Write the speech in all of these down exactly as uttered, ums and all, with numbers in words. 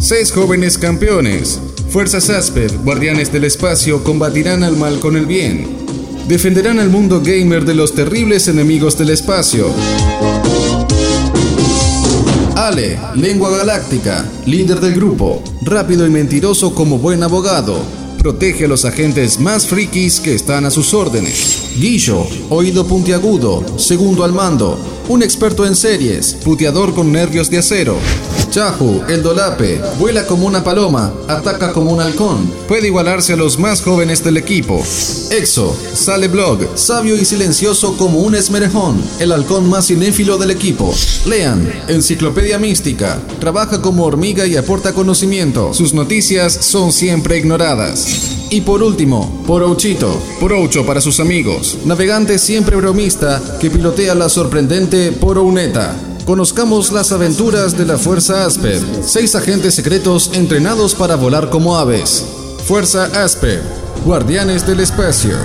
Seis jóvenes campeones. Fuerzas Asper, guardianes del espacio, combatirán al mal con el bien. Defenderán al mundo gamer de los terribles enemigos del espacio. Ale, lengua galáctica, líder del grupo, rápido y mentiroso como buen abogado. Protege a los agentes más frikis que están a sus órdenes. Guillo, oído puntiagudo, segundo al mando, un experto en series, puteador con nervios de acero. Chahu, el dolape, vuela como una paloma, ataca como un halcón, puede igualarse a los más jóvenes del equipo. Exo, sale blog, sabio y silencioso como un esmerejón, el halcón más cinéfilo del equipo. Lean, enciclopedia mística, trabaja como hormiga y aporta conocimiento, sus noticias son siempre ignoradas. Y por último, Porouchito, Poroucho para sus amigos, navegante siempre bromista que pilotea la sorprendente Porouneta. Conozcamos las aventuras de la Fuerza Asper, seis agentes secretos entrenados para volar como aves. Fuerza Asper, guardianes del espacio.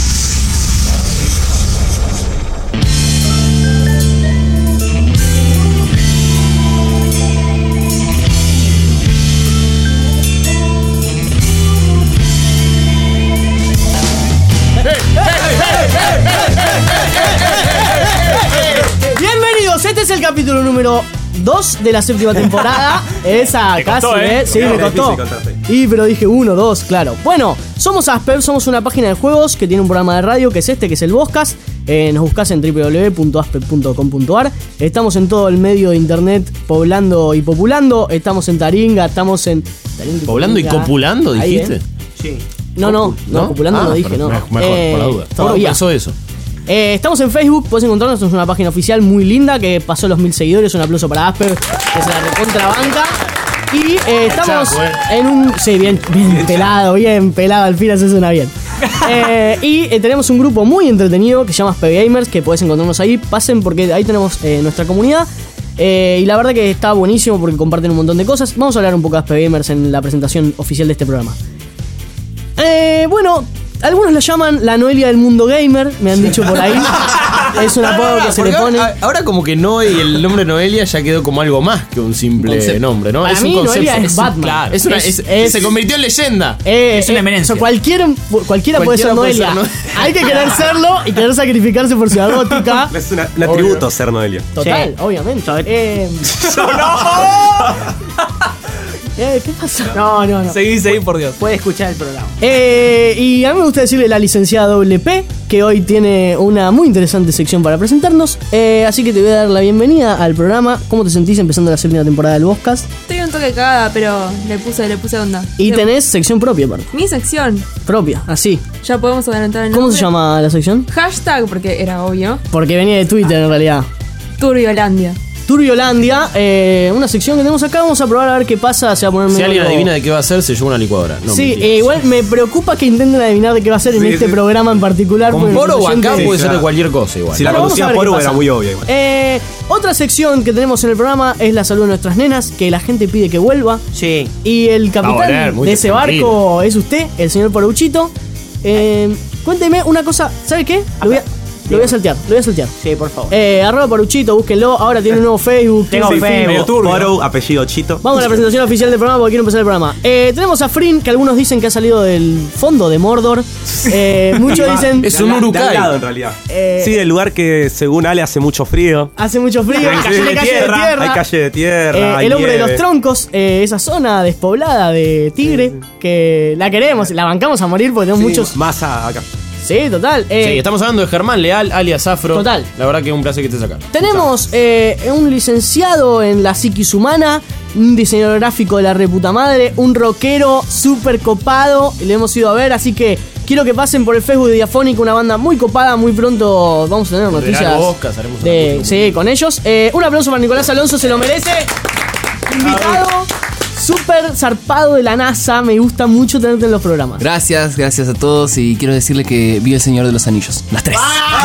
Este es el capítulo número dos de la séptima temporada. Esa Te casi, costó, ¿eh? ¿eh? Sí, No, me costó. Y pero dije uno, dos, claro. Bueno, somos Asper, somos una página de juegos que tiene un programa de radio que es este, que es el Vozcast. Eh, nos buscas en doble u doble u doble u punto asper punto com punto a r. Estamos en todo el medio de internet poblando y populando. Estamos en Taringa, estamos en... Taringa, ¿Poblando y Taringa. copulando, Ahí, dijiste? ¿eh? Sí. No, no, no, ¿No? copulando Ah, no dije, pero no. mejor, Eh, por la duda. ¿Cómo todavía. pasó eso? Eh, estamos en Facebook, puedes encontrarnos, es una página oficial muy linda que pasó los mil seguidores. Un aplauso para Asper, que se la recontrabanca. Y eh, estamos Chaco, eh. en un... Sí, bien, bien pelado, bien pelado, al fin se suena bien. Eh, y eh, tenemos un grupo muy entretenido que se llama Asper Gamers, que podés encontrarnos ahí. Pasen porque ahí tenemos eh, nuestra comunidad. Eh, y la verdad que está buenísimo porque comparten un montón de cosas. Vamos a hablar un poco de Asper Gamers en la presentación oficial de este programa. Eh, bueno... Algunos la llaman la Noelia del mundo gamer, me han dicho por ahí. Es un apodo que se le pone. Ahora, ahora como que Noé y el nombre Noelia ya quedó como algo más que un simple Concept. nombre, ¿no? Para es mí, un concepto. Noelia es Batman. Claro, es una, Es- es- es- se convirtió en leyenda. Eh, Es una eh, eminencia. o sea, cualquier, cualquiera puede ser Cualquiera puede Noelia. ser Noelia. Hay que querer serlo y querer sacrificarse por Ciudad Gótica. Es una- un atributo ser Noelia. Total, Sí. obviamente. Eh, eh, ¿Qué pasa? No, no, no. Seguí, seguí, por Dios. Puede escuchar el programa. Eh, y a mí me gusta decirle la licenciada W P, que hoy tiene una muy interesante sección para presentarnos. Eh, así que te voy a dar la bienvenida al programa. ¿Cómo te sentís empezando la séptima temporada del Vozcast? Estoy un toque cagada, pero le puse, le puse onda. Y Le- tenés sección propia, aparte. Mi sección. Propia, así. Ya podemos adelantar el ¿Cómo nombre. se llama la sección? Hashtag, porque era obvio. Porque venía de Twitter en realidad. Turbiolandia. Turbiolandia, eh, una sección que tenemos acá. Vamos a probar a ver qué pasa. Se va a poner Si medio- alguien adivina de qué va a ser, se lleva una licuadora. No, sí, mentira. eh, igual me preocupa que intenten adivinar de qué va a ser en Sí, este sí. programa en particular. Con porque Poro los o acá oyentes- puede ser de claro. cualquier cosa igual. Si la Bueno, vamos a conducía ver por qué U era pasa. muy obvia igual. Eh, otra sección que tenemos en el programa es la salud de nuestras nenas, que la gente pide que vuelva. Sí. Y el capitán Va a volver, muy de ese tranquilo. barco es usted, el señor Porouchito. Eh, cuénteme una cosa, ¿sabe qué? Lo voy a, lo voy a saltear, lo voy a saltear. Sí, por favor. Eh, arroba Porouchito, búsquenlo. Ahora tiene un nuevo Facebook. Tengo tiene Facebook. medio turbio, Poro, apellido Chito. Vamos a la presentación oficial del programa porque quiero empezar el programa. Eh, tenemos a Frin, que algunos dicen que ha salido del fondo de Mordor. Eh, muchos dicen Es De un al la- urukai. de al lado, en realidad. Eh, Sí, del lugar que según Ale hace mucho frío. hace mucho frío. Hay Hay calle de tierra, hay calle de tierra, Eh, hay el hombre de nieve. los troncos, eh, esa zona despoblada de Tigre, que la queremos, la bancamos a morir porque tenemos Sí, muchos. Más a- acá. Sí, total. eh, Sí, estamos hablando de Germán Leal, alias Afro. Total. La verdad que es un placer que estés acá. Tenemos eh, un licenciado en la psiquis humana, un diseñador gráfico de la reputa madre, un rockero súper copado, y lo hemos ido a ver, así que quiero que pasen por el Facebook de Diafónica, una banda muy copada, muy pronto vamos a tener noticias Verán Oscars, haremos una de, cosa sí, con ellos. Eh, un aplauso para Nicolás Alonso, se lo merece. Invitado, súper zarpado de la NASA, me gusta mucho tenerte en los programas. Gracias, gracias a todos y quiero decirle que vi El Señor de los Anillos, las tres.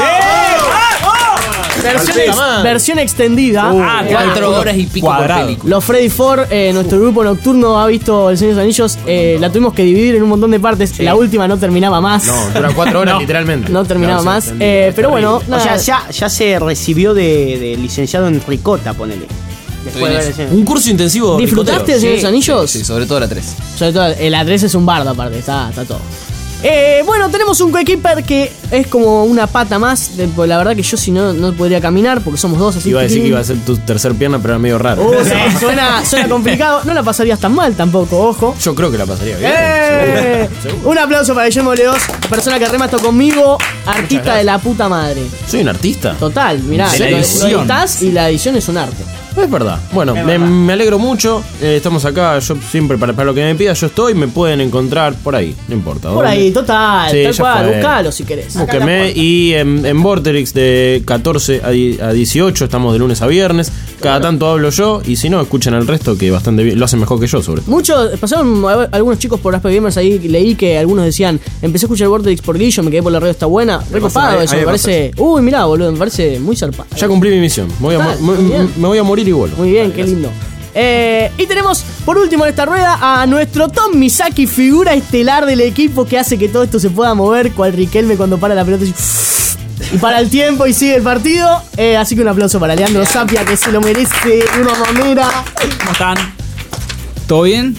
Versión, Puta ex- madre. versión extendida. Ah, Eh, Cuatro horas y pico Cuadrado. por película. Los Freddy Four, eh, nuestro grupo nocturno ha visto El Señor de los Anillos. eh, la tuvimos que dividir en un montón de partes. La última no terminaba más. No, dura cuatro horas literalmente. No terminaba No, más. se eh, entendía, pero es bueno, terrible. nada. O sea, ya, ya se recibió de, de licenciado en ricota, ponele. Después de ver el cine. Un curso intensivo. ¿Disfrutaste de ricotero. Señor de los Anillos? Sí, sobre todo la tres. Sobre todo, el A tres es un bardo aparte, está, está todo. Eh, bueno, tenemos un coequiper que es como una pata más. De, pues la verdad que yo si no, no podría caminar porque somos dos así. Iba a decir que iba a ser tu tercer pierna, pero era medio raro. Uh, sí, suena, suena complicado. No la pasarías tan mal tampoco, ojo. Yo creo que la pasaría bien. ¡Eh! Un aplauso para Guillermo Leos, persona que rema esto conmigo, artista de la puta madre. Soy un artista. Total, mirá, De lo, la lo edición. editás y la edición es un arte. Es verdad. Bueno, Es me, verdad. me alegro mucho. Eh, estamos acá. Yo siempre, para, para lo que me pidas, yo estoy. Me pueden encontrar por ahí. No importa. Por ¿dónde? ahí, total, Sí, tal ya cual, fue. buscalo si querés. Búsqueme. Y en, en Vorterix de catorce a die- a dieciocho estamos de lunes a viernes. Cada tanto hablo yo. Y si no, escuchen al resto que bastante bien. Lo hacen mejor que yo, sobre todo. Muchos, pasaron a ver- algunos chicos por Aspe Gamers ahí, leí que algunos decían, empecé a escuchar Vortex por Guillo, me quedé por la radio, está buena. Recopado pasa, eso, a mí me me pasa parece. Uy, mirá, boludo, me parece muy zarpado. Ya cumplí mi misión. Me voy a, Total, mo- muy me, bien. me voy a morir y vuelvo. Muy bien, qué lindo. Eh, y tenemos por último en esta rueda a nuestro Tom Misaki, figura estelar del equipo que hace que todo esto se pueda mover, cual Riquelme cuando para la pelota y, y para el tiempo y sigue el partido. Eh, así que un aplauso para Leandro Sapia, que se lo merece de una manera. ¿Cómo están? ¿Todo bien?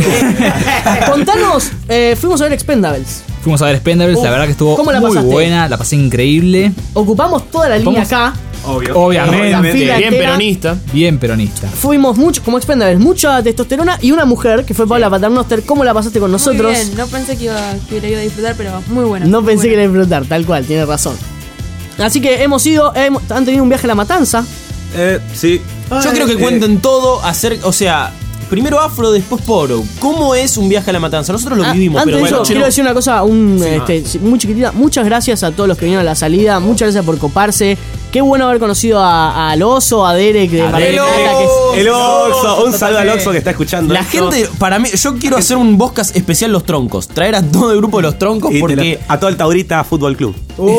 Contanos, eh, fuimos a ver Expendables. Fuimos a ver Expendables, la verdad que estuvo ¿Cómo la muy pasaste? buena, la pasé increíble. Ocupamos toda la línea Vamos. acá. Obvio. Obviamente. La fila Bien entera. peronista. Bien peronista. Fuimos mucho, como Expendables, mucha testosterona y una mujer que fue Paula Paternoster. ¿Cómo la pasaste con nosotros? Muy bien, no pensé que, iba, que la iba a disfrutar, pero muy buena. No muy pensé que buena. le iba a disfrutar, tal cual, tiene razón. Así que hemos ido, hemos- han tenido un viaje a La Matanza. Eh, sí. Yo creo que Eh, cuenten todo acerca. O sea, primero Afro, después Poro. ¿Cómo es un viaje a la matanza? Nosotros lo Ah, vivimos, antes pero de bueno, eso, che, quiero no. decir una cosa, un, este, sí, muy chiquitita. Muchas gracias a todos los que vinieron a la salida. Muchas gracias por coparse. Qué bueno haber conocido a- al Oso, a Derek de A Mar del Derek. Plata, que es- El Oxo, un saludo al Oxo que está escuchando. La esto. gente, para mí, yo quiero hacer un podcast especial Los Troncos. Traer a todo el grupo de Los Troncos Y te porque. lo- a todo el Taurita Fútbol Club.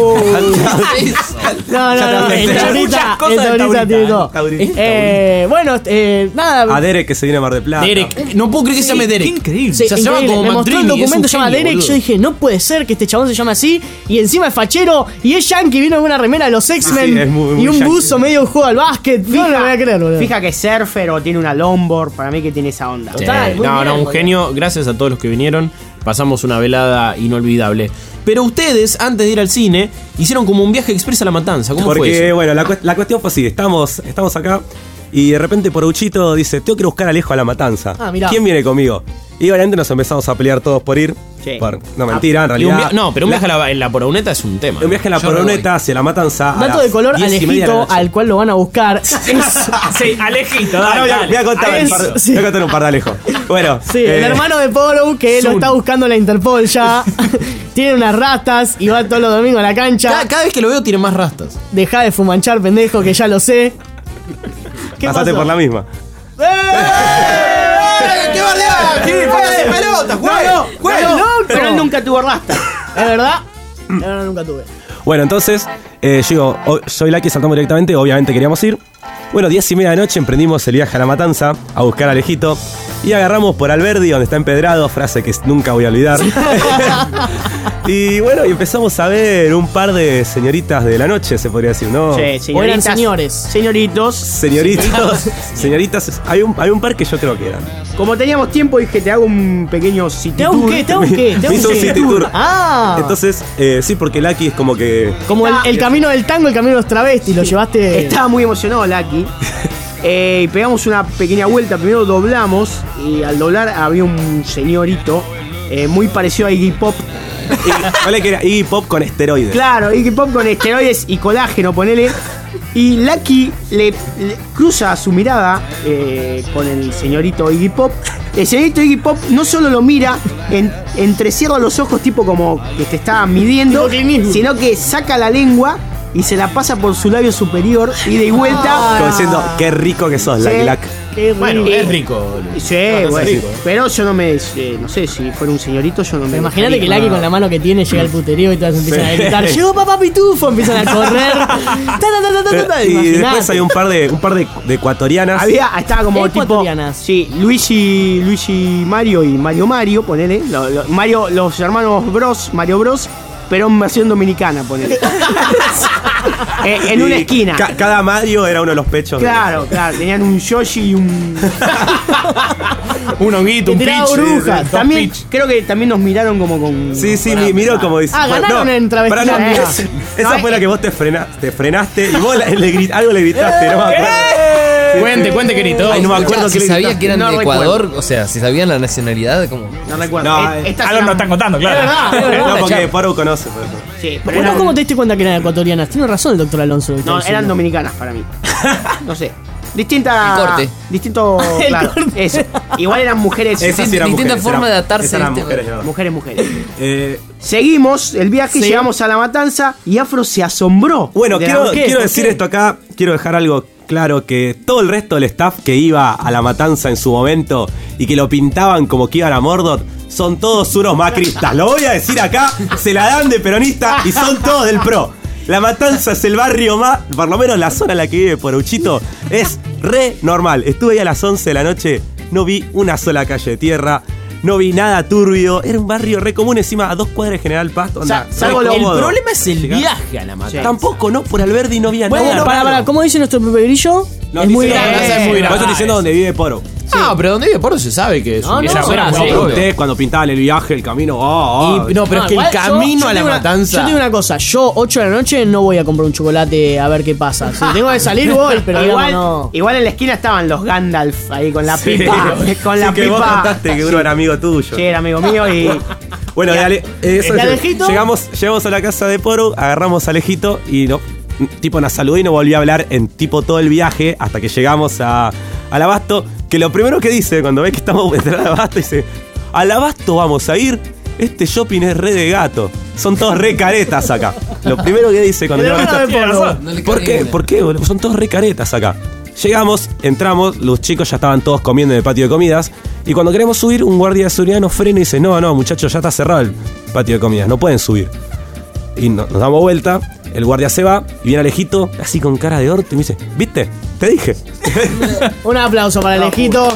No, no, no, te el hablé. Taurita, Muchas cosas el del Taurita Taurita, tiene todo. Taurita. Eh, bueno, eh, nada. A Derek que se viene a Mar del Plata. Derek, no puedo creer que se llame Derek. Qué increíble. Sí, O sea, se llama increíble. como Me mostró el Mandrini, es un documento, se llama genio, Derek. boludo. Yo dije, no puede ser que este chabón se llame así. Y encima es fachero. Y es yankee, vino con una remera de los X-Men. Sí, es muy- muy y un yankee. buzo medio juego al básquet. No lo voy a creer, boludo. Fija que es surfer o tiene una longboard, para mí que tiene esa onda. Total, Sí. muy No, bien, no, un boludo. genio. Gracias a todos los que vinieron. Pasamos una velada inolvidable. Pero ustedes, antes de ir al cine, hicieron como un viaje express a la matanza. ¿Cómo fue Porque, eso? bueno, la, cuest- la cuestión fue así: estamos, estamos acá y de repente Poruchito dice: tengo que ir a buscar a Alejo a la matanza. Ah, mirá. ¿Quién viene conmigo? Y obviamente nos empezamos a pelear todos por ir. Sí. Por- no, mentira, en Y un realidad. via- no, pero un la- viaje a la, en la Poroneta es un tema. un viaje a la Yo no Poroneta hacia la matanza. a Dato las de color, diez y media de la Alejito, noche. al cual lo van a buscar. Es, Sí, Alejito, Ah, no, voy, a, voy a contar un Es- par, de- sí. voy a contar un par de Alejo. Bueno, sí, el eh, hermano de Poro, que lo Sun. está buscando la Interpol ya. Tiene unas rastas y va todos los domingos a la cancha. Cada, cada vez que lo veo tiene más rastas. Deja de fumanchar, pendejo, que ya lo sé. ¿Qué pasate pasó? por la misma. ¡Qué bardeada! ¡Sí, póngase pelota! ¡Juegue! No, ¡Juegue! no, loco. Pero él nunca tuvo rasta. ¿Es verdad? Es verdad, nunca tuve. Bueno, entonces, eh, yo digo, oh, soy Lucky, saltamos directamente, obviamente queríamos ir. Bueno, diez y media de noche emprendimos el viaje a la matanza a buscar a Alejito. Y agarramos por Alberdi, donde está empedrado, frase que nunca voy a olvidar. Y bueno, y empezamos a ver un par de señoritas de la noche, se podría decir, ¿no? Sí, O eran señoritas. señores. Señoritos. Señoritos, señoritas, hay un, hay un par que yo creo que eran. Como teníamos tiempo, dije, te hago un pequeño city ¿Te hago un tour. qué? ¿Te hago un qué? ¿Te hago Me hizo un qué? city tour. Ah. Entonces, eh, sí, porque Lucky es como que. Como el, el camino del tango, el camino de los travestis, lo llevaste. Estaba muy emocionado Lucky. Eh, y pegamos una pequeña vuelta. Primero doblamos. Y al doblar había un señorito eh, muy parecido a Iggy Pop. Vale que era Iggy Pop con esteroides. Claro, Iggy Pop con esteroides y colágeno, ponele. Y Lucky le, le cruza su mirada eh, con el señorito Iggy Pop. El señorito Iggy Pop no solo lo mira, en, entrecierra los ojos tipo como que te está midiendo, Tipo Clint Eastwood. sino que saca la lengua y se la pasa por su labio superior y de vuelta. Como diciendo, qué rico que sos, Sí. Lucky Luck. Qué Bueno, rico. es rico. Sí, No, no bueno, es rico. pero yo no me. eh, no sé, si fuera un señorito, yo no me. Imagínate que dejaría. Lucky con la mano que tiene llega al puterío y todas empiezan a gritar: ¡Llegó papá pitufo! Empiezan a correr. Ta, ta, ta, ta, ta, ta. Y Imaginate. después hay un par de, un par de, de ecuatorianas. Había, estaba como tipo. Ecuatorianas. Sí, Luigi, Luigi Mario y Mario Mario, ponele. Lo- lo- Mario, los hermanos Bros, Mario Bros, pero en versión dominicana, ponele. Eh, en una Y esquina. ca- cada Mario era uno de los pechos. de- Claro, claro. Tenían un Yoshi y un. Un honguito, Te un tiraba pitch. burbujas. dos También, pitch. creo que también nos miraron como con. Sí, sí, mi- miró como dice. Ah, ganaron en pará, no, Travestilandia. esa No, esa fue eh, la que vos te, frena- te frenaste y vos la- le grit- algo le gritaste, no me acuerdo. Cuente, cuente que gritó. Ay, no me acuerdo Si qué le sabía gritaste. que eran No de recuerdo. Ecuador, o sea, si sabían la nacionalidad, como. No recuerdo. No, Eh, eh, estas Algo eran- nos están contando, claro. Es verdad, es verdad. No, porque Chao. Poro conoce, por eso. Sí, pero ¿Vos eran, cómo te diste cuenta que eran ecuatorianas? Tiene razón el doctor Alonso. lo que está no, diciendo. eran dominicanas para mí. No sé. Distinta. El corte. Distinto. El Claro, corte. eso. Igual eran mujeres. Esas sí eran distinta mujeres, forma eran- de atarse esas eran este- mujeres, ¿no? Mujeres, mujeres. Eh, Seguimos el viaje, Sí. llegamos a la matanza y Afro se asombró. Bueno, de la- quiero, ¿por qué? quiero ¿Por decir qué? esto acá, quiero dejar algo claro, que todo el resto del staff que iba a la matanza en su momento y que lo pintaban como que iban a Mordor, son todos unos macristas. Lo voy a decir acá, se la dan de peronista y son todos del pro. La matanza es el barrio más, por lo menos la zona en la que vive Poruchito, es re normal. Estuve ahí a las once de la noche, no vi una sola calle de tierra. No vi nada turbio, era un barrio re común, encima a dos cuadras de General Paz. Onda, Sa- salvo re lo- El cómodo. problema es el viaje a la matanza. Tampoco, no, por Alberdi no había Bueno, nada. para, para, ¿cómo dice nuestro Pepe Grillo? No, es muy dice- grande. no, no, es muy Yo grande. estoy diciendo donde vive Poro. No, pero donde vive Poro se sabe que es No, un no, viaje. será, Sí, sí. obvio. Ustedes cuando pintaban el viaje, el camino, oh, oh. Y- no, pero es que igual el yo- camino yo a la tengo una- matanza. Yo te digo una cosa, yo ocho de la noche no voy a comprar un chocolate a ver qué pasa. Si tengo que salir voy, pero igual, digamos no. igual en la esquina estaban los Gandalf ahí con la Sí. pipa. Con la Sí, que vos pipa. contaste que uno era amigo tuyo. Sí, era amigo mío y. Bueno, Y a- dale, eh, eso ¿y es- Alejito? llegamos, llegamos a la casa de Poro, agarramos a Alejito y no, tipo nos saludó y no volví a hablar en tipo todo el viaje hasta que llegamos a, al Abasto. Que lo primero que dice cuando ve que estamos entrando al Abasto, dice: al Abasto vamos a ir, este shopping es re de gato. Son todos re caretas acá. Lo primero que dice cuando Pero llegamos no a- me pongo. No le ¿Por cargué qué? una. ¿Por qué, boludo? Son todos re caretas acá. Llegamos, entramos, los chicos ya estaban todos comiendo en el patio de comidas. Y cuando queremos subir, un guardia de seguridad nos frena y dice: no, no, muchachos, ya está cerrado el patio de comidas, no pueden subir. Y no- nos damos vuelta, el guardia se va y viene Alejito, así con cara de orto, y me dice: ¿viste? Te dije. Un aplauso para Alejito.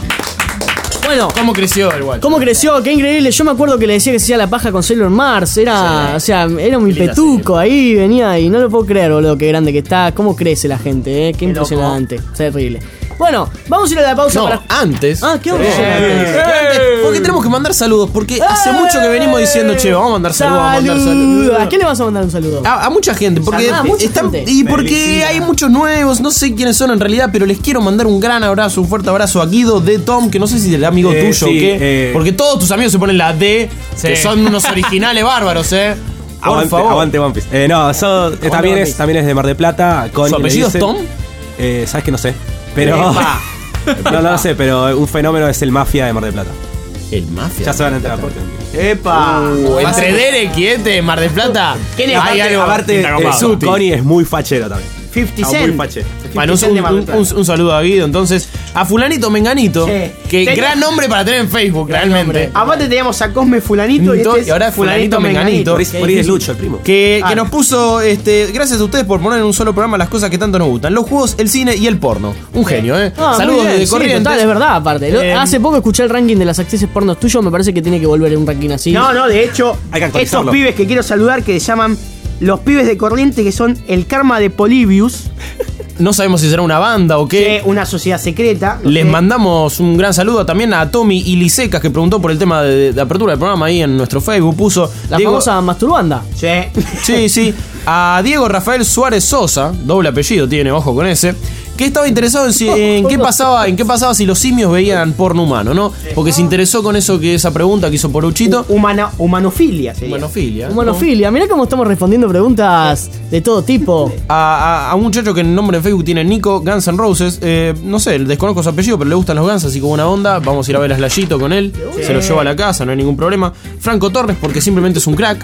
Bueno, ¿Cómo creció el guacho? ¿cómo creció? Qué increíble. Yo me acuerdo que le decía que se hacía la paja con Sailor Mars. Era, o sea, era muy Linda petuco ahí, venía y no lo puedo creer, boludo, qué grande que está. Cómo crece la gente, eh. Qué loco. impresionante. Terrible. Bueno, vamos a ir a la pausa No, para. antes. Ah, ¿qué Eh, vamos a hacer antes? que antes, Porque tenemos que mandar saludos. Porque hace mucho que venimos diciendo, che, vamos a mandar saludos, vamos a mandar saludos. ¿A quién le vas a mandar un saludo? A, a mucha gente, porque Ah, mucha están- gente. y porque hay muchos nuevos, no sé quiénes son en realidad, pero les quiero mandar un gran abrazo, un fuerte abrazo a Guido de Tom, que no sé si es el amigo Eh, tuyo sí, o qué, eh. porque todos tus amigos se ponen la D, que Sí. son unos originales bárbaros, eh. Por Aguante, favor. aguante One Piece. Eh, no, eso, eh, también, One es, Piece. también es de Mar del Plata. Connie ¿Su le apellido es dicen. Tom? Eh, Sabes que no sé. Pero. Epa. no, no lo sé, pero un fenómeno es el mafia de Mar del Plata. El mafia. Ya se van a enterar por qué. Epa. Uh, entre Derek y este, Mar del Plata. ¿Quién es? Hay Aparte- algo Aparte, pinta eh, copado. su- Connie es muy fachero también. cincuenta Ah, muy Cent. fachero. Bueno, un, cincuenta Cent de Mar del un- Plata. un- un saludo a Guido, entonces. A Fulanito Menganito, Sí. que Tenía- gran nombre para tener en Facebook, realmente. Aparte teníamos a Cosme Fulanito y, este es Y ahora es Fulanito Menganito. Por ahí- por ahí es Lucho, el primo. Que, Ah. que nos puso, este, gracias a ustedes por poner en un solo programa las cosas que tanto nos gustan: los juegos, el cine y el porno. Un genio, ¿eh? Ah, muy Saludos bien, desde sí, Corrientes. total, es verdad, aparte. Lo- Eh, Hace poco escuché el ranking de las actrices pornos tuyo, me parece que tiene que volver un ranking así. No, no, de hecho, Hay que estos actualizarlo. pibes que quiero saludar que se llaman los pibes de Corrientes, que son el karma de Polybius, No sabemos si será una banda o que es qué. una sociedad secreta. no Les sé. mandamos un gran saludo también a Tommy Ilisecas, que preguntó por el tema de, de apertura del programa ahí en nuestro Facebook. Puso La Diego- famosa masturbanda. Sí. Sí, sí. A Diego Rafael Suárez Sosa, doble apellido tiene, ojo con ese, que estaba interesado en, si- en qué pasaba, en qué pasaba si los simios veían porno humano, ¿no? Porque se interesó con eso, que esa pregunta que hizo Poruchito. Humana, humanofilia sería. Humanofilia. ¿no? Humanofilia. Mirá cómo estamos respondiendo preguntas de todo tipo. A, a- a un muchacho que el nombre en Facebook tiene Nico Guns N' Roses. eh, no sé, desconozco su apellido, pero le gustan los Guns, así como una onda. Vamos a ir a ver a Slayito con él. Se lo lleva a la casa, no hay ningún problema. Franco Torres, porque simplemente es un crack.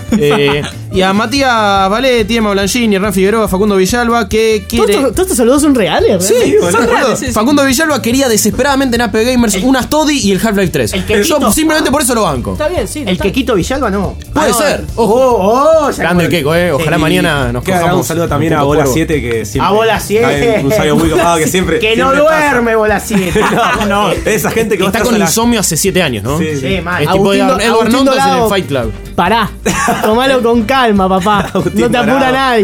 Eh, y a Matías Valetti, Emma Blanchini, Hernán Figueroa, Facundo Villalba, que ¿Todos quiere. estos, todos estos saludos son reales? Sí, ¿verdad? son reales, Facundo Villalba quería desesperadamente en A P Gamers unas Toddy y el Half-Life tres. el que Yo quito- simplemente por eso lo banco. Está bien, sí. El total. Quequito Villalba no. Puede Ah, no. ser. Oh, Ojo. oh, ya Grande el me- Queco, eh. Ojalá Sí. mañana nos Que haga cojamos un saludo también un a poco Bola polvo. siete que siempre. A Bola siete. Hay un sabio muy copado que siempre. Que no siempre pasa. duerme Bola siete. No, no. Esa gente que Está vos con estás a la- insomnio hace siete años, ¿no? Sí, sí. Sí, mal. Es tipo Agustín de Do- Edward Agustín Norton en Dorado. el Fight Club. Pará. Tomalo con calma, papá. Agustín No te apura Dorado. nadie.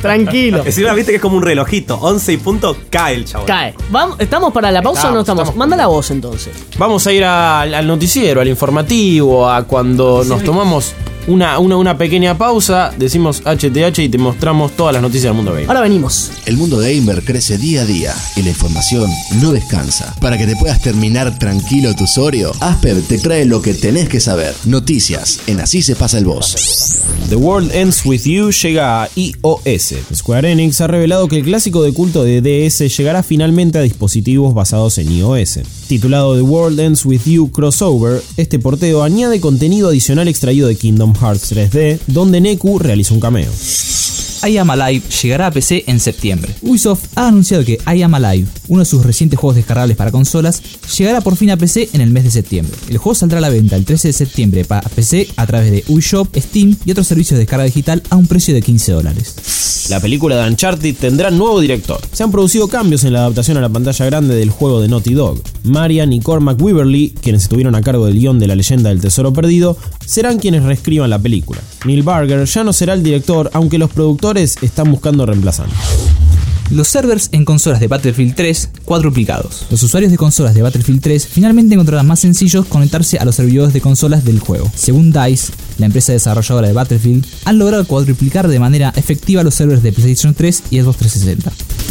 Tranquilo. Encima viste que es como un relojito. once y punto, cae el chabón. Cae. Vamos, ¿estamos para la pausa o no estamos? estamos. Manda la voz entonces. Vamos a ir al, al noticiero, al informativo, a cuando nos tomamos una, una, una pequeña pausa, decimos H T H y te mostramos todas las noticias del mundo gamer. Ahora venimos. El mundo gamer crece día a día y la información no descansa. Para que te puedas terminar tranquilo tu Sorio, Asper te trae lo que tenés que saber. Noticias en Así se pasa el boss. The World Ends With You llega a iOS. Square Enix ha revelado que el clásico de culto de D S llegará finalmente a dispositivos basados en iOS. Titulado The World Ends With You Crossover, este porteo añade contenido adicional extraído de Kingdom Hearts tres D, donde Neku realiza un cameo. I Am Alive llegará a P C en septiembre. Ubisoft ha anunciado que I Am Alive, uno de sus recientes juegos descargables para consolas, llegará por fin a P C en el mes de septiembre. El juego saldrá a la venta el trece de septiembre para P C a través de Ubisoft, Steam y otros servicios de descarga digital a un precio de quince dólares. La película de Uncharted tendrá nuevo director. Se han producido cambios en la adaptación a la pantalla grande del juego de Naughty Dog. Marian y Cormac Weaverly, quienes estuvieron a cargo del guión de La leyenda del tesoro perdido, serán quienes reescriban la película. Neil Barger ya no será el director, aunque los productores están buscando reemplazantes. Los servers en consolas de Battlefield tres cuadruplicados. Los usuarios de consolas de Battlefield tres finalmente encontrarán más sencillos conectarse a los servidores de consolas del juego. Según DICE, la empresa desarrolladora de Battlefield, han logrado cuadruplicar de manera efectiva los servers de PlayStation tres y Xbox trescientos sesenta.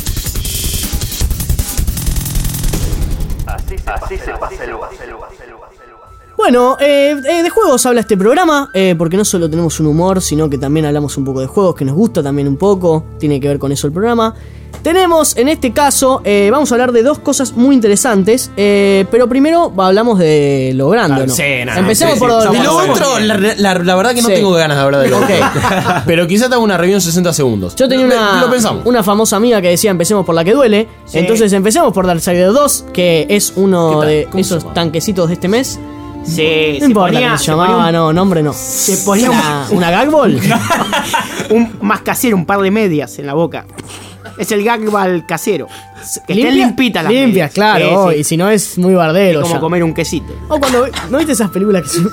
Así se, Así se pasa el boss. Bueno, eh, eh, de juegos habla este programa, eh, porque no solo tenemos un humor, sino que también hablamos un poco de juegos, que nos gusta también un poco, tiene que ver con eso el programa. Tenemos, en este caso, eh, vamos a hablar de dos cosas muy interesantes, eh, pero primero hablamos de lo grande, ¿no? Sí, no, Empecemos sí, por sí. lo De lo otro, la, la, la verdad que no Sí. tengo ganas de hablar de lo otro. Ok. Pero quizá te hago una review en sesenta segundos. Yo tenía Lo- una, Lo pensamos. una famosa amiga que decía empecemos por la que duele. Sí. Entonces empecemos por Darksiders dos, que es uno ¿Qué tal? de ¿Cómo se esos llama? tanquecitos de este mes. Se, No se importa ponía, cómo se se llamaba, ponía un, no, nombre no. se ponía Una, una gagball. un más casero, un par de medias en la boca. Es el gagball casero. Que estén Limpia- limpitas las Limpias, medias. claro. Sí, sí. Y si no es muy bardero. Es como ya. comer un quesito. O cuando. ¿No viste esas películas que se-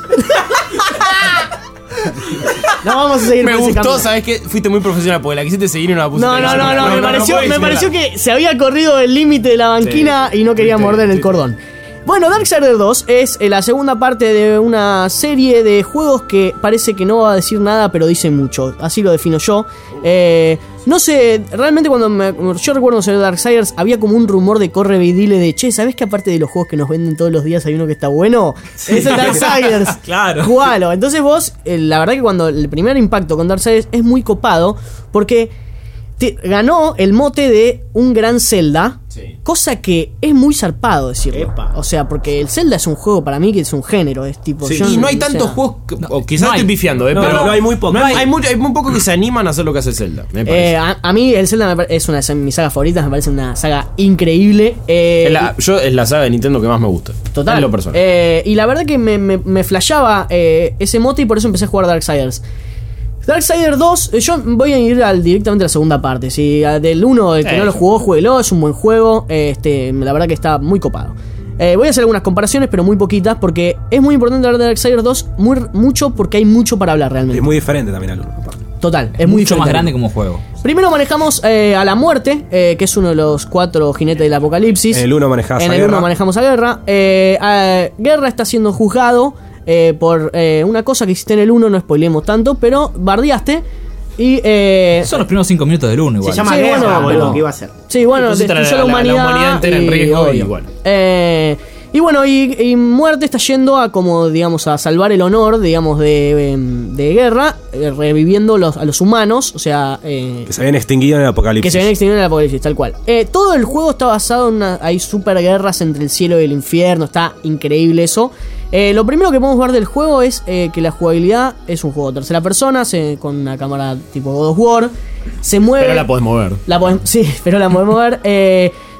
No, vamos a seguir Me por ese gustó, camino. ¿sabes qué? Fuiste muy profesional porque la quisiste seguir y no la pusiste. No, no, no, no, me pareció, puedes me decirla. pareció que se había corrido el límite de la banquina y no quería Sí, morder sí, el sí. cordón. Bueno, Darksiders dos es eh, la segunda parte de una serie de juegos que parece que no va a decir nada, pero dice mucho. Así lo defino yo. Eh, no sé, realmente cuando me, yo recuerdo sobre Darksiders había como un rumor de corre y dile de che, ¿sabés que aparte de los juegos que nos venden todos los días hay uno que está bueno? Es el Darksiders. Claro. Jugalo. Entonces vos, eh, la verdad que cuando el primer impacto con Darksiders es muy copado porque te ganó el mote de un gran Zelda, Sí. cosa que es muy zarpado decirlo. Epa. O sea, porque el Zelda es un juego para mí que es un género, es tipo. Sí, yo Y no hay o tantos sea, juegos, que, o quizás no hay. estoy pifiando, ¿eh? No, pero no hay muy pocos. no hay, hay, muy, hay muy pocos que se animan a hacer lo que hace Zelda, me parece. eh, a, a mí el Zelda me pare- es una de mis sagas favoritas, me parece una saga increíble. eh, es la, yo es la saga de Nintendo que más me gusta. Total. En lo personal. Eh, y la verdad que me, me, me flashaba eh, ese mote y por eso empecé a jugar Darksiders. Darksiders dos, eh, yo voy a ir al, directamente a la segunda parte. Si a- del uno, el que Eh. no lo jugó, jueguelo, es un buen juego. eh, Este, la verdad que está muy copado. Eh, voy a hacer algunas comparaciones, pero muy poquitas, porque es muy importante hablar de Darksiders dos, muy, mucho porque hay mucho para hablar realmente. Es muy diferente también al uno. Total, es muy Mucho más diferente. grande como juego. Primero manejamos eh, a la muerte, eh, que es uno de los cuatro jinetes del apocalipsis. En el uno manejabas En a el Guerra. uno manejamos a Guerra. Eh, a- Guerra está siendo juzgado eh, por eh, una cosa que hiciste en el uno, no spoilemos tanto, pero bardeaste. Y. Eh, Son los primeros cinco minutos del uno igual. Se llama Sí, Guerra, bueno, boludo, pero- que iba a hacer. Sí, bueno, Y pusiste destruyó la- la, la- la humanidad. humanidad entera en y, riesgo y obvio. bueno. Eh, y bueno, y, y Muerte está yendo a como, digamos, a salvar el honor, digamos, de, em, de Guerra, eh, reviviendo los, a los humanos, o sea... eh, Que se habían extinguido en el apocalipsis. que se ven extinguiendo en el apocalipsis, tal cual. Eh, todo el juego está basado en una... Hay super guerras entre el cielo y el infierno. Está increíble eso. Eh, lo primero que podemos ver del juego es eh, que la jugabilidad es un juego de tercera persona, se- con una cámara tipo God of War. Se mueve... Pero la podés mover. La podemos- sí, pero la podemos ver. Eh,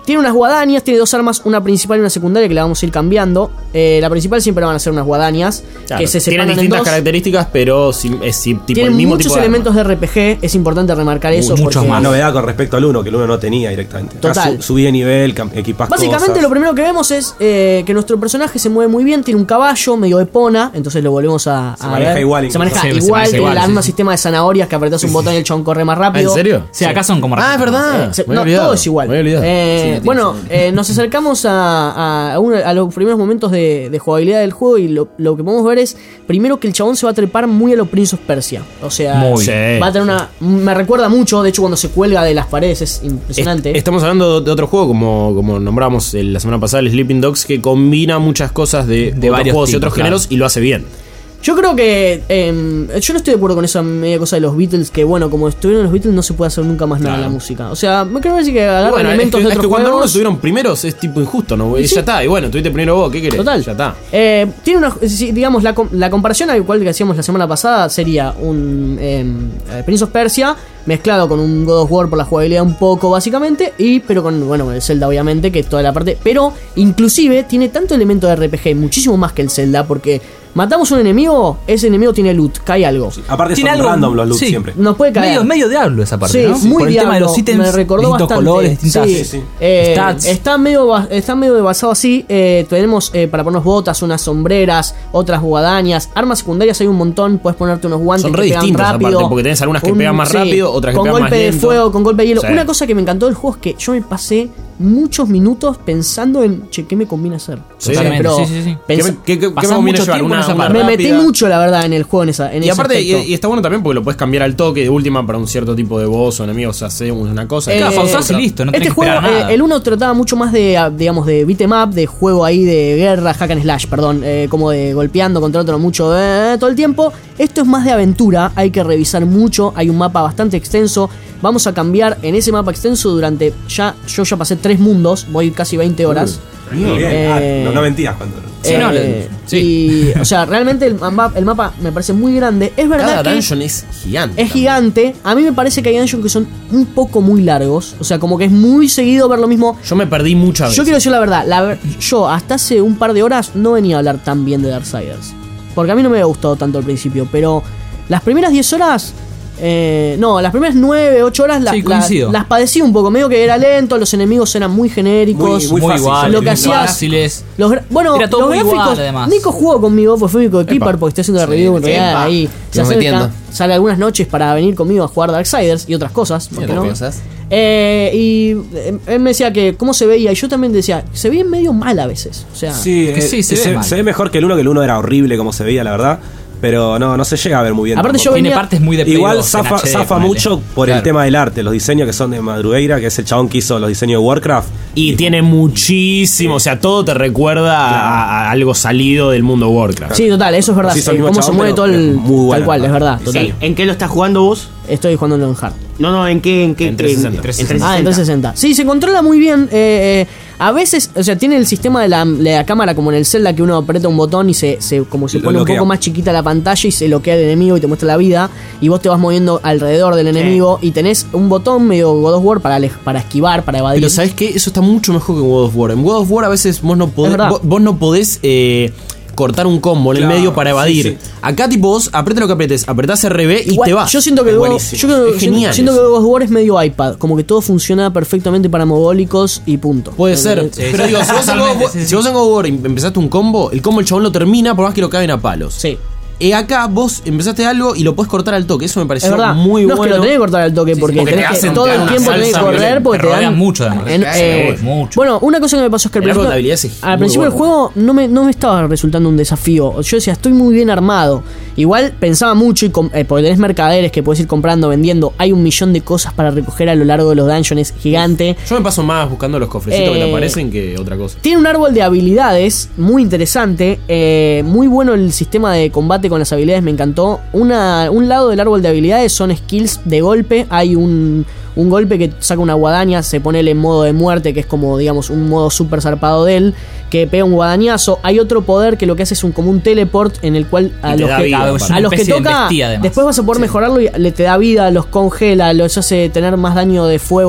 tiene unas guadañas, tiene dos armas, una principal y una secundaria que la vamos a ir cambiando. Eh, la principal siempre van a ser unas guadañas Claro, que se tienen separan en distintas dos. características, pero sí, es sí, tipo Tienen el mismo muchos tipo de elementos de R P G, es importante remarcar eso. Muchos porque- más. Novedad con respecto al uno, que el uno no tenía directamente. Acá Total. su- subí de nivel, cam- equipás Básicamente cosas. lo primero que vemos es eh, que nuestro personaje se mueve muy bien, tiene un caballo medio epona, entonces lo volvemos a, Se a maneja ver. igual Se incluso. maneja Sí, se igual, maneja tiene igual, el sí, mismo sí. sistema de zanahorias que apretás un botón y el chabón corre más Ah, rápido. ¿en serio? Sí, acá son como Ah, es verdad. Eh, se- Me no, había olvidado. todo es igual. Me había olvidado. Eh, Sí, bueno, tiene eh, nos acercamos a, a, uno- a los primeros momentos de, de jugabilidad del juego y lo, lo que podemos ver es, primero que el chabón se va a trepar muy a lo Prince of Persia. O sea, Muy. Sí. va a tener una... Me recuerda mucho, de hecho cuando se cuelga de las paredes es impresionante. Est- Estamos hablando de otro juego, como, como nombramos eh, la semana pasada, el Sleeping Dogs, que combina muchas cosas de, De otros varios juegos y tipos, otros claro. géneros y lo hace bien. Yo creo que eh, yo no estoy de acuerdo con esa media cosa de los Beatles, que bueno, como estuvieron los Beatles no se puede hacer nunca más nada en la música. O sea, me creo que agarran Bueno, es elementos que, de es otros que cuando juegos. algunos estuvieron primeros es tipo injusto, ¿no? Y Sí. ya está, y bueno, tuviste primero vos, ¿qué querés? Total. Ya está. Eh, tiene una, sí, digamos, la, com- la comparación al cual que hacíamos la semana pasada sería un eh, eh, Prince of Persia mezclado con un God of War por la jugabilidad un poco básicamente, y pero con, bueno, con el Zelda obviamente, que es toda la parte, pero inclusive tiene tanto elemento de R P G, muchísimo más que el Zelda, porque matamos un enemigo, ese enemigo tiene loot, cae algo. Aparte Tiene son algo- random los loots sí. siempre. Nos puede caer. Medio, medio diablo esa parte, Sí, ¿no? muy Por el tema de diablo, los ítems, me recordó distintos bastante. colores, distintas Sí, sí. eh, stats. Está medio, ba- está medio basado así. eh, tenemos eh, para ponernos botas, unas sombreras, otras guadañas, armas secundarias hay un montón. Puedes ponerte unos guantes Son que re pegan distintas rápido, aparte, porque tenés algunas que pegan más rápido, otras que con pegan más golpe de lento. fuego, con golpe de hielo. Sí. Una cosa que me encantó del juego es que yo me pasé muchos minutos pensando en, che, ¿qué me conviene hacer? Sí. O sea, Totalmente, pero sí, sí, sí. pensa- ¿Qué, qué, qué, qué Pasás me conviene mucho llevar? tiempo en Una, esa una parte. me metí rápida. mucho, la verdad, en el juego en esa en Y ese aparte, y, aspecto. y está bueno también porque lo puedes cambiar al toque de última para un cierto tipo de boss o enemigos, hacemos una cosa. Eh, Claro, otra. pausás y listo, no este tenés que juego, esperar nada. eh, el uno trataba mucho más de, ah, digamos, de beat 'em up, de juego ahí de guerra, hack and slash, perdón, eh, como de golpeando contra otro mucho eh, todo el tiempo. Esto es más de aventura, hay que revisar mucho, hay un mapa bastante extenso. Vamos a cambiar en ese mapa extenso durante ya, yo ya pasé tres mundos, voy casi veinte horas. Bien, bien. Eh, Ah, no, no mentías cuando. Sí, no, Eh, sí. Y, o sea, realmente el mapa, el mapa me parece muy grande. Es verdad Cada que dungeon es gigante. es gigante. A mí me parece que hay dungeons que son un poco muy largos. O sea, como que es muy seguido ver lo mismo. Yo me perdí muchas veces. Yo quiero decir la verdad, la ver- yo hasta hace un par de horas no venía a hablar tan bien de Darksiders. Porque a mí no me había gustado tanto al principio, pero las primeras diez horas... eh, no, las primeras nueve, ocho horas las, Sí, las, coincido. las padecí un poco. Medio que era lento, los enemigos eran muy genéricos. Muy- muy Muy fácil. igual, Lo que muy hacías- fáciles. Los gra- bueno, Era todo los muy gráficos. igual, además. Nico jugó conmigo, pues fue mi co-keeper porque estoy haciendo la Sí, review en realidad epa. ahí. Se Vamos acerca, metiendo. sale algunas noches para venir conmigo a jugar Darksiders y otras cosas. ¿por qué Mira, no? cosas. Eh, y eh, él me decía que cómo se veía, y yo también decía, se ve medio mal a veces. O sea, Sí, que eh, sí, se ve mal. se ve mejor que el uno, que el uno era horrible como se veía, la verdad. Pero no, no se llega a ver muy bien. Aparte tampoco. yo Tiene venía- partes muy de Play Igual dos en zafa, H D, zafa ponele. mucho por el Claro. tema del arte, los diseños que son de Madrugueira, que es el chabón que hizo los diseños de Warcraft. Y tiene muchísimo, o sea, todo te recuerda a, a algo salido del mundo Warcraft. sí, total, eso es verdad. Sí, son eh, el mismo cómo se chabón, mueve pero todo el. es muy bueno, tal cual, la es verdad. verdad. Total. Sí. ¿En qué lo estás jugando vos? Estoy jugando en Hard. No, no, ¿en qué? ¿En qué? En trescientos sesenta. Ah, en trescientos sesenta. Sí, se controla muy bien. eh, eh, a veces, o sea, tiene el sistema de la, de la cámara como en el Zelda, que uno aprieta un botón y se, se como se Lo pone un bloquea. poco más chiquita la pantalla y se bloquea el enemigo y te muestra la vida. Y vos te vas moviendo alrededor del enemigo y tenés un botón medio God of War para, ale- para esquivar, para evadir. Pero ¿sabes qué? Eso está mucho mejor que en God of War. En God of War a veces vos no podés, Es verdad. vos, vos no podés eh, cortar un combo en el Claro, medio para evadir. sí, sí. Acá tipo vos aprieta lo que apretes, apretás R B y Igual, te vas. Yo siento que Es el God- buenísimo. yo creo- Es siento- genial siento que eso. God of War es medio iPad, como que todo funciona perfectamente para mogólicos y punto. Puede ser. Eh, Pero digo, si vos, en God of War, Totalmente, sí, sí. si vos en God of War em- empezaste un combo, el combo el chabón lo termina por más que lo caben a palos. Sí. Eh, acá vos empezaste algo y lo podés cortar al toque. Eso me Es pareció verdad. muy no bueno. es que lo tenés que cortar al toque porque, porque te tenés que hacen- todo te dan el una tiempo tenés que salsa correr violenta. porque Te te dan rodean mucho, además. en- eh, Mucho. Bueno, una cosa que me pasó es que al El árbol principio, de habilidades es al muy principio del bueno. juego no me, no me estaba resultando un desafío. Yo decía, estoy muy bien armado. Igual pensaba mucho y com- eh, porque tenés mercaderes que puedes ir comprando, vendiendo. Hay un millón de cosas para recoger a lo largo de los dungeons, es gigante. Yo me paso más buscando los cofrecitos que Eh, te aparecen que otra cosa. Tiene un árbol de habilidades muy interesante, eh, muy bueno el sistema de combate con las habilidades, me encantó. Una, un lado del árbol de habilidades son skills de golpe, hay un, un golpe que saca una guadaña, se pone en modo de muerte, que es como digamos un modo super zarpado de él, que pega un guadañazo. Hay otro poder que lo que hace es un como un teleport en el cual a Y te los da que, vida, a aparte. los que Especie de toca, embestida, además. después vas a poder mejorarlo y le te da vida, los congela, los hace tener más daño de fuego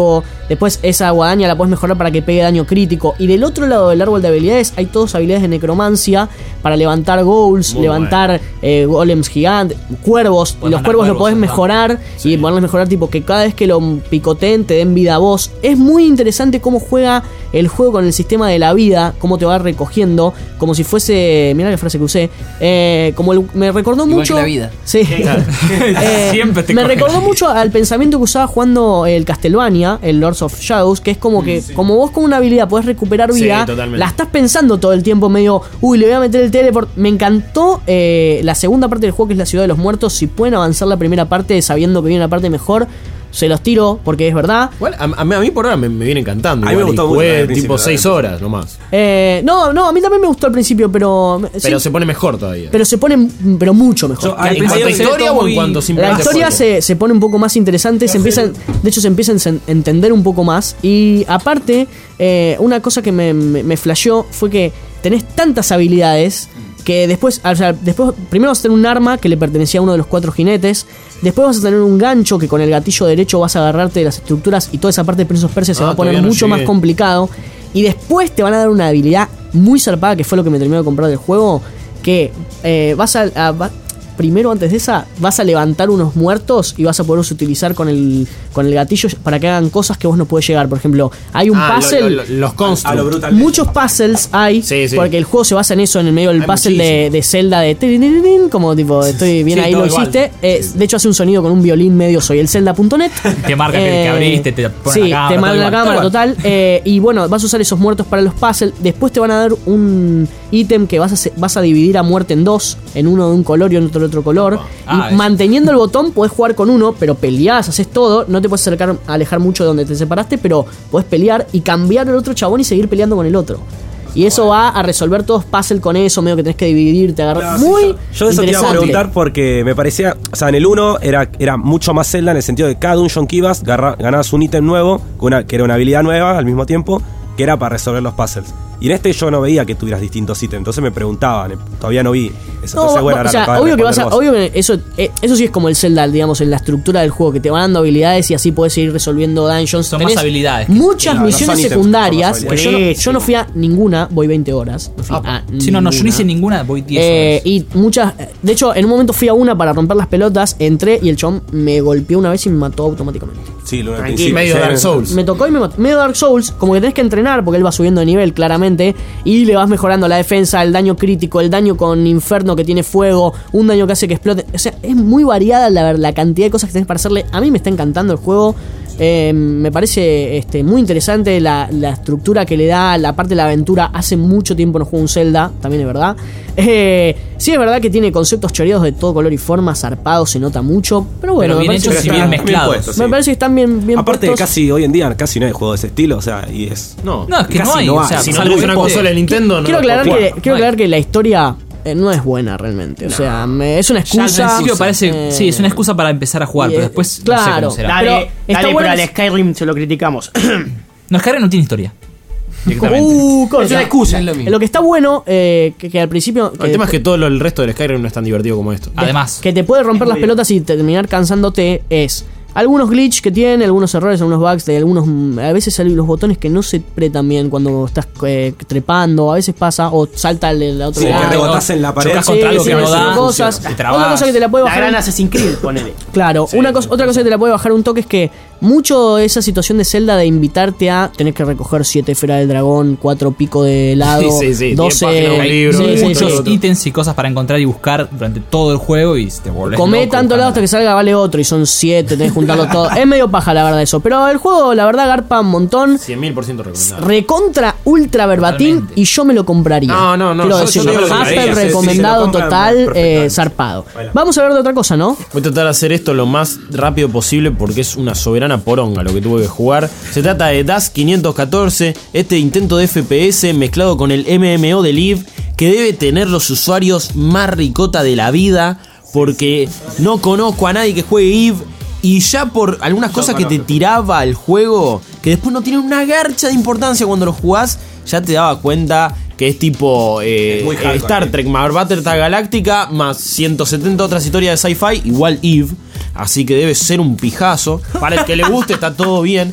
Después esa guadaña la puedes mejorar para que pegue daño crítico. Y del otro lado del árbol de habilidades hay todas habilidades de necromancia para levantar ghouls, Muy levantar eh, golems gigantes, cuervos. Y los cuervos lo podés mejorar y poderlos mejorar tipo que cada vez que lo picoteen te den vida a vos. Es muy interesante cómo juega el juego con el sistema de la vida, cómo te va recogiendo, como si fuese, mirá la frase que usé, eh, como el, me recordó Igual mucho que la vida. Sí. Eh, Siempre te me coge. recordó mucho al pensamiento que usaba jugando el Castlevania, el Lords of Shadows, que es como que como vos con una habilidad podés recuperar Sí, vida, totalmente. la estás pensando todo el tiempo medio, uy, le voy a meter el teleport. Me encantó eh, la segunda parte del juego, que es la Ciudad de los Muertos. Si pueden avanzar la primera parte sabiendo que viene una parte mejor, se los tiro porque es verdad. Igual, a, a mí, a mí por ahora me, me viene encantando. A mí me igual, y gustó mucho jugué al principio, tipo seis ¿verdad? horas nomás. Eh, no, no, a mí también me gustó al principio, pero Pero sí, se pone mejor todavía. pero se pone pero mucho mejor. Yo, al ¿En cuanto a principio- historia o en cuanto La simplemente historia juego? se, se pone un poco más interesante, se empiezan, de hecho se empiezan a entender un poco más. Y aparte, eh, una cosa que me, me, me flasheó fue que tenés tantas habilidades que después, o sea, después, primero vas a tener un arma que le pertenecía a uno de los cuatro jinetes. Después vas a tener un gancho que con el gatillo derecho vas a agarrarte de las estructuras y toda esa parte de Prince of Persia se Ah, va a poner todavía no mucho más llegué. complicado. Y después te van a dar una habilidad muy zarpada, que fue lo que me terminó de comprar del juego, que eh, vas a, a- va- primero antes de esa vas a levantar unos muertos y vas a poderlos utilizar con el con el gatillo para que hagan cosas que vos no podés llegar. Por ejemplo, hay un Ah, lo- puzzle, lo- lo- los construct. A lo brutal. muchos puzzles hay, Sí, sí. porque el juego se basa en eso, en el medio del Hay puzzle de, muchísimo. de Zelda de tirirín, como tipo, estoy bien Sí, ahí, todo lo igual. hiciste. Eh, De hecho hace un sonido con un violín medio soy el Zelda punto net. Te marca que, que abriste, te pone Sí, la cámara. te todo marca la igual, cámara, todo igual. total. eh, y bueno, vas a usar esos muertos para los puzzles. Después te van a dar un ítem que vas a, se- vas a dividir a muerte en dos, en uno de un color y en otro de otro color. Ah, y es- manteniendo el botón podés jugar con uno, pero peleás, haces todo. No te puedes acercar, alejar mucho de donde te separaste, pero podés pelear y cambiar el otro chabón y seguir peleando con el otro. Y eso va a resolver todos puzzles con eso, medio que tenés que dividirte, agarrar. Muy Yo de eso te iba a interesante. preguntar porque me parecía, o sea, en el uno era, era mucho más Zelda en el sentido de cada dungeon que ibas, garra- ganabas un ítem nuevo, con una, que era una habilidad nueva al mismo tiempo, que era para resolver los puzzles. Y en este yo no veía que tuvieras distintos ítems, entonces me preguntaban, todavía no vi eso. No, Entonces, va- bueno, va- ahora o sea, me acabas de obvio que vas a, responder vos. obvio que eso, eh, eso sí es como el Zelda, digamos, en la estructura del juego, que te van dando habilidades y así puedes seguir resolviendo dungeons. Son más Tenés habilidades que- Muchas no, no misiones son ítems, secundarias. son más que yo, no, habilidades. yo no fui a ninguna, voy veinte horas. No fui a Si no, no, yo no ninguna. hice ninguna, voy diez Eh, horas. y muchas. De hecho, en un momento fui a una para romper las pelotas, entré y el chabón me golpeó una vez y me mató automáticamente. Sí, lo del Tranquilo, principio. medio Sí, Dark Souls. Me tocó y me mató. Medio Dark Souls, como que tenés que entrenar porque él va subiendo de nivel claramente y le vas mejorando la defensa, el daño crítico, el daño con inferno que tiene fuego, un daño que hace que explote. O sea, es muy variada la, la cantidad de cosas que tenés para hacerle. A mí me está encantando el juego. Eh, me parece este, muy interesante la, la estructura que le da, la parte de la aventura. Hace mucho tiempo no juego un Zelda, también es verdad. Eh, sí es verdad que tiene conceptos choreados de todo color y forma, zarpados, se nota mucho. Pero bueno, Pero bien me parece, hechos que y está- bien bien mezclados. puestos, sí. me parece que están bien, bien Aparte, puestos. casi hoy en día casi no hay juego de ese estilo, o sea, y es. No. No, es que casi no hay. no o hay. sea, Si no salvo tenés una que- consola de Nintendo, no Quiero lo aclarar, podés que, jugar. quiero No hay. aclarar que la historia eh, no es buena realmente. O sea, me- es una Ya al excusa. principio parece. eh, Sí, es una excusa para empezar a jugar, y, pero eh, después no sé claro, cómo será. Dale, Dale, pero está dale, bueno pero que- al Skyrim se lo criticamos. No, Skyrim no tiene historia. Directamente. Uh, Es una corta. excusa. Es lo mismo. Lo que está bueno, eh, que, que al principio. El que- tema es que todo lo- el resto del Skyrim no es tan divertido como esto. Además, que te puede romper las pelotas y terminar cansándote es algunos glitch que tiene, algunos errores, algunos bugs de algunos. A veces salen los botones que no se apretan bien cuando estás eh, trepando, a veces pasa, o salta el, el otro Sí, que lado. rebotás en la pared. chocas Sí, contra algo sí, que no sí, da. cosas. te trabas. Otra cosa que te la puede La bajar. gran Assassin's Creed, ponele. Claro, una cosa, otra cosa que te la puede bajar un toque es que mucho esa situación de Zelda de invitarte a tener que recoger siete esferas del dragón, cuatro pico de helado, Sí, sí, sí, diez doce páginas de un libro, sí, sí, muchos sí. otro. ítems y cosas para encontrar y buscar durante todo el juego y te volvés Comé loco tanto helado hasta buscando. que salga vale otro y son siete, tenés que juntarlo todo. Es medio paja la verdad eso, pero el juego la verdad garpa un montón. cien mil por ciento recomendado. Recontra ultra verbatim Totalmente. y yo me lo compraría. No, no, no, Quiero yo- yo decirlo. te digo lo que Apple quería, sí, sí, recomendado si lo compran, total, perfecto, eh, dale. zarpado. Baila. Vamos a hablar de otra cosa, ¿no? Voy a tratar de hacer esto lo más rápido posible porque es una soberana poronga lo que tuve que jugar. Se trata de D A S quinientos catorce, este intento de F P S mezclado con el M M O de Live que debe tener los usuarios más ricota de la vida porque no conozco a nadie que juegue Eve y ya por algunas cosas que te tiraba el juego que después no tienen una garcha de importancia cuando lo jugás, ya te daba cuenta que es tipo eh, Es muy eh, hardcore, Star eh. Trek más Battlestar Galáctica más ciento setenta otras historias de sci-fi igual Eve, así que debe ser un pijazo. Para el que le guste está todo bien.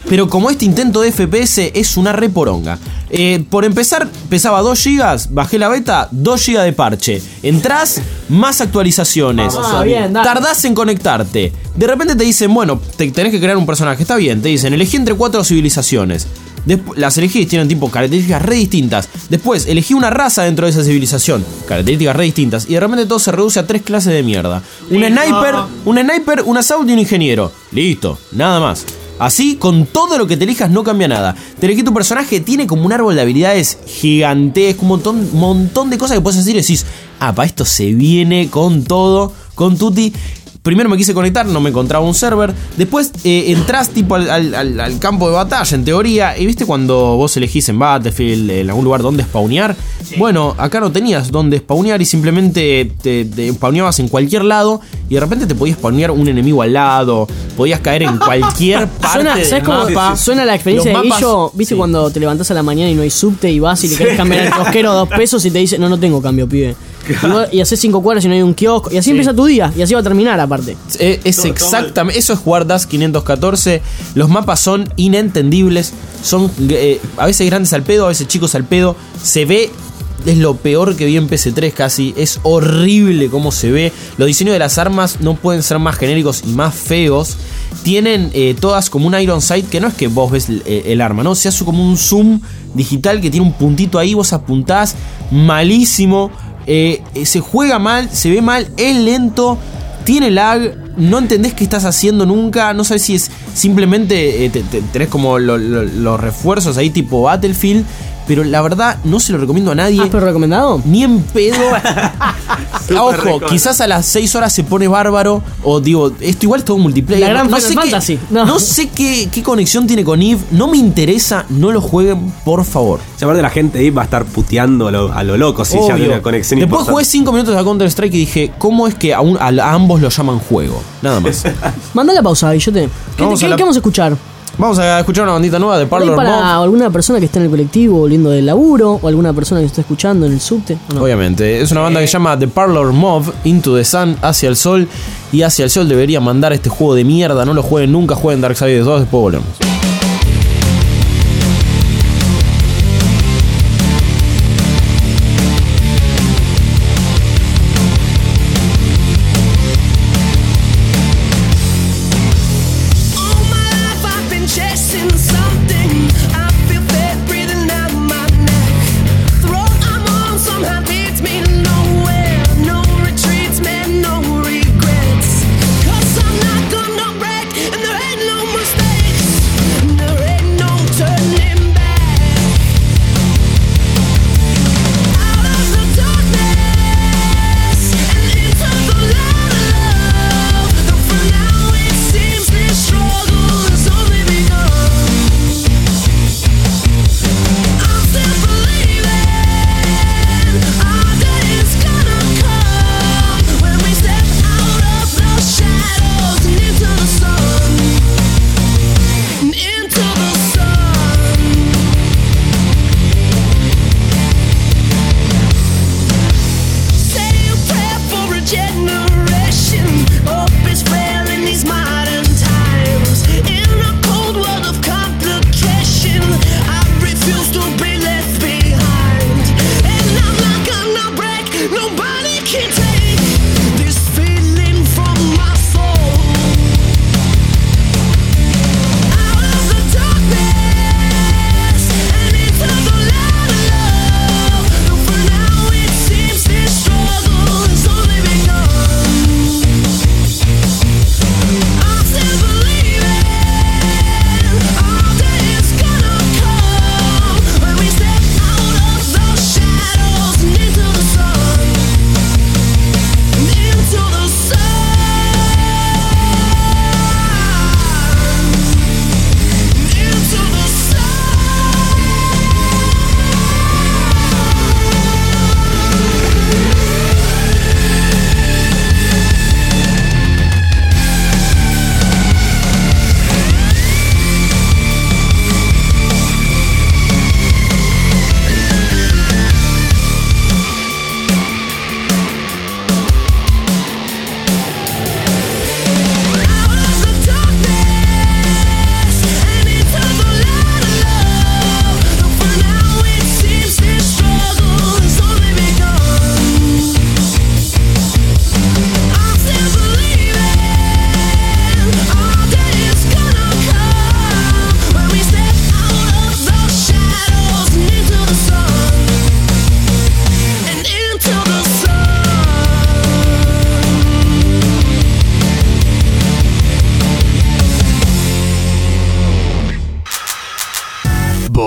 pero como este intento de F P S es una reporonga. Eh, por empezar, pesaba dos gigas, bajé la beta, dos gigas de parche. Entrás, más actualizaciones. Ah, bien, dale. Tardás en conectarte. De repente te dicen, bueno, te tenés que crear un personaje. Está bien, te dicen, elegí entre cuatro civilizaciones. Después, las elegís, tienen tipo características re distintas. Después, elegí una raza dentro de esa civilización, características re distintas. Y de repente todo se reduce a tres clases de mierda. Un sniper, un sniper, un assault y un ingeniero. Listo, nada más. Así, con todo lo que te elijas no cambia nada. Te elegí tu personaje, tiene como un árbol de habilidades gigantesco, un montón, montón de cosas que puedes decir y decís, ah, pa' esto se viene con todo, con tutti. Primero me quise conectar, no me encontraba un server. Después eh, entras tipo al, al, al campo de batalla, en teoría. Y viste cuando vos elegís en Battlefield, en algún lugar donde spawnear. Sí. Bueno, acá no tenías donde spawnear y simplemente te, te spawneabas en cualquier lado. Y de repente te podías spawnear un enemigo al lado. Podías caer en cualquier parte suena, del ¿sabes cómo mapa. Suena la experiencia Los de mapas, Guillo? ¿Viste sí. cuando te levantás a la mañana y no hay subte y vas y le querés cambiar el kiosquero dos pesos y te dice, no, no tengo cambio, pibe? Y, vos, y haces cinco cuadras y no hay un kiosco. Y así sí. empieza tu día. Y así va a terminar aparte. Es, es exactamente. Eso es jugar DAS quinientos catorce. Los mapas son inentendibles. Son eh, a veces grandes al pedo, a veces chicos al pedo. Se ve. Es lo peor que vi en P S tres casi. Es horrible cómo se ve. Los diseños de las armas no pueden ser más genéricos y más feos. Tienen eh, todas como un iron sight, que no es que vos ves el, el arma, ¿no? Se hace como un zoom digital que tiene un puntito ahí. Vos apuntás malísimo. Eh, se juega mal, se ve mal, es lento, tiene lag, no entendés qué estás haciendo nunca, no sabes si es simplemente eh, te, te, tenés como lo, lo, los refuerzos ahí tipo Battlefield. Pero la verdad no se lo recomiendo a nadie. ¿Has pero recomendado? Ni en pedo. Ojo, quizás a las seis horas se pone bárbaro. O digo, esto igual es todo multiplayer. La gran no, no Final sé Fantasy. Qué, no. no sé qué, qué conexión tiene con Eve. No me interesa, no lo jueguen, por favor. Si aparte la gente de Eve va a estar puteando a lo, a lo loco si Obvio. ya tiene una conexión Después importante. jugué cinco minutos a Counter Strike y dije, ¿cómo es que a, un, a, a ambos lo llaman juego? Nada más. Mandá la pausa, Guillote. ¿Qué, Vamos ¿qué, a la- ¿Qué vamos a escuchar? Vamos a escuchar una bandita nueva de ¿Por ahí Parlor para Mob. alguna persona que está en el colectivo volviendo del laburo? ¿O alguna persona que está escuchando en el subte? ¿O no? Obviamente, es una banda que se llama The Parlor Mob, Into the Sun, Hacia el Sol. Y Hacia el Sol debería mandar este juego de mierda. No lo jueguen nunca, jueguen Darksiders dos, después volvemos. Cause I'm not gonna break and there ain't no mistakes.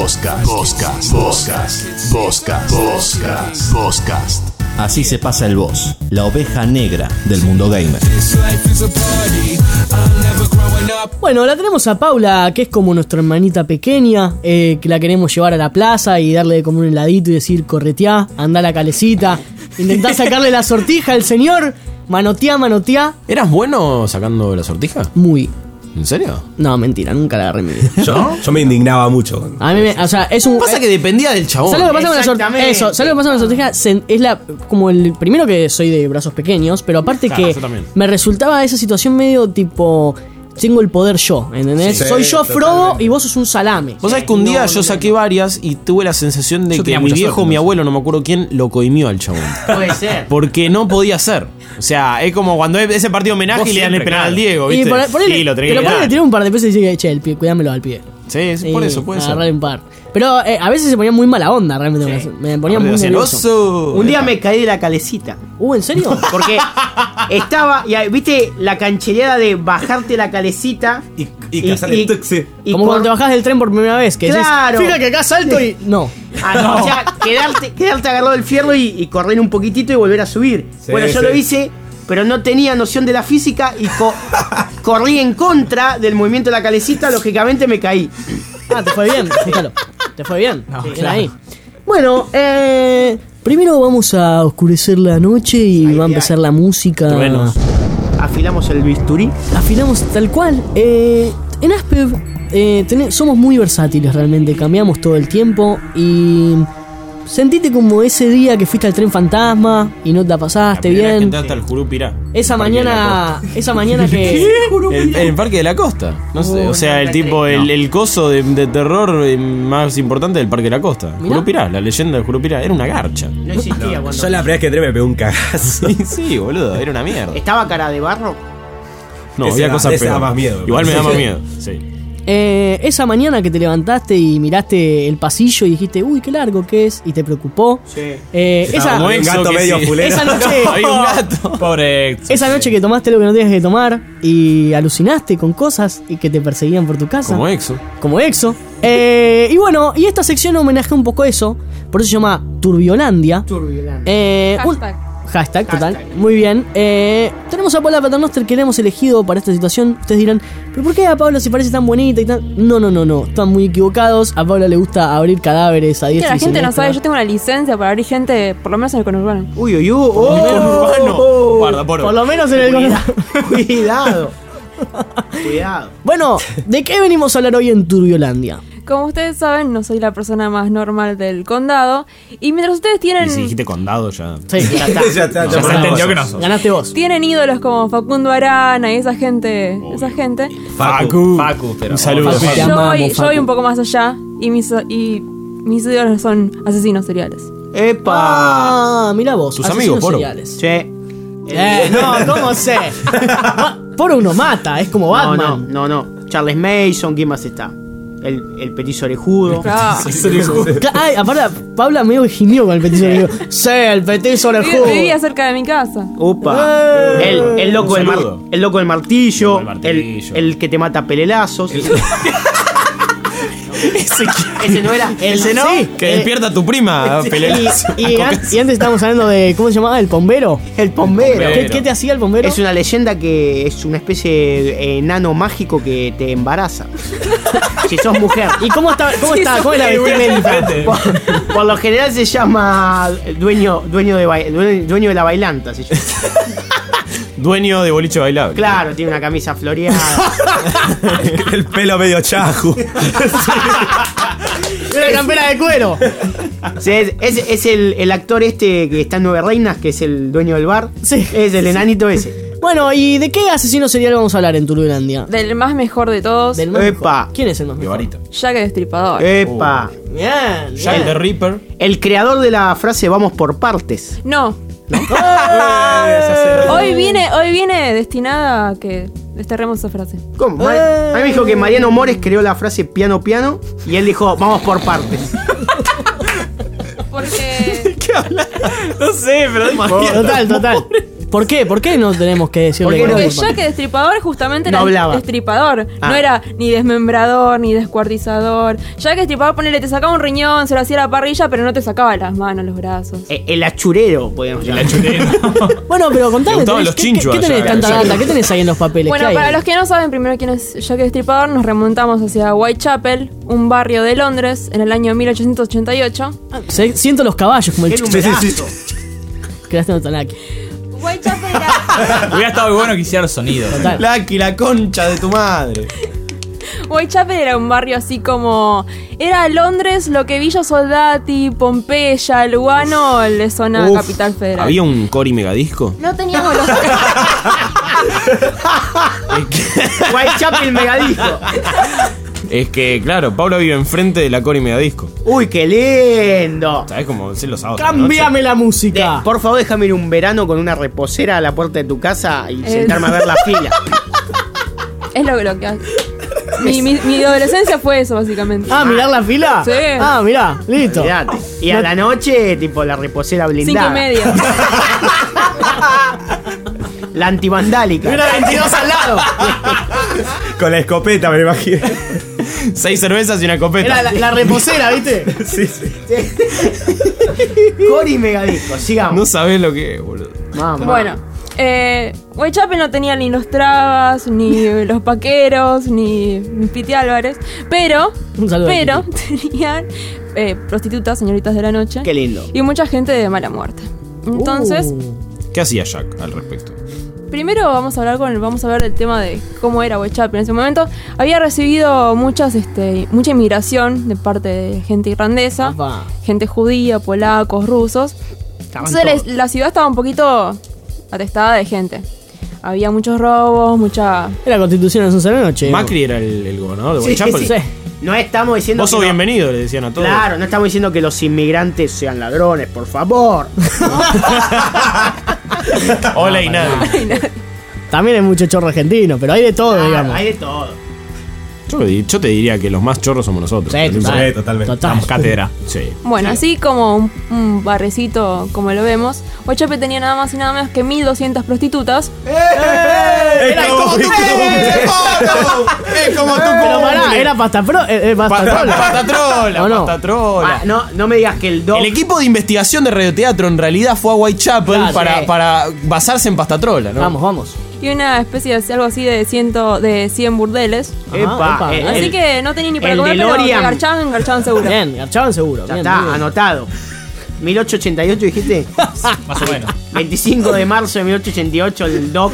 Podcast, podcast, podcast, podcast, podcast, podcast. Así se pasa el boss, la oveja negra del mundo gamer. Bueno, la tenemos a Paula, que es como nuestra hermanita pequeña, eh, que la queremos llevar a la plaza y darle como un heladito y decir correteá, andá a la calecita, intentá sacarle la sortija al señor, manoteá, manoteá. ¿Eras bueno sacando la sortija? Muy. ¿En serio? No, mentira, nunca la agarré en mi vida. Yo, yo me indignaba mucho. A mí me, o sea, es un... Pasa que dependía del chabón. ¿Sabes lo que pasa con la sortija? Eso, ¿sabes lo que pasa con la sortija? Se- Es la, como el primero que soy de brazos pequeños, pero aparte Claro, que yo también. me resultaba esa situación medio tipo... Tengo el poder yo, ¿entendés? Sí, Soy yo Frodo totalmente. y vos sos un salame. Vos sabés que un día yo saqué varias y tuve la sensación de Yo que tenía mi mucha viejo suerte, o mi no sé. abuelo, no me acuerdo quién, lo coimió al chabón. Puede ser. Porque no podía ser. O sea, es como cuando es ese partido homenaje Vos y le dan el siempre, penal claro. al Diego, Y ¿viste? por, por Sí, lo tenés pero que por ahí le ganar. tiré un par de pesos y dije, che, el pie, cuidámelo al pie. Sí, sí, por eso puede ser. Agarrarle un par. Pero eh, a veces se ponía muy mala onda, realmente. Sí. Me ponía muy Aparte, nervioso. celoso. Un día me caí de la calecita. Uh, ¿en serio? Porque estaba, y ahí, viste, la canchereada de bajarte la calecita. Y, y, cazar el tuxi. y Como cor- cuando te bajás del tren por primera vez. Que decís, Claro. fíjate que acá salto y... No. Ah, no, o sea, quedarte, quedarte agarrado del fierro y, y correr un poquitito y volver a subir. Sí, bueno, yo sí. lo hice, pero no tenía noción de la física y co- corrí en contra del movimiento de la calecita, lógicamente me caí. Ah, te fue bien, fíjalo. Te fue bien. No, Bien claro. ahí. Bueno, eh, primero vamos a oscurecer la noche y Ay, va a ay. empezar la música. Truenos. Afilamos el bisturí. Afilamos tal cual. Eh, en Aspev eh, tené- somos muy versátiles realmente. Cambiamos todo el tiempo y... Sentite como ese día que fuiste al tren fantasma y no te la pasaste bien. Entraste al Jurupirá. Esa Parque de la mañana, esa mañana que... Costa. El, el Parque de la Costa. No sé, Oh, o sea, no, el no, tipo, no. el, el coso de, de terror eh, más importante del Parque de la Costa. Mirá. Jurupirá, la leyenda de Jurupirá. Era una garcha. No existía cuando. Yo la primera vez que entré me pegó un cagazo. Sí, sí, boludo, era una mierda. ¿Estaba cara de barro? No, Ese había da- cosas ese da peores. más miedo, me Igual me da parece. más miedo, sí. Eh, esa mañana que te levantaste y miraste el pasillo y dijiste, uy, qué largo que es, y te preocupó. Sí. Eh, esa, Como un Exo gato que medio sí. fulero. esa noche, Había un gato. Pobre Exo. esa noche que tomaste lo que no tenías que tomar y alucinaste con cosas y que te perseguían por tu casa. Como Exo. Como Exo. Eh, y bueno, y esta sección homenajea un poco eso, por eso se llama Turbiolandia. Turbulento. Eh, un- Hashtag. Hashtag, total. Hashtag. Muy bien. Eh, tenemos a Paula Paternoster que la hemos elegido para esta situación. Ustedes dirán, ¿pero por qué a Paula se parece tan bonita y tan...? No, no, no, no. Están muy equivocados. A Paula le gusta abrir cadáveres a Que diestra la y gente no siniestra. sabe, yo tengo una licencia para abrir gente, por lo menos en el conurbano. Uy, uy, uy. Oh, Urbano. Guarda, por Por lo menos en el... Cuidado. Cuidado. Bueno, ¿de qué venimos a hablar hoy en Turbiolandia? Como ustedes saben, no soy la persona más normal del condado. Y mientras ustedes tienen, Y si dijiste condado ya. Sí, ya está. Ya está, No, ya ya se está. entendió que no sos. Ganaste vos. tienen ídolos como Facundo Arana y esa gente, esa gente, Facu. Facu, pero. Un saludo. Facu, te yo amamos, voy, yo Facu. voy un poco más allá y mis, y mis ídolos son asesinos seriales. Epa. Ah, mira vos. Tus asesinos amigos, Poro. seriales. Che. Eh, no, ¿cómo sé? Por uno mata, es como No, Batman. no, no, no. Charles Mason, ¿quién más está? El, el petiso orejudo. Ah, Cla- Ay, aparte, Paula medio que gimió con el petiso orejudo. Sí, el petiso vi- orejudo. vivía cerca de mi casa. Upa. Eh. El, el loco Un del mar- saludo. el loco del martillo. El loco El, del martillo. el que te mata a pelelazos. Ese, Ese no era. Ese no. Sí, que eh, despierta a tu prima, y, Pelelazo. y an- y antes estábamos hablando de, ¿cómo se llamaba? El pombero. El pombero. ¿Qué, qué te hacía el pombero? Es una leyenda que es una especie de enano mágico que te embaraza. Si sos mujer. ¿Y cómo está, cómo Sí, está, cómo es la sí, vestimenta? Por, por lo general se llama dueño, dueño, de, bai- dueño, dueño de la bailanta. Se llama. Dueño de boliche bailable. Claro, tiene una camisa floreada. El pelo medio chaju. Una campera de cuero. Sí, es es, es el, el actor este que está en Nueve Reinas, que es el dueño del bar. Sí. Es el enanito ese. Bueno, ¿y de qué asesino serial vamos a hablar en Turbulandia? Del más mejor de todos, Del más Epa. mejor. ¿Quién es el más mejor? Guevarita. Jack el Destripador. Epa. Bien, Jack bien. the Ripper. El creador de la frase vamos por partes. No, ¡Eh! hoy viene, hoy viene destinada a que desterremos esa frase. ¿Cómo? Ma- A mí me dijo que Mariano Mores creó la frase piano piano y él dijo vamos por partes. Porque ¿Qué habla? No sé, pero demasiado. Total, total. ¿Por qué? ¿Por qué no tenemos que decirle? ¿Por qué que no? Porque disculpa? Jack el Destripador justamente No era hablaba. destripador. Ah. No era ni desmembrador, ni descuartizador. Jack el Destripador, ponele, te sacaba un riñón, se lo hacía a la parrilla, pero no te sacaba las manos, los brazos. Eh, el achurero, podemos llamar. Bueno, pero contame, Le gustaban tenés- los ¿qué, chinchos qué, qué tenés allá, tanta allá. data? ¿Qué tenés ahí en los papeles? Bueno, ¿Qué hay para ahí? los que no saben primero quién es Jack el Destripador, nos remontamos hacia Whitechapel, un barrio de Londres, en el año mil ochocientos ochenta y ocho. Se- siento los caballos como el Qué chico. numerazo. Quedaste en Tanaki. Whitechapel era, Hubiera estado muy bueno que hiciera sonido. Total. Lucky, la concha de tu madre. Whitechapel era un barrio así como... Era Londres lo que Villa Soldati, Pompeya, Lugano le zona Uf, Capital Federal. ¿Había un Cori megadisco? No teníamos los... Whitechapel megadisco. Es que, claro, Pablo vive enfrente de la Cori megadisco. Uy, qué lindo. ¿Sabes cómo se los sábados? a la Cámbiame la De- música. por favor, déjame ir un verano con una reposera a la puerta de tu casa y Eh. sentarme a ver la fila. Es lo, lo que hace. Mi, mi, mi adolescencia fue eso, básicamente. Ah, ¿mirar la fila? Sí. Ah, mirá, listo. Olvídate. Y a la noche, tipo la reposera Cinco blindada. y media. La antivandálica. Mira veintidós al lado. Con la escopeta, me imagino. Seis cervezas y una copeta. Era la, la reposera, ¿viste? Sí, sí. Cori megadisco, sigamos. No sabés lo que es, boludo. Mamá. Bueno, eh, Whitechapel no tenía ni los Trabas, ni los Paqueros, ni, ni Piti Álvarez, pero, Un saludo a pero tenían eh, prostitutas, señoritas de la noche, Qué lindo. y mucha gente de mala muerte. Entonces, Uh. ¿Qué hacía Jack al respecto? primero vamos a hablar con el, vamos a hablar del tema de cómo era Whitechapel en ese momento. Había recibido muchas, este, mucha inmigración de parte de gente irlandesa, Opa. gente judía, polacos, rusos. Estaban Entonces todos. la, la ciudad estaba un poquito atestada de gente. Había muchos robos, mucha... Era Constitución en once de la noche. Macri era el, el gobernador de Sí, Whitechapel. sí. No estamos diciendo Vos sos que no- bienvenido, le decían a todos. Claro, no estamos diciendo que los inmigrantes sean ladrones, por favor. Hola y nada. También hay mucho chorro argentino, pero hay de todo, Claro, digamos. hay de todo. Yo, yo te diría que los más chorros somos nosotros. Sí, total. Sí, totalmente. Total. Damos cátedra. Sí. Bueno, así como un, un barrecito como lo vemos, Whitechapel tenía nada más y nada menos que mil doscientas prostitutas. Era como tú. Es como tú, Pero pará, era pasta pro, eh, eh, pasta trola. Patatrola, ¿O no? patatrola. Ah, no, no me digas que el doc. El equipo de investigación de radioteatro en realidad fue a Whitechapel Claro, para, sí. para basarse en Pastatrola, ¿no? Vamos, vamos. Y una especie de algo así de ciento, de cien burdeles. Epa, epa. eh, Así el- que no tenía ni para el comer, pero DeLorean. que garchaban, garchaban seguro. Bien, garchaban seguro. Ya bien, está, bien. anotado. mil ochocientos ochenta y ocho dijiste. Más o menos. veinticinco de marzo de mil ochocientos ochenta y ocho, el doc.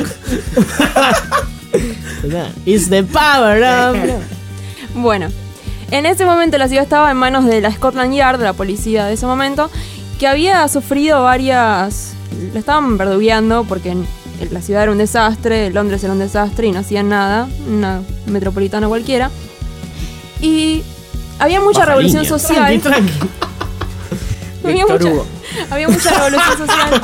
It's the power of... Bueno, en ese momento la ciudad estaba en manos de la Scotland Yard, de la policía de ese momento, que había sufrido varias... La estaban verdugueando porque en- la ciudad era un desastre, Londres era un desastre y no hacían nada, una metropolitana cualquiera. Y había mucha Baja revolución línea. social. Tranqui, tranqui. Había Víctor mucha, Hugo. había mucha revolución social.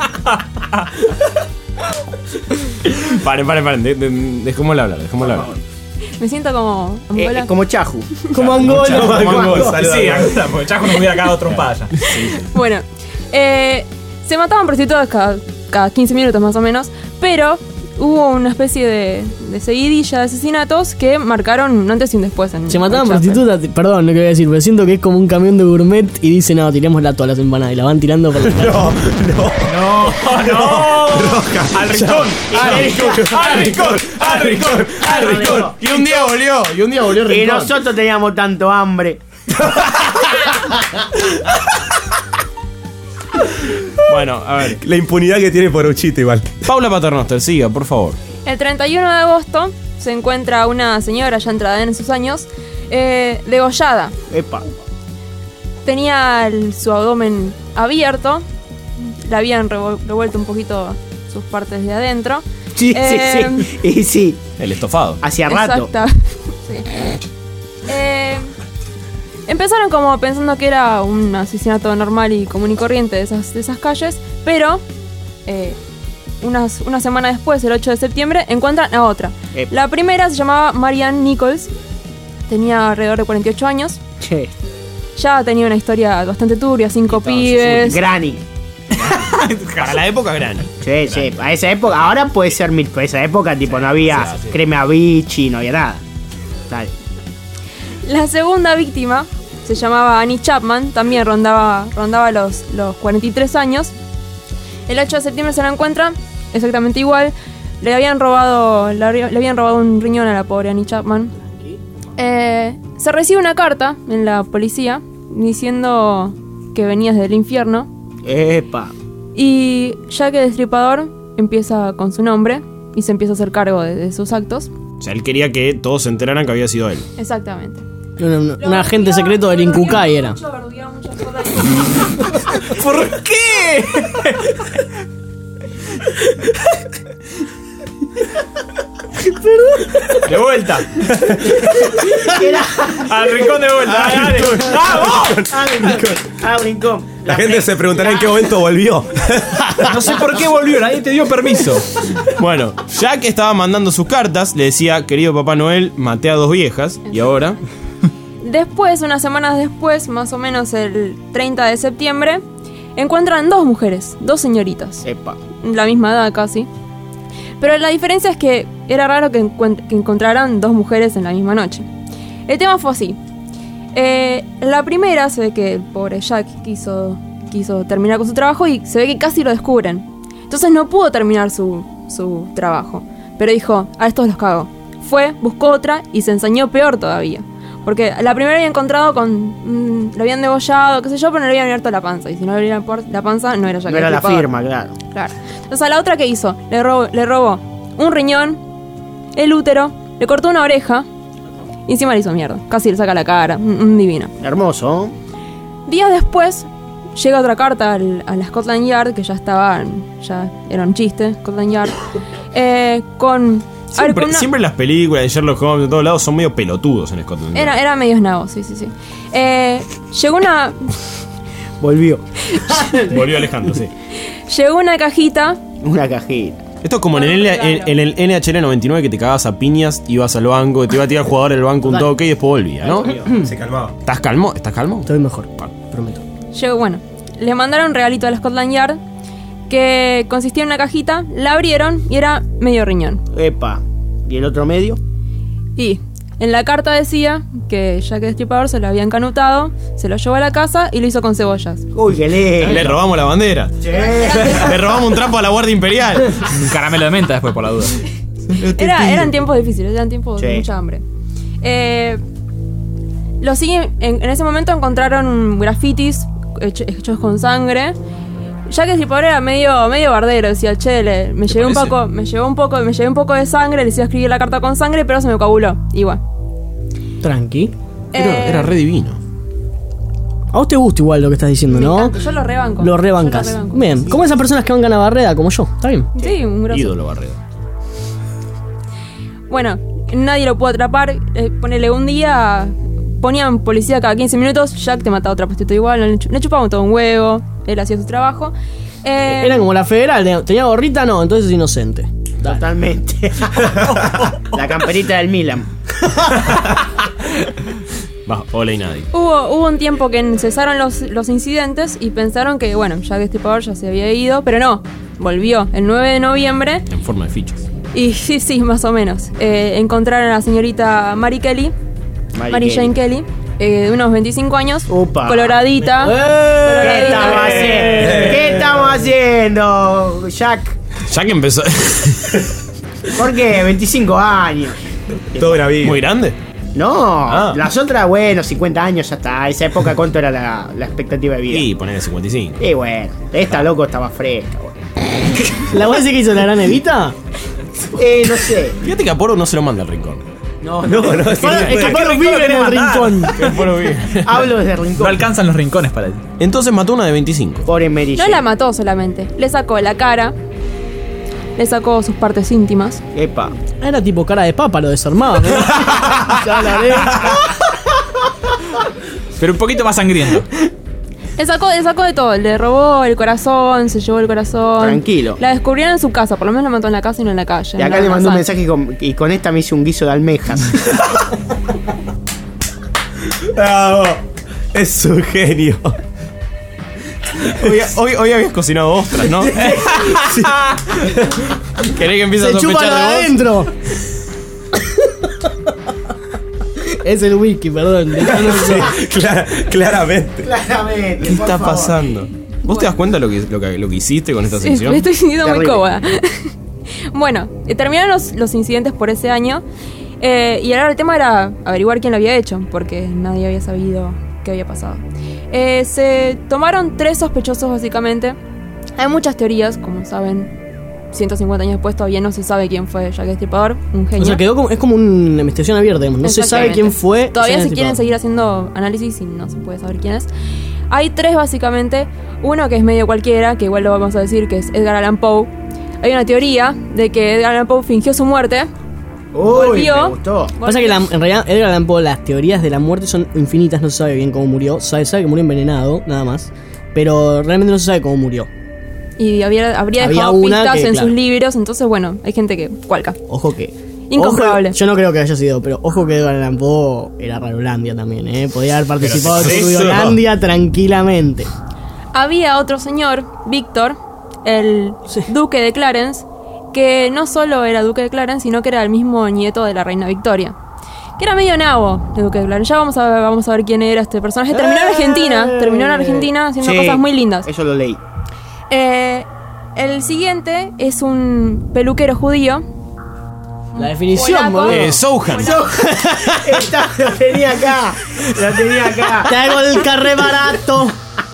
Paren, paren, paren. de- de- Dejémosla hablar, dejémosla hablar. Me siento como Eh, Angola. como Chaju. Como Angola. Como Angola. Sí, porque Chaco no hubiera cagado trompada ya. Bueno, eh, se mataban prostitutas cada, cada quince minutos más o menos, pero hubo una especie de, de seguidilla de asesinatos que marcaron un antes y un después. En Se mataban Whitechapel. prostitutas, perdón, no quería decir, pero siento que es como un camión de gourmet y dice, no, tiremosla todas las empanadas y la van tirando por la calle. No, no. Al rincón. Al rincón. Al rincón. Al rincón. Al rincón. Y un día volvió, y un día volvió Y Rincón. nosotros teníamos tanto hambre. Bueno, a ver. La impunidad que tiene Poruchito igual. Paula Paternoster, siga, por favor. El treinta y uno de agosto se encuentra una señora ya entrada en sus años, eh, degollada. Epa. Tenía el- su abdomen abierto, le habían revol- revuelto un poquito sus partes de adentro. Sí, Eh, sí, sí. Y sí, El estofado. hacía rato. Exacto. Sí. Eh, empezaron como pensando que era un asesinato normal y común y corriente de esas, de esas calles, pero eh, unas, una semana después, el ocho de septiembre, encuentran a otra. Epa. La primera se llamaba Marianne Nichols, tenía alrededor de cuarenta y ocho años, Che, ya tenía una historia bastante turbia, cinco pibes. Granny. Para la época, gran. Sí, sí, a esa época, ahora puede ser mil, pero a esa época tipo no había Sí, sí. crema Vichy, no había nada. Dale. La segunda víctima se llamaba Annie Chapman, también rondaba, rondaba los, los cuarenta y tres años. El ocho de septiembre se la encuentra, exactamente igual. Le habían robado, le, habría- le habían robado un riñón a la pobre Annie Chapman. Eh, se recibe una carta en la policía diciendo que venías del infierno. Epa. Y Jack el Destripador empieza con su nombre y se empieza a hacer cargo de, de sus actos. O sea, él quería que todos se enteraran que había sido él. Exactamente. Un, un agente secreto del Incucay era. ¿Por qué? De vuelta. Al rincón de vuelta. Ah, dale. ¡Vamos! Ah, rincón. Ah, rincón. La gente se preguntará en qué momento volvió. No sé por qué volvió, nadie te dio permiso. Bueno, Jack estaba mandando sus cartas. Le decía, querido Papá Noel, maté a dos viejas. Y ahora... Después, unas semanas después, más o menos el treinta de septiembre, encuentran dos mujeres, dos señoritas, Epa. la misma edad casi. Pero la diferencia es que era raro que, encuent- que encontraran dos mujeres en la misma noche. El tema fue así. Eh, la primera se ve que el pobre Jack quiso, quiso terminar con su trabajo y se ve que casi lo descubren. Entonces no pudo terminar su, su trabajo. Pero dijo, a estos los cago. Fue, buscó otra y se ensañó peor todavía. Porque la primera había encontrado con... Mm, lo habían degollado, qué sé yo, pero no le habían abierto la panza. Y si no le abrían por- la panza, no era Jack No el era la Destripador. firma, claro. Claro. Entonces a la otra, ¿qué hizo? Le robó, le robó un riñón, el útero, le cortó una oreja y encima le hizo mierda. Casi le saca la cara. Un, un divino. Hermoso. Días después llega otra carta al, a la Scotland Yard, que ya estaban, ya era un chiste, Scotland Yard, eh, con... a ver, Siempre, con una- siempre las películas de Sherlock Holmes de todos lados son medio pelotudos en Scotland. Era, era medio esnabo, sí, sí, sí. Eh, llegó una... Volvió. Volvió Alejandro, sí. Llegó una cajita. Una cajita. Esto es como en el, en, en el N H L noventa y nueve que te cagabas a piñas, ibas al banco, te iba a tirar el jugador del banco un toque y después volvía, ¿no? Se calmaba. ¿Estás calmo? ¿Estás calmo? Estoy mejor, prometo. Llegó, bueno, le mandaron un regalito a la Scotland Yard que consistía en una cajita, la abrieron y era medio riñón. Epa. ¿Y el otro medio? Y en la carta decía que Jack el Destripador se lo habían canutado, se lo llevó a la casa y lo hizo con cebollas. Uy, qué lindo. Le robamos la bandera. Le robamos un trapo a la Guardia Imperial. Un caramelo de menta después por la duda. Era, eran tiempos difíciles, eran tiempos de Sí. mucha hambre. Eh, lo siguen, en, en ese momento encontraron grafitis hecho- hechos con sangre. Ya que el Destripador era medio, medio bardero, decía, che, le- me llevé un parece? poco, me llevé un poco, me llevé un poco de sangre, les iba a escribir la carta con sangre, pero se me coaguló. Igual. Tranqui. Era, Eh, era re divino. A vos te gusta igual lo que estás diciendo, me ¿no? encanta, yo lo rebanco. Lo Yo rebancas. lo rebanco. Bien, como esas personas que bancan a Barreda, como yo. ¿Está bien? Sí, un grosso. Ídolo Barredo. Bueno, nadie lo pudo atrapar. Eh, ponele un día, ponían policía cada quince minutos. Jack te mataba a otra prostituta igual. Le, chu- le chupaban todo un huevo. Él hacía su trabajo. Eh, Era como la federal, tenía- tenía gorrita, no, entonces es inocente. Totalmente. La camperita del Milan. Va, hola y nadie. hubo, hubo un tiempo que cesaron los, los incidentes y pensaron que, bueno, Jack el Destripador ya se había ido. Pero no, volvió el nueve de noviembre. En forma de fichas. Y sí, sí, más o menos. Eh, encontraron a la señorita Mary Kelly. Mary Mary Jane Kelly. eh, de unos veinticinco años. Upa. Coloradita. ¿Qué estamos haciendo? ¿Qué estamos haciendo, Jack? Ya que empezó. ¿Por qué? veinticinco años. Toda una vida. Muy grande. No, Ah. las otras, bueno, cincuenta años ya está. Esa época, ¿cuánto era la, la expectativa de vida? Y poner cincuenta y cinco. Y bueno, esta loco estaba fresca, bueno. ¿La voz que hizo la gran Evita? Eh, no sé. Fíjate que a Poro no se lo manda al rincón. No, no, no. Es que Pablo vive en el rincón. Hablo desde No rincón. alcanzan los rincones para él. Entonces mató una de veinticinco. Pobre Mary No Jane. la mató solamente. Le sacó la cara. Le sacó sus partes íntimas. Epa. Era tipo cara de papa, lo desarmaba. ¿no? Ya la haré. Pero un poquito más sangriento. Le sacó, le sacó de todo. Le robó el corazón, se llevó el corazón. Tranquilo. La descubrieron en su casa. Por lo menos la mató en la casa y no en la calle. Y acá no le en la mandó un sala. mensaje y con, y con esta me hice un guiso de almejas. Bravo. Es un genio. Hoy, hoy, hoy habías cocinado ostras, ¿no? Sí. ¿Querés que empiece a Se chupa sospechar lo de de vos? adentro. Es el whisky, perdón. Sí, clara- claramente. Claramente. ¿Qué está pasando? ¿Vos te das cuenta lo que, lo que, lo que hiciste con esta Sí, sección? me estoy sintiendo muy Terrible. cómoda. Bueno, eh, terminaron los, los incidentes por ese año. eh, y ahora el tema era averiguar quién lo había hecho, porque nadie había sabido qué había pasado. Eh, se tomaron tres sospechosos básicamente. Hay muchas teorías, como saben. ciento cincuenta años después todavía no se sabe quién fue Jack el Destripador, un genio. O sea, quedó como, es como una investigación abierta, digamos. No se sabe Exactamente. quién fue. Todavía Jack se el quieren Destripador. seguir haciendo análisis y no se puede saber quién es. Hay tres básicamente. Uno que es medio cualquiera, que igual lo vamos a decir, que es Edgar Allan Poe. Hay una teoría de que Edgar Allan Poe fingió su muerte. Uy, Volvió. me gustó. Pasa que la- en realidad Edgar Allan Poe, las teorías de la muerte son infinitas, no se sabe bien cómo murió. Sabe, sabe que murió envenenado, nada más. Pero realmente no se sabe cómo murió. Y había, habría Había dejado una pistas que, en claro. sus libros. Entonces, bueno, hay gente que cualca. Ojo que. Incomprobable. Ojo, yo no creo que haya sido, pero ojo que Edgar Allan Poe era Rarolandia también, ¿eh? Podía haber participado Pero de ¿qué es eso? Rarolandia tranquilamente. Había otro señor, Víctor, el Sí. duque de Clarence, que no solo era duque de Clarence, sino que era el mismo nieto de la reina Victoria. Que era medio nabo, el duque de Clarence. Ya vamos a ver, vamos a ver quién era este personaje. Terminó en Argentina, terminó en Argentina haciendo Sí, cosas muy lindas. Eso lo leí. Eh, el siguiente es un peluquero judío. La definición, Polaco. boludo. Eh, Sohan. Esta, lo tenía acá. Lo tenía acá. Te hago el carré barato.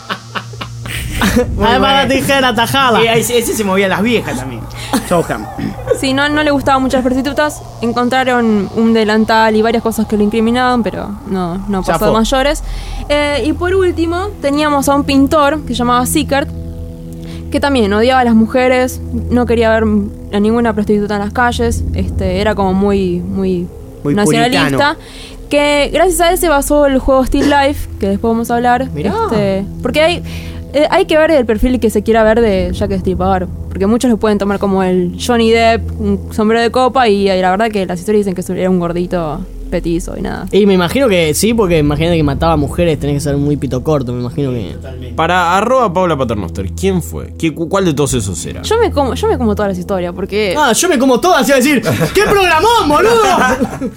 Además la bueno. tijera tajada. Sí, ese, ese se movía a las viejas también. Soham. Sí, no, no le gustaban mucho las prostitutas. Encontraron un delantal y varias cosas que lo incriminaban, pero no, no pasó Zafó. a mayores. Eh, y por último, teníamos a un pintor que se llamaba Sickert, que también odiaba a las mujeres, no quería ver a ninguna prostituta en las calles, este, era como muy, muy, Muy nacionalista. puritano. Que gracias a él se basó el juego Still Life, que después vamos a hablar. Mirá. Este, porque hay, eh, hay que ver el perfil que se quiera ver de Jack el Destripador. Porque muchos lo pueden tomar como el Johnny Depp, un sombrero de copa, y eh, la verdad que las historias dicen que era un gordito petizo y nada. Y me imagino que sí, porque imagínate que mataba a mujeres, tenés que ser muy pito corto, me imagino que. Para arroba Paula Paternoster, ¿quién fue? ¿Qué, cu- ¿Cuál de todos esos era? Yo me como, yo me como todas las historias, porque Ah, yo me como todas, iba a decir, ¡qué programón, boludo!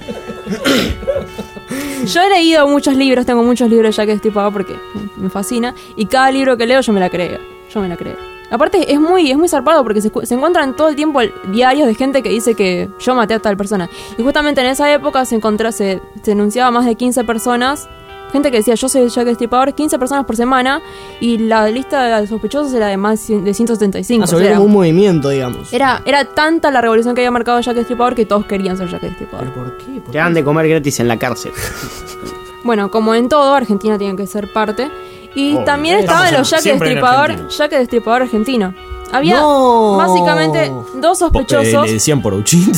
yo he leído muchos libros, tengo muchos libros de Jack el Destripador porque me- me fascina, y cada libro que leo yo me la creo, yo me la creo. Aparte es muy, es muy zarpado porque se, se encuentran todo el tiempo diarios de gente que dice que yo maté a tal persona. Y justamente en esa época se encontró, se, se denunciaba más de quince personas. Gente que decía yo soy Jack el Destripador, quince personas por semana. Y la lista de sospechosos era de más de ciento setenta y cinco. Ah, se o sea, volvió como un movimiento, digamos. era, era tanta la revolución que había marcado Jack el Destripador que todos querían ser Jack el Destripador. ¿Por qué? ¿Por Te dan de comer gratis en la cárcel. Bueno, como en todo, Argentina tiene que ser parte. Y Obvio. también estaban Estamos los Jack el siempre en Destripador, Argentina. Jack el Destripador argentino. Había No. básicamente dos Po- eh, sospechosos. le decían por Uchín.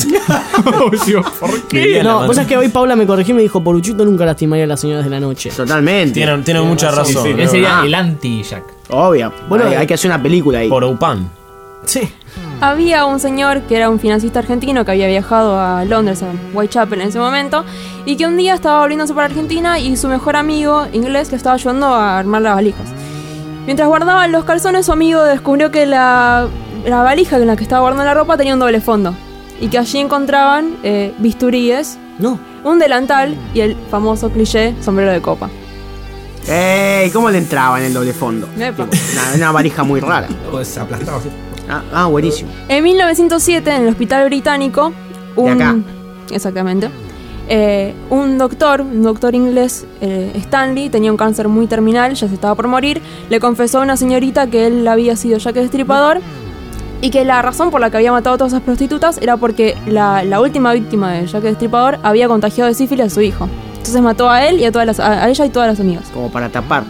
¿Por qué? No, vos sabés que hoy Paula me corrigió y me dijo, Poruchito nunca lastimaría a las señoras de la noche. Totalmente. Tienen, tienen mucha razón. Él ¿no? sería Ah. el anti-Jack. Obvio. Bueno, hay, hay que hacer una película ahí. Por Upan. Sí. Había un señor que era un financista argentino que había viajado a Londres, a Whitechapel en ese momento, y que un día estaba volviéndose para Argentina y su mejor amigo inglés le estaba ayudando a armar las valijas. Mientras guardaban los calzones, su amigo descubrió que la, la valija en la que estaba guardando la ropa tenía un doble fondo, y que allí encontraban eh, bisturíes, No. un delantal y el famoso cliché sombrero de copa. Ey, ¿cómo le entraba en el doble fondo? Epa. Una, una valija muy rara. Se aplastaba así. Ah, ah, buenísimo. En mil novecientos siete, en el hospital británico, un, De acá. exactamente, eh, un doctor, un doctor inglés, eh, Stanley, tenía un cáncer muy terminal, ya se estaba por morir, le confesó a una señorita que él había sido Jack el Destripador y que la razón por la que había matado a todas esas prostitutas era porque la, la última víctima de Jack el Destripador había contagiado de sífilis a su hijo. Entonces mató a él y a todas las, a, a ella y todas las amigas. Como para tapar.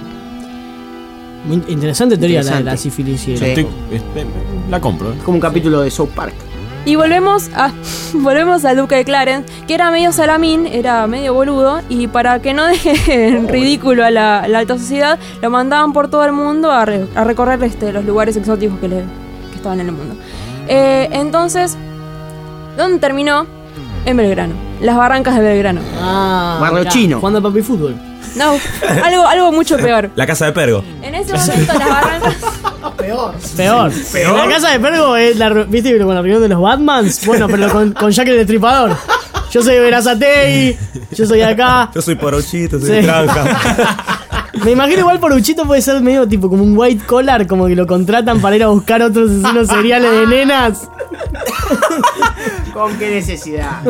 Muy interesante teoría la de la Interesante. sífilis y el- Sí. Estoy- este, la compro. ¿eh? Es como un capítulo de South Park. Y volvemos a volvemos al duque de Clarence, que era medio salamín, era medio boludo, y para que no deje en ridículo a la, la alta sociedad, lo mandaban por todo el mundo a, re- a recorrer este, los lugares exóticos que, le, que estaban en el mundo. Eh, entonces, ¿dónde terminó? En Belgrano, las barrancas de Belgrano. Ah, Barrio mirá, chino. Jugando a papi fútbol. No, algo, algo mucho peor. La casa de Pergo. En ese momento las barrancas... Peor. Peor. En la casa de Pergo es la, ¿viste con la reunión de los Batmans? Bueno, pero con, con Jack el Destripador. Yo soy de Verazategui, yo soy de acá. Yo soy Poruchito, soy Sí. de Granja. Me imagino igual Poruchito puede ser medio tipo como un white collar, como que lo contratan para ir a buscar otros asesinos seriales de nenas. ¿Con qué necesidad?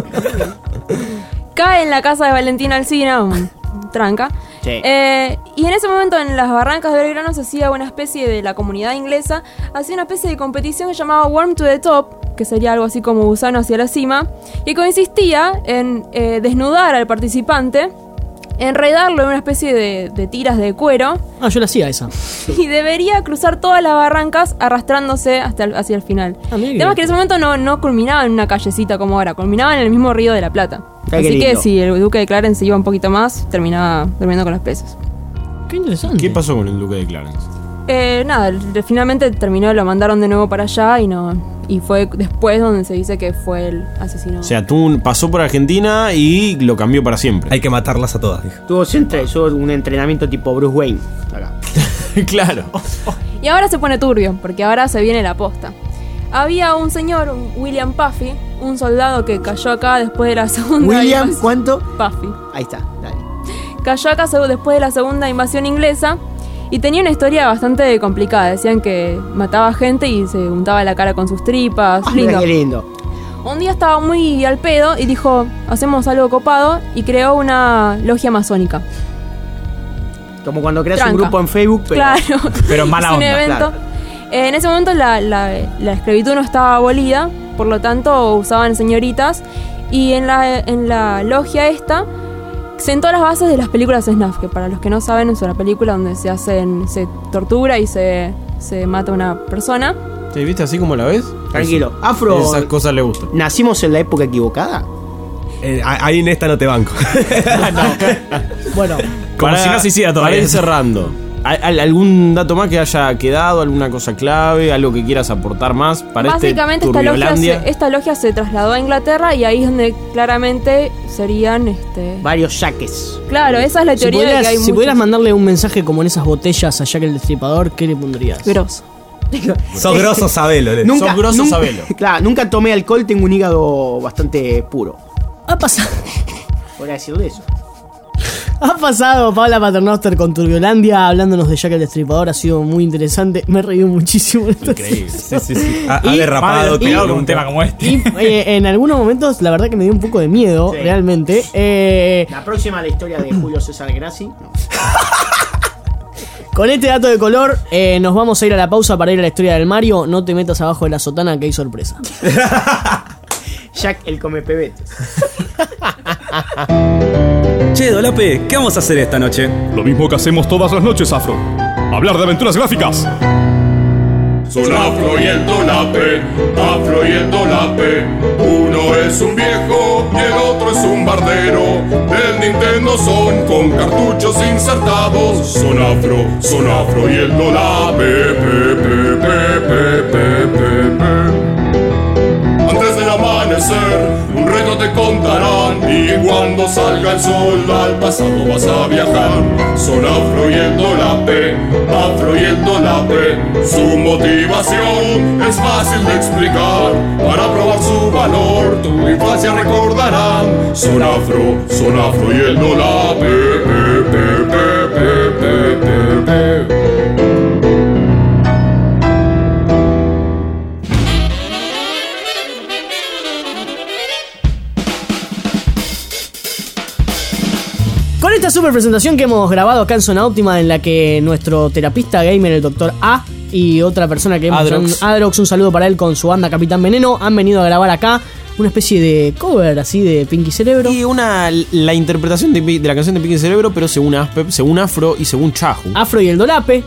Cae en la casa de Valentina Alsina, un tranca. Sí. Eh, y en ese momento en las barrancas de Belgrano se hacía una especie de la comunidad inglesa, hacía una especie de competición que llamaba Worm to the Top, que sería algo así como gusano hacia la cima, y consistía en eh, desnudar al participante, enredarlo en una especie de, de tiras de cuero, Ah, yo la hacía esa. y debería cruzar todas las barrancas arrastrándose hasta el- hacia el final. Ah, mira que- Además que en ese momento no, no culminaba en una callecita como ahora, culminaba en el mismo río de la Plata. Ay, qué Así que lindo. si el duque de Clarence iba un poquito más, terminaba terminando con los presos. Qué interesante. ¿Qué pasó con el duque de Clarence? Eh, nada, el- finalmente terminó, lo mandaron de nuevo para allá y no y fue después donde se dice que fue el asesino. O sea, tú pasó por Argentina y lo cambió para siempre. Hay que matarlas a todas, dije. Tuvo centra- tuvo un entrenamiento tipo Bruce Wayne. Acá. Claro. Y ahora se pone turbio, porque ahora se viene la posta. Había un señor, un William Puffy, un soldado que cayó acá después de la segunda William, invasión. ¿cuánto? Puffy. Ahí está, dale. Cayó acá seg- después de la segunda invasión inglesa y tenía una historia bastante complicada. Decían que mataba gente y se untaba la cara con sus tripas. Ah, Lindo. qué lindo. Un día estaba muy al pedo y dijo, hacemos algo copado, y creó una logia masónica. Como cuando creas Tranca. un grupo en Facebook, pero. Claro. Pero mala Es un onda, evento. claro. Eh, en ese momento la, la- la esclavitud no estaba abolida, por lo tanto usaban señoritas. Y en la, en la logia esta sentó las bases de las películas Snuff, que para los que no saben es una película donde se hacen, se tortura y se, se mata a una persona. ¿Te viste así como la ves? Tranquilo. Afro. Esas cosas le gustan. ¿Nacimos en la época equivocada? Eh, ahí en esta no te banco. Bueno, Como si no se hiciera todavía. Para ir cerrando. ¿Al- al- ¿Algún dato más que haya quedado? ¿Alguna cosa clave? ¿Algo que quieras aportar más para Básicamente este esta logia, Turbiolandia? se, esta logia se trasladó a Inglaterra y ahí es donde claramente serían... este Varios yaques. Claro, esa es la si teoría de pudieras, que hay si muchos- pudieras mandarle un mensaje como en esas botellas a Jack el Destripador, ¿qué le pondrías? Grosso. Sos grosso, sabelo. le- Nunca, Sos grosso, nunca- sabelo. Claro, nunca tomé alcohol, tengo un hígado bastante puro. Ha pasado, Podría decirle eso. ha pasado Paula Paternoster con Turbiolandia hablándonos de Jack el Destripador, ha sido muy interesante, me he reído muchísimo. Increíble. Sí, sí, sí. Ha, ha Y- derrapado. y- tirado con un un tema como este. Y eh, en algunos momentos la verdad que me dio un poco de miedo, Sí. realmente. Eh, La próxima, la historia de Julio César Grassi. No. con este dato de color eh, nos vamos a ir a la pausa para ir a la historia del Mario. No te metas abajo de la sotana que hay sorpresa. Jack el come pebetes. Che, Dolape, ¿qué vamos a hacer esta noche? Lo mismo que hacemos todas las noches, Afro. Hablar de aventuras gráficas. Son Afro y el Dolape, Afro y el Dolape. Uno es un viejo y el otro es un bardero. Del Nintendo son con cartuchos insertados. Son Afro, son Afro y el Dolape. Pe, pe, pe, pe, pe, pe, pe. Antes del amanecer, un reto te contarán. Y cuando salga el sol, al pasado vas a viajar. Son Afro y el Dolape, Afro y el Dolape. Su motivación es fácil de explicar. Para probar su valor, tu infancia recordarán. Son Afro, son Afro y el Dolape. Pe, pe, pe, pe, pe, pe, pe. Con esta super presentación que hemos grabado acá en Zona Óptima, en la que nuestro terapista gamer, el doctor A, y otra persona que hemos Adrox. Adrox, un saludo para él con su banda Capitán Veneno, han venido a grabar acá una especie de cover así de Pinky Cerebro. Y una, la interpretación de, de la canción de Pinky Cerebro, pero según Aspep, según Afro y según Chahu. Afro y el Dolape.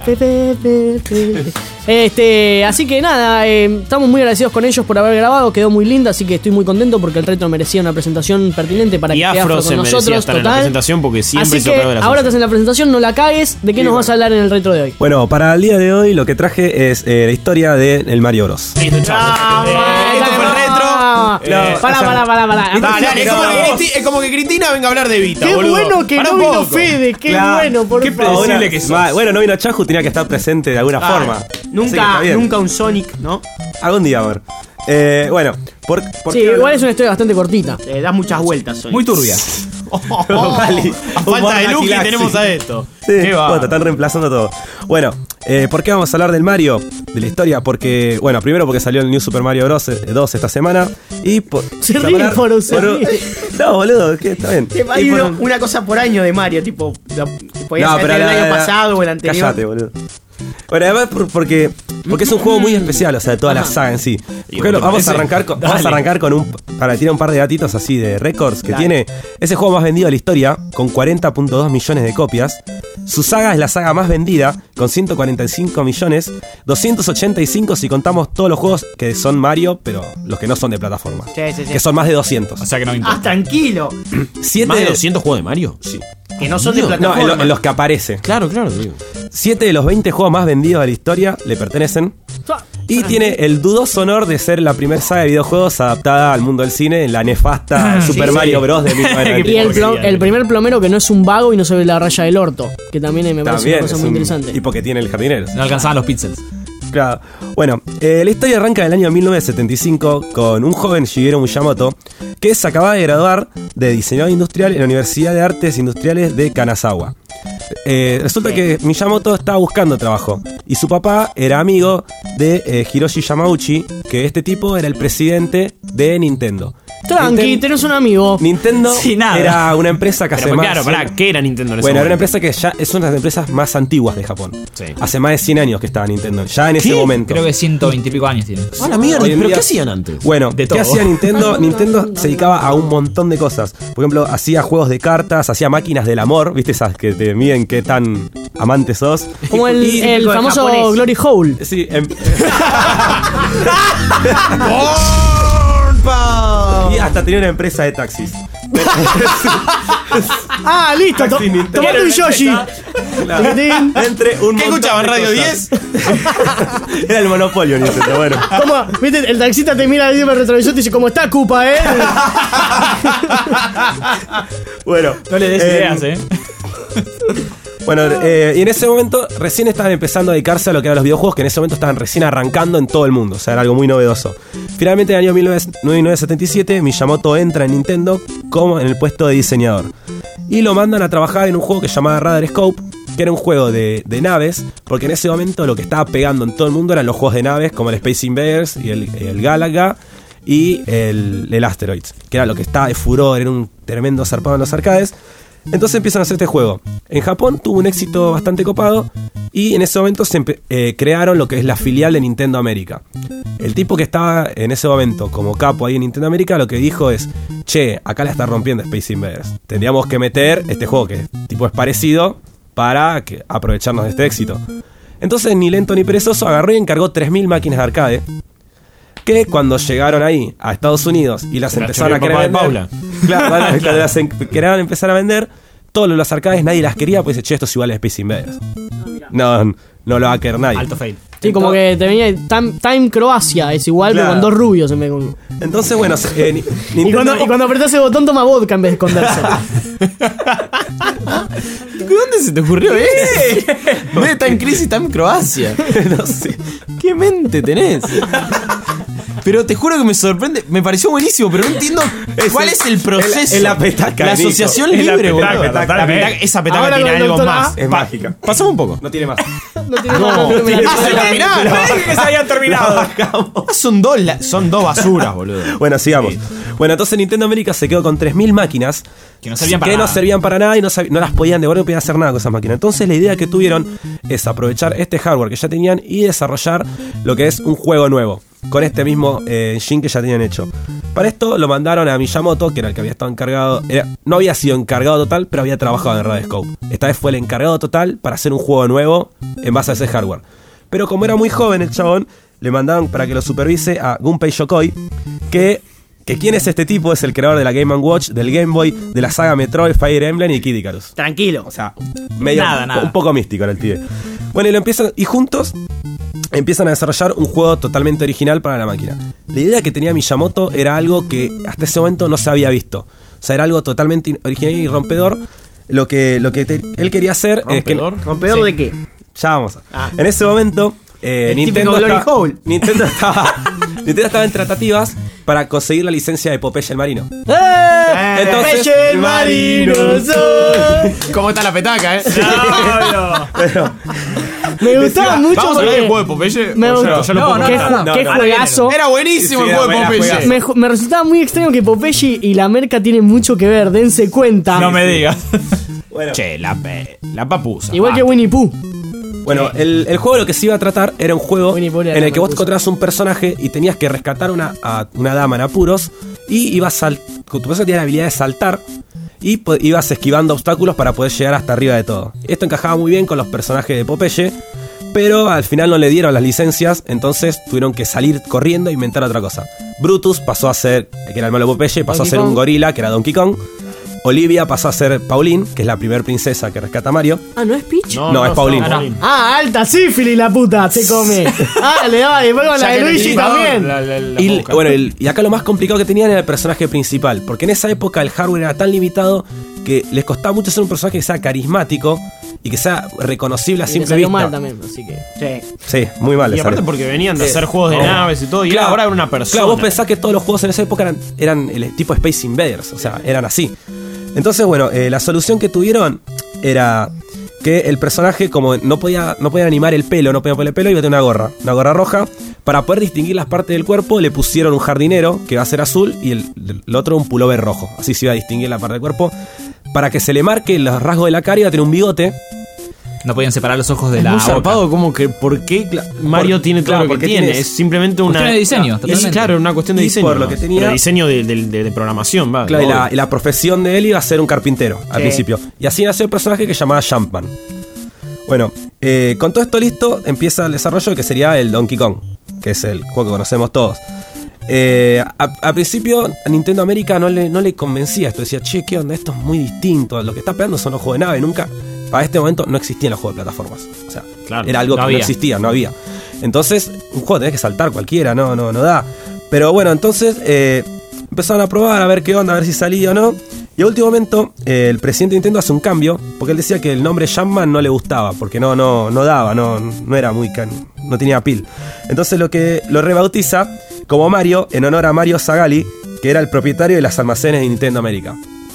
Este, así que nada, eh, estamos muy agradecidos con ellos por haber grabado, quedó muy linda, así que estoy muy contento porque el retro merecía una presentación pertinente para Y que esté Afro Afro se con merecía nosotros, estar en la total. presentación porque siempre Así hizo que cargo de la ahora suya. estás en la presentación, no la cagues. ¿De qué nos vas a hablar en el retro de hoy? Bueno, para el día de hoy lo que traje es eh, la historia del Mario Bros. Listo, chao. Ah, Eh, Esto fue el retro. no. Eh, Pará, pará, pará, pará. Dale, dale, es, No. como que Cristi- es como que Cristina venga a hablar de Vita, Qué boludo. bueno que Pará no un vino poco. Fede, qué Claro. bueno, por Qué favor. predecible que sos. Ma- Bueno, no vino Chahu, tenía que estar presente de alguna Ah, forma. Así que Nunca, está bien. nunca un Sonic, ¿no? Algún día, a ver. Eh, bueno, por, por Sí, qué igual hablo- es una historia bastante cortita. Le das muchas vueltas, Sonic. Muy turbia. Vale. A falta de Lucky tenemos a esto. Sí, Qué va. bueno, te están reemplazando todo. Bueno, eh, ¿por qué vamos a hablar del Mario? De la historia, porque, bueno, primero porque salió el New Super Mario Bros. dos esta semana. Y por. Se por ríe hablar- por usar. por- No, boludo, que está bien. Que hay Y por- uno- una cosa por año de Mario, tipo. Lo, podía No, ser pero el la- año la- pasado o el anterior. Cállate, boludo. Bueno, además por- porque, porque es un juego muy especial, o sea, de toda la saga en sí. Por ejemplo, vamos a arrancar con, vamos a arrancar con un. Para tirar un par de gatitos así de récords que Dale. tiene. Es el juego más vendido de la historia, con cuarenta punto dos millones de copias. Su saga es la saga más vendida, con ciento cuarenta y cinco millones. doscientos ochenta y cinco si contamos todos los juegos que son Mario, pero los que no son de plataforma. Sí, sí, sí. Que son más de doscientos. O sea que no me Ah, importa. tranquilo. Siete ¿Más de doscientos juegos de Mario? Sí. Que no son de No, plataforma. en, lo- en los que aparece. Claro, claro, digo. Siete de los veinte juegos más vendidos de la historia le pertenecen. Y tiene el dudoso honor de ser la primera saga de videojuegos adaptada al mundo del cine en la nefasta Super sí. Mario Bros. De mil novecientos noventa y Y el, cuatro. plo- el primer plomero que no es un vago y no se ve la raya del orto. Que también eh, me parece También una cosa es muy un- interesante. Y porque tiene el jardinero. No alcanzaban los píxeles. Claro. Bueno, eh, la historia arranca en el año mil novecientos setenta y cinco con un joven Shigeru Miyamoto que se acaba de graduar de diseñador industrial en la Universidad de Artes Industriales de Kanazawa. Eh, resulta que Miyamoto estaba buscando trabajo y su papá era amigo de eh, Hiroshi Yamauchi, que este tipo era el presidente de Nintendo. Tranqui, Ninten- tenés un amigo. Nintendo Sí, nada. era una empresa que hace Pero más claro, pará, ¿qué era Nintendo en ese Bueno, era una momento? empresa que ya es una de las empresas más antiguas de Japón. Sí. Hace más de cien años que estaba Nintendo, ya en ese momento. Creo que ciento veinte y pico años tiene. ¡Ah, la mierda! Hoy en ¿Pero día- qué hacían antes? Bueno, De ¿qué todo. hacía Nintendo? Nintendo se dedicaba a un montón de cosas. Por ejemplo, hacía juegos de cartas, hacía máquinas del amor, ¿viste esas que te miden qué tan amante sos? Como el, Y- el típico de famoso japonés. Glory Hole. Sí, em- y hasta tenía una empresa de taxis. Ah, listo. to- Taxi Nintendo. Tomate un Yoshi. Claro. Tiquitín. Entre un ¿Qué montón escuchaban, de Radio cosas. diez? Era el monopolio Nintendo, bueno. ¿Cómo? ¿Viste? El taxista te mira ahí en el retrovisor y te dice, ¿cómo está Cupa, eh? Bueno. No le des em, ideas, eh. Bueno, eh, y en ese momento recién estaban empezando a dedicarse a lo que eran los videojuegos, que en ese momento estaban recién arrancando en todo el mundo, o sea, era algo muy novedoso. Finalmente, en el año mil novecientos setenta y siete, Miyamoto entra en Nintendo como en el puesto de diseñador. Y lo mandan a trabajar en un juego que se llamaba Radar Scope, que era un juego de, de naves, porque en ese momento lo que estaba pegando en todo el mundo eran los juegos de naves, como el Space Invaders y el, el Galaga y el, el Asteroids, que era lo que estaba de furor, era un tremendo zarpado en los arcades. Entonces empiezan a hacer este juego. En Japón tuvo un éxito bastante copado y en ese momento se empe- eh, crearon lo que es la filial de Nintendo América. El tipo que estaba en ese momento como capo ahí en Nintendo América lo que dijo es: che, acá la está rompiendo Space Invaders. Tendríamos que meter este juego que tipo es parecido para que, aprovecharnos de este éxito. Entonces ni lento ni perezoso agarró y encargó tres mil máquinas de arcade, que cuando llegaron ahí a Estados Unidos y las Se la empezaron a choreó el querer papá de vender, Paula. claro, cuando cuando las en- querían empezar a vender, todos los arcades nadie las quería, pues dice, che, esto es igual a Space Invaders. No, no lo va a querer nadie. Alto fail. Sí, como que te venía Time, Time Croacia, es igual, Claro. pero con dos rubios en vez de con- Entonces, bueno, eh, ni- Y Nintendo- cuando, y cuando apretás el botón toma vodka en vez de esconderse. ¿Dónde se te ocurrió eso? No está en crisis, está en Croacia. no sé. ¿Qué mente tenés? Pero te juro que me sorprende. Me pareció buenísimo, pero no entiendo cuál es el proceso. Es la petaca, La Nico. asociación Es la libre, petaca, boludo. petaca, La petaca. petaca- Esa petaca Ahora tiene con el algo doctor más. A. Es mágica. Pasamos un poco. No tiene más. No tiene No, nada, no tiene ya nada. se terminaron. que se habían terminado. Son dos, la- son dos basuras, boludo. Bueno, sigamos. Bueno, entonces Nintendo América se quedó con tres mil máquinas Que no servían para que nada. no servían para nada y no, sab- no las podían devolver, no podían hacer nada con esas máquinas. Entonces la idea que tuvieron es aprovechar este hardware que ya tenían y desarrollar lo que es un juego nuevo con este mismo eh, engine que ya tenían hecho. Para esto lo mandaron a Miyamoto, que era el que había estado encargado, era- no había sido encargado total, pero había trabajado en Radar Scope. Esta vez fue el encargado total para hacer un juego nuevo en base a ese hardware. Pero como era muy joven el chabón, le mandaron para que lo supervise a Gunpei Yokoi, que, que quién es este tipo, es el creador de la Game and Watch, del Game Boy, de la saga Metroid, Fire Emblem y Kid Icarus. Tranquilo. O sea, medio Nada, nada. un poco místico era el pibe. Bueno, y lo empiezan, y juntos empiezan a desarrollar un juego totalmente original para la máquina. La idea que tenía Miyamoto era algo que hasta ese momento no se había visto. O sea, era algo totalmente original y rompedor. Lo que, lo que te, él quería hacer... ¿Rompedor? Es que, ¿Rompedor sí. de qué? Ya vamos. Ah. En ese momento... Eh, Nintendo, estaba, Nintendo, estaba, Nintendo estaba en tratativas para conseguir la licencia de Popeye el Marino. ¡Eh! Entonces, Popeye el Marino soy. ¿Cómo está la petaca, eh? No, no. Pero, Me gustaba mucho. ¿Vamos a hablar porque- del juego de Popeye? Me O sea, gustó. ya lo No, puedo no, contar. no, no, qué no, juegazo. Era buenísimo Sí, el juego de era Popeye. juegazo. Me, ju- me resultaba muy extraño que Popeye y la merca tienen mucho que ver, dense cuenta. No me digas. bueno, Che, la, pe- la papusa. Igual Ah. que Winnie Pooh. bueno el, el juego lo que se iba a tratar era un juego Winnie Pooh era en el que la vos merluza. encontrabas un personaje y tenías que rescatar una, a una dama en apuros y ibas sal, tu personaje tenía la habilidad de saltar y po- ibas esquivando obstáculos para poder llegar hasta arriba de todo. Esto encajaba muy bien con los personajes de Popeye, pero al final no le dieron las licencias, entonces tuvieron que salir corriendo e inventar otra cosa. Brutus pasó a ser, que era el malo de Popeye, pasó Donkey a ser Kong. un gorila, que era Donkey Kong. Olivia pasó a ser Pauline, que es la primer princesa que rescata a Mario. Ah, ¿no es Peach? No, es Pauline. no, no. Ah, alta sífilis la puta, se come. Ah, le daba, y después con la Ya de que Luigi necesitaba también. la- la- la Y, boca. bueno, el- y acá lo más complicado que tenían era el personaje principal, porque en esa época el hardware era tan limitado que les costaba mucho hacer un personaje que sea carismático y que sea reconocible a Y le simple salió vista. mal también, así que. Sí. Sí, muy mal. Y le aparte salió. porque venían de Eh, hacer juegos de oh. naves y todo, y Claro, ahora era una persona. Claro, vos pensás que todos los juegos en esa época eran, eran el tipo Space Invaders, o sea, eran así. Entonces, bueno, eh, la solución que tuvieron era que el personaje, como no podía, no podía animar el pelo, no podía poner el pelo, iba a tener una gorra, una gorra roja. Para poder distinguir las partes del cuerpo, le pusieron un jardinero, que va a ser azul, y el, el otro un pullover rojo. Así se iba a distinguir la parte del cuerpo. Para que se le marque los rasgos de la cara, iba a tener un bigote. No podían separar los ojos de Es la muy boca. zarpado como que por qué cla- Mario Por- tiene todo claro, lo que porque tiene. tiene- Es simplemente una Cuestión de diseño, Es totalmente. claro, una cuestión de Y diseño. por lo que ¿no? tenía- Pero diseño de, de- de- de programación, va. Claro, y la, obvio. y la profesión de él iba a ser un carpintero al Sí. principio. Y así nació el personaje que se llamaba Jumpman. Bueno, eh, con todo esto listo, empieza el desarrollo de que sería el Donkey Kong, que es el juego que conocemos todos. Eh, a- al principio a Nintendo América no le, no le convencía esto. Decía, che, ¿qué onda? Esto es muy distinto. Lo que está pegando son los juegos de nave. Nunca, para este momento, no existían los juegos de plataformas. O sea, Claro, era algo no que había. no existía, no había. Entonces, un juego tenés que saltar cualquiera, no, no, no da. Pero bueno, entonces eh, empezaron a probar a ver qué onda, a ver si salía o no. Y a último momento, eh, el presidente de Nintendo hace un cambio, porque él decía que el nombre Jumpman no le gustaba, porque no, no, no daba, no, no era muy can, no tenía pil. Entonces lo que lo rebautiza como Mario, en honor a Mario Zagali, que era el propietario de las almacenes de Nintendo América.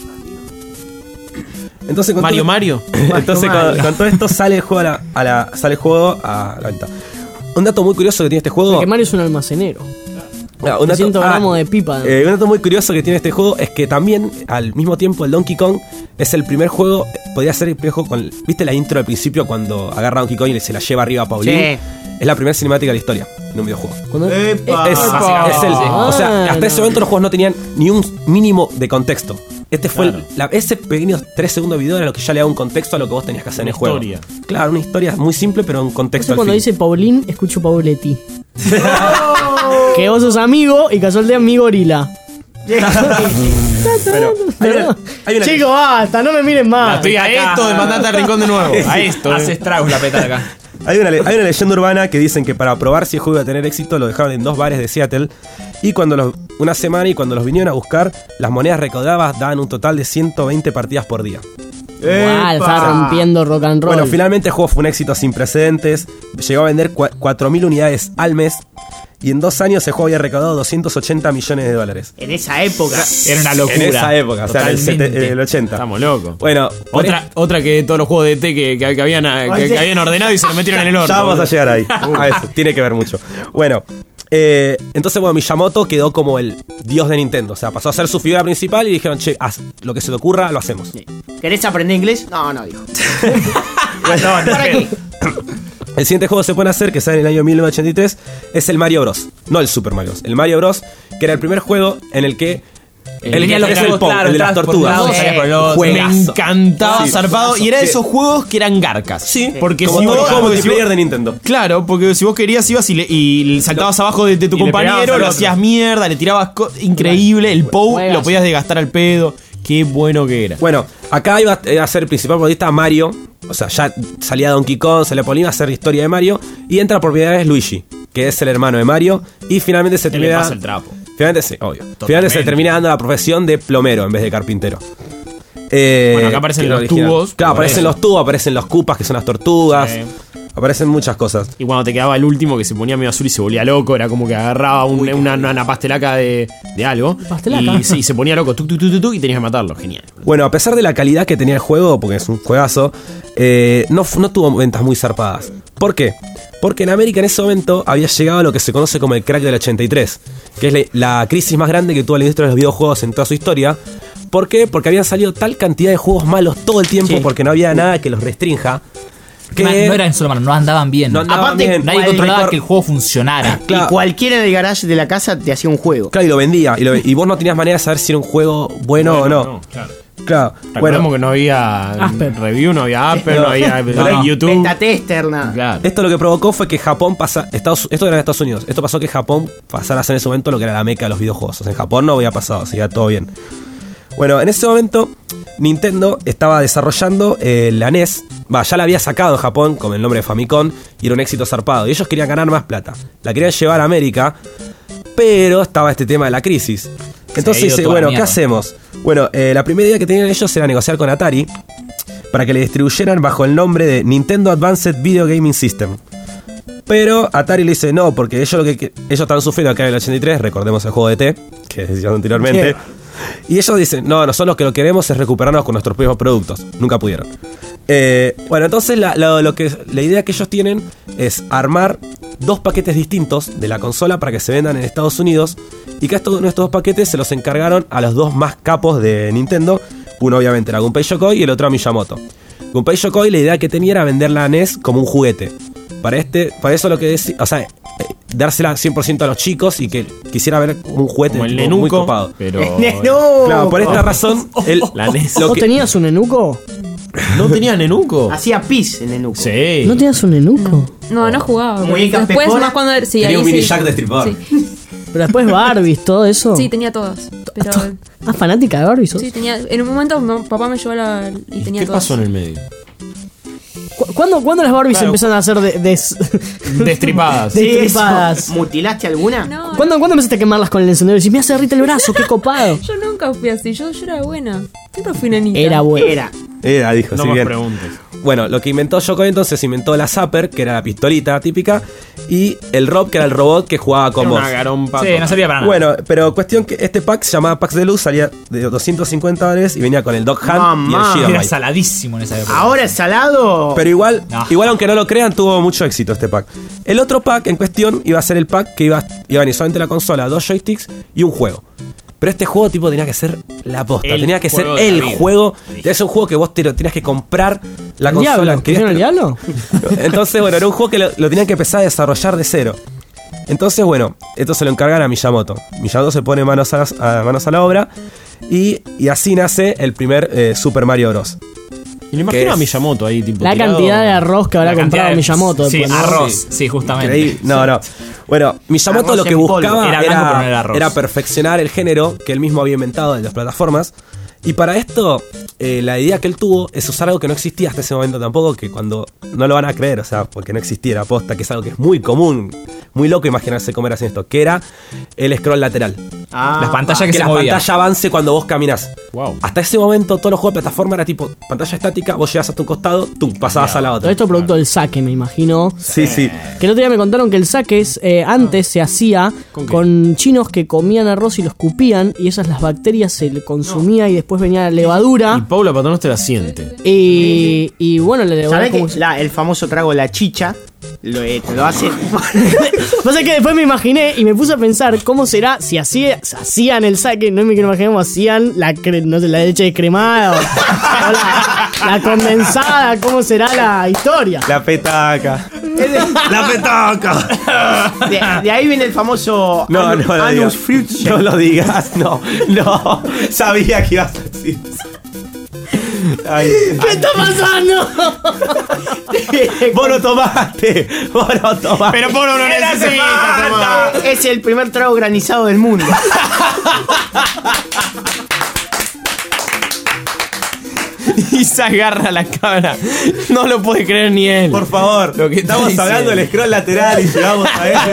Entonces, con Mario todo- Mario. Entonces con, Mario. con todo esto sale el juego a la, a la- sale el juego a la venta. Un dato muy curioso que tiene este juego. Porque Mario es un almacenero. Ah, un dato- trescientos ah, gramos de pipa. eh, un dato muy curioso que tiene este juego es que también, al mismo tiempo, el Donkey Kong es el primer juego, podría ser el primer juego con. ¿Viste la intro al principio cuando agarra a Donkey Kong y se la lleva arriba a Pauline? Sí. Es la primera cinemática de la historia en un videojuego. Cuando- Epa. Es, es el, o sea, hasta no. ese momento los juegos no tenían ni un mínimo de contexto. Este fue el- Claro. la- ese pequeño tres segundos de video era lo que ya le da un contexto a lo que vos tenías que hacer en Una el juego. historia. Claro, una historia muy simple, pero un contexto Entonces al cuando fin. dice Paulín, escucho Pauletti. Que vos sos amigo y casual de mi gorila. Pero hay una- hay una- Chicos, basta, no me miren más. Estoy a esto de mandarte al rincón de nuevo. A esto. Hace eh. estragos la petaca. Hay una, le- hay una leyenda urbana que dicen que para probar si el juego iba a tener éxito lo dejaron en dos bares de Seattle y cuando los, una semana y cuando los vinieron a buscar, las monedas recaudadas daban un total de ciento veinte partidas por día. Guau, estaba rompiendo rock and roll. Bueno, finalmente el juego fue un éxito sin precedentes, llegó a vender cua- cuatro mil unidades al mes y en dos años el juego había recaudado doscientos ochenta millones de dólares. En esa época. Era una locura. En esa época, o sea, en el, Totalmente. sete- en el ochenta. Estamos locos. Bueno, por Otra, otra que todos los juegos de E T que, que, que habían, que, que habían ordenado y se lo metieron en el horno. Ya vamos a boludo. llegar ahí. A eso, tiene que ver mucho. Bueno, eh, entonces, bueno, Miyamoto quedó como el dios de Nintendo. O sea, pasó a ser su figura principal y dijeron, che, haz lo que se te ocurra, lo hacemos. ¿Querés aprender inglés? No, no, dijo. Bueno, ¿Para qué? el siguiente juego que se puede hacer, que sale en el año mil novecientos ochenta y tres, es el Mario Bros. No el Super Mario Bros. El Mario Bros, que era el primer juego en el que... El, tenía que los es el juegos, Pong, claro, el de las entrabas por tortugas. un lado, salías por el otro. Me Juegazo. encantaba Sí. zarpado. Y era de Sí. esos juegos que eran garcas. Sí, porque como si todo vos, juego porque si multiplayer vos- de Nintendo. Claro, porque si vos querías ibas y, le- y saltabas abajo de, de tu Y le pegabas compañero, al lo otro. hacías mierda, le tirabas co- increíble, el Pou Juegazo. lo podías desgastar al pedo. Qué bueno que era. Bueno, acá iba a ser el principal protagonista Mario, o sea, ya salía Donkey Kong, salía Paulina a hacer historia de Mario, y entra por primera vez Luigi, que es el hermano de Mario, y finalmente se Él le termina... pasa el trapo. Finalmente, sí, obvio. Finalmente se termina dando la profesión de plomero en vez de carpintero. Eh, Bueno, acá aparecen los original. tubos. Claro, por aparecen eso. los tubos, aparecen los cupas, que son las tortugas. Sí. Aparecen muchas cosas. Y cuando te quedaba el último que se ponía medio azul y se volvía loco, era como que agarraba un- una, una, una pastelaca de, de algo. ¿Pastelaca? Y sí, se ponía loco, tuc, tuc, tuc, tuc, tuc, y tenías que matarlo. Genial. Bueno, a pesar de la calidad que tenía el juego, porque es un juegazo, eh, no, fu- no tuvo ventas muy zarpadas. ¿Por qué? Porque en América en ese momento había llegado a lo que se conoce como el crack del ochenta y tres, que es la, la crisis más grande que tuvo la industria de los videojuegos en toda su historia. ¿Por qué? Porque habían salido tal cantidad de juegos malos todo el tiempo, Sí. porque no había nada que los restrinja. Que No, no eran solo malos, no andaban bien. No andaban Aparte, bien. Nadie cual- controlaba que el juego funcionara. Claro. Y cualquiera en el garage de la casa te hacía un juego. Claro, y lo vendía. Y, lo- y vos no tenías manera de saber si era un juego bueno, o no. claro. Claro. Recordemos Bueno, que no había Asper. review, no había Apple, no, No. había No, no. YouTube. Beta tester, nada. Claro. esto lo que provocó fue que Japón pasa. Estados, esto era en Estados Unidos. Esto pasó que Japón pasara a ser en ese momento lo que era la meca de los videojuegos. O sea, en Japón no había pasado, seguía todo bien. Bueno, en ese momento Nintendo estaba desarrollando eh, la N E S. Va, ya la había sacado en Japón con el nombre de Famicom y era un éxito zarpado. Y ellos querían ganar más plata. La querían llevar a América, pero estaba este tema de la crisis. Entonces Se ha ido dice, toda la bueno, ¿qué mierda. hacemos? Bueno, eh, la primera idea que tenían ellos era negociar con Atari para que le distribuyeran bajo el nombre de Nintendo Advanced Video Gaming System. Pero Atari le dice no, porque ellos lo que que- ellos estaban sufriendo acá en el ochenta y tres, recordemos el juego de T, que decíamos anteriormente. Y ellos dicen, no, nosotros lo que lo queremos es recuperarnos con nuestros propios productos. Nunca pudieron. Eh, bueno, entonces la, lo- lo que, la idea que ellos tienen es armar dos paquetes distintos de la consola para que se vendan en Estados Unidos. Y que estos, estos dos paquetes se los encargaron a los dos más capos de Nintendo. Uno obviamente era Gunpei Yokoi y el otro a Miyamoto. Gunpei Yokoi la idea que tenía era vender la N E S como un juguete. Para este, para eso lo que decía, o sea, eh, dársela cien por ciento a los chicos y que quisiera ver un juguete Como el tipo, muy Nenuco, copado. pero ¡No! Claro, por esta razón, el, la N E S. lo ¿Vos que- tenías un enuco? ¿No tenía Nenuco? Hacía pis en el nuco. Sí. ¿No tenías un enuco? No, no jugaba. Muñeca Después, pepona. más cuando. Sí, Tenía ahí un mini sí. Jack destripador. Sí. Pero después Barbies, todo eso. Sí, tenía todas. Pero. Ah, fanática de Barbies. ¿sos? Sí, tenía. En un momento mi papá me llevó a la. Y ¿Y tenía qué todas. pasó en el medio? ¿Cu- ¿Cuándo, ¿Cuándo las Barbies Claro. empezaron a ser de, des- Destripadas. de- Sí, destripadas? eso. ¿Mutilaste alguna? No, ¿Cuándo, ¿Cuándo empezaste a quemarlas con el encendedor? Y decís, me hace derrite el brazo, qué copado. yo nunca fui así. Yo, yo era buena. Siempre fui nenita. Era bueno. Era. Era, dijo, No sí, más bien. preguntes. Bueno, lo que inventó Yokoi entonces inventó la Zapper, que era la pistolita típica, y el Rob, que era el robot que jugaba con Era vos. una garompa. Sí, no servía para nada. Bueno, pero cuestión que este pack se llamaba Packs de Luz, salía de doscientos cincuenta dólares y venía con el Dog Hunt Mamá. y el Era Gigabyte. saladísimo en esa época. Ahora es salado. Pero igual, No. igual aunque no lo crean, tuvo mucho éxito este pack. El otro pack en cuestión iba a ser el pack que iba, iba a venir solamente la consola, dos joysticks y un juego. Pero este juego tipo tenía que ser la posta, El tenía que ser juego de el la vida. juego. Tenía que ser un juego que vos te lo tenías que comprar la ¿El consola. diablo? Querías ¿Pusieron el diablo? Entonces, bueno, era un juego que lo, lo tenían que empezar a desarrollar de cero. Entonces, bueno, esto se lo encargan a Miyamoto. Miyamoto se pone manos a, las- a- manos a la obra y, y así nace el primer eh, Super Mario Bros. Y le imagino a Miyamoto ahí, tipo. La tirado- cantidad de arroz que habrá La cantidad comprado de- Miyamoto. Sí, después, ¿no? arroz. Sí, justamente. Increíble. No, no. Bueno, Miyamoto Arroz lo que en polvo. buscaba Era blanco, pero no era era, arroz. era perfeccionar el género que él mismo había inventado de las plataformas. Y para esto, eh, la idea que él tuvo es usar algo que no existía hasta ese momento tampoco, que cuando no lo van a creer, o sea, porque no existiera posta, que es algo que es muy común, muy loco imaginarse cómo era haciendo esto, que era el scroll lateral. Ah, Las pantallas que, que se la movían. pantalla avance cuando vos caminás. Wow. Hasta ese momento todos los juegos de plataforma era tipo pantalla estática, vos llegás hasta un costado, tú pasabas a la Todo otra. esto producto del saque, me imagino. Sí, sí. Que el otro día me contaron que el saque es, eh, antes se hacía ¿Con con, qué? chinos que comían arroz y lo escupían y esas las bacterias se le consumía y después venía la levadura Y Paula Paternoster la siente. y, y bueno, la levadura ¿Sabés como que se- la- el famoso trago la chicha lo, eh, te lo hace? Pasa que después me imaginé y me puse a pensar cómo será si hacía- hacían el saque, no me quiero imaginar cómo hacían la, cre- no sé, la leche descremada o, o la, la condensada, cómo será la historia. La petaca. La petaca. De, de ahí viene el famoso No, anu- no lo anus digas. fruit shake. No lo digas, no, no. Sabía que ibas a decir eso. Ay, ¿Qué está pasando? vos no tomaste, vos no tomaste. Pero Polo no necesita tomar. Es el primer trago granizado del mundo. y se agarra la cámara. No lo puede creer ni él. Por favor, lo que estamos está hablando del scroll lateral y llegamos a él.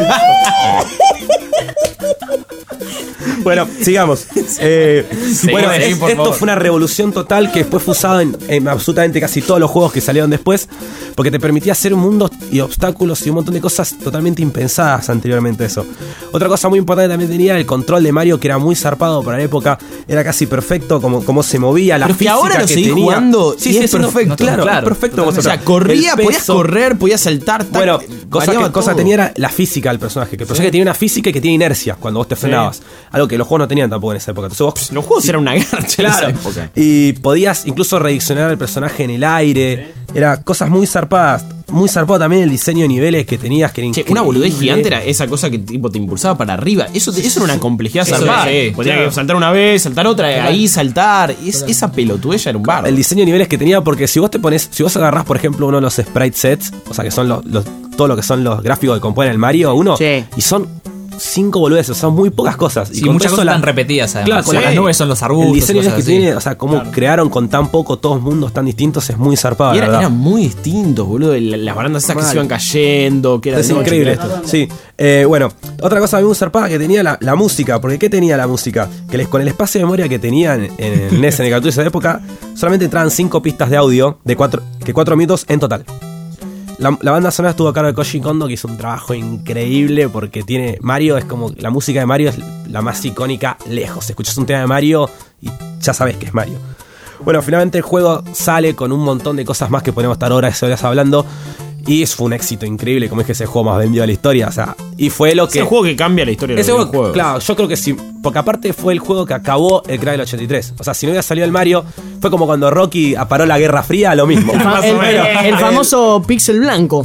Bueno, sigamos. Eh, Sí, bueno, sí, es- por esto favor. fue una revolución total que después fue usado en, en absolutamente casi todos los juegos que salieron después, porque te permitía hacer mundos y obstáculos y un montón de cosas totalmente impensadas anteriormente a eso. Otra cosa muy importante también tenía el control de Mario, que era muy zarpado para la época, era casi perfecto como, como se movía, la Pero es que física ahora lo que seguís tenía. jugando Sí, y sí, es siendo- perfecto. Claro, Claro, es perfecto. totalmente. vosotros. O sea, corría, El podías peso- correr, podías saltar. tac, Bueno, cosa variaba que, cosa todo. tenía era la física del personaje. Que el personaje tenía una física y que tiene inercia cuando vos te frenabas. Algo que los juegos no tenían tampoco en esa época. Entonces vos, Los juegos eran una garcha en claro. esa época. Y podías incluso rediccionar al personaje en el aire. Era cosas muy zarpadas. Muy zarpado también el diseño de niveles que tenías. Que era Che, una boludez increíble. gigante era esa cosa que tipo te impulsaba para arriba. Eso, te- eso era una complejidad Eso zarpada. sí, Podía claro. saltar una vez, saltar otra, ahí saltar. Es, esa pelotudez ya era un bar. El diseño de niveles que tenía, porque si vos te pones, si vos agarrás, por ejemplo, uno de los sprite sets, o sea que son los, los todo lo que son los gráficos que componen el Mario uno, Sí. y son cinco boludeces, son muy pocas cosas. Sí, con muchas eso cosas la- tan repetidas, además. Claro, con Sí. las nubes son los arbustos. El diseño de cosas que así. tiene, o sea, cómo crearon con tan poco todos mundos tan distintos, es muy zarpado, Y la era- verdad. eran muy distintos, boludo. La- Las barandas esas que Mal. se iban cayendo, que era Es de noche, increíble que era- esto. Sí. Eh, bueno, otra cosa muy zarpada que tenía la, la música. Porque ¿qué tenía la música? Que les, con el espacio de memoria que tenían en el N E S, en el Cartucho de esa época, solamente entraban cinco pistas de audio de cuatro, que cuatro minutos en total. La, la banda sonora estuvo a cargo de Koji Kondo, que hizo un trabajo increíble porque tiene. Mario es como. La música de Mario es la más icónica lejos. Escuchas un tema de Mario y ya sabes que es Mario. Bueno, finalmente el juego sale con un montón de cosas más que podemos estar horas y horas hablando. Y eso fue un éxito increíble, como es que es el juego más vendido de la historia. O sea, y fue lo Es que. el juego que cambia la historia de Ese los juego, videojuegos. claro, yo creo que sí. Porque aparte fue el juego que acabó el crack del ochenta y tres. O sea, si no hubiera salido el Mario, fue como cuando Rocky paró la Guerra Fría, lo mismo. El, fa- el- el- el famoso pixel blanco.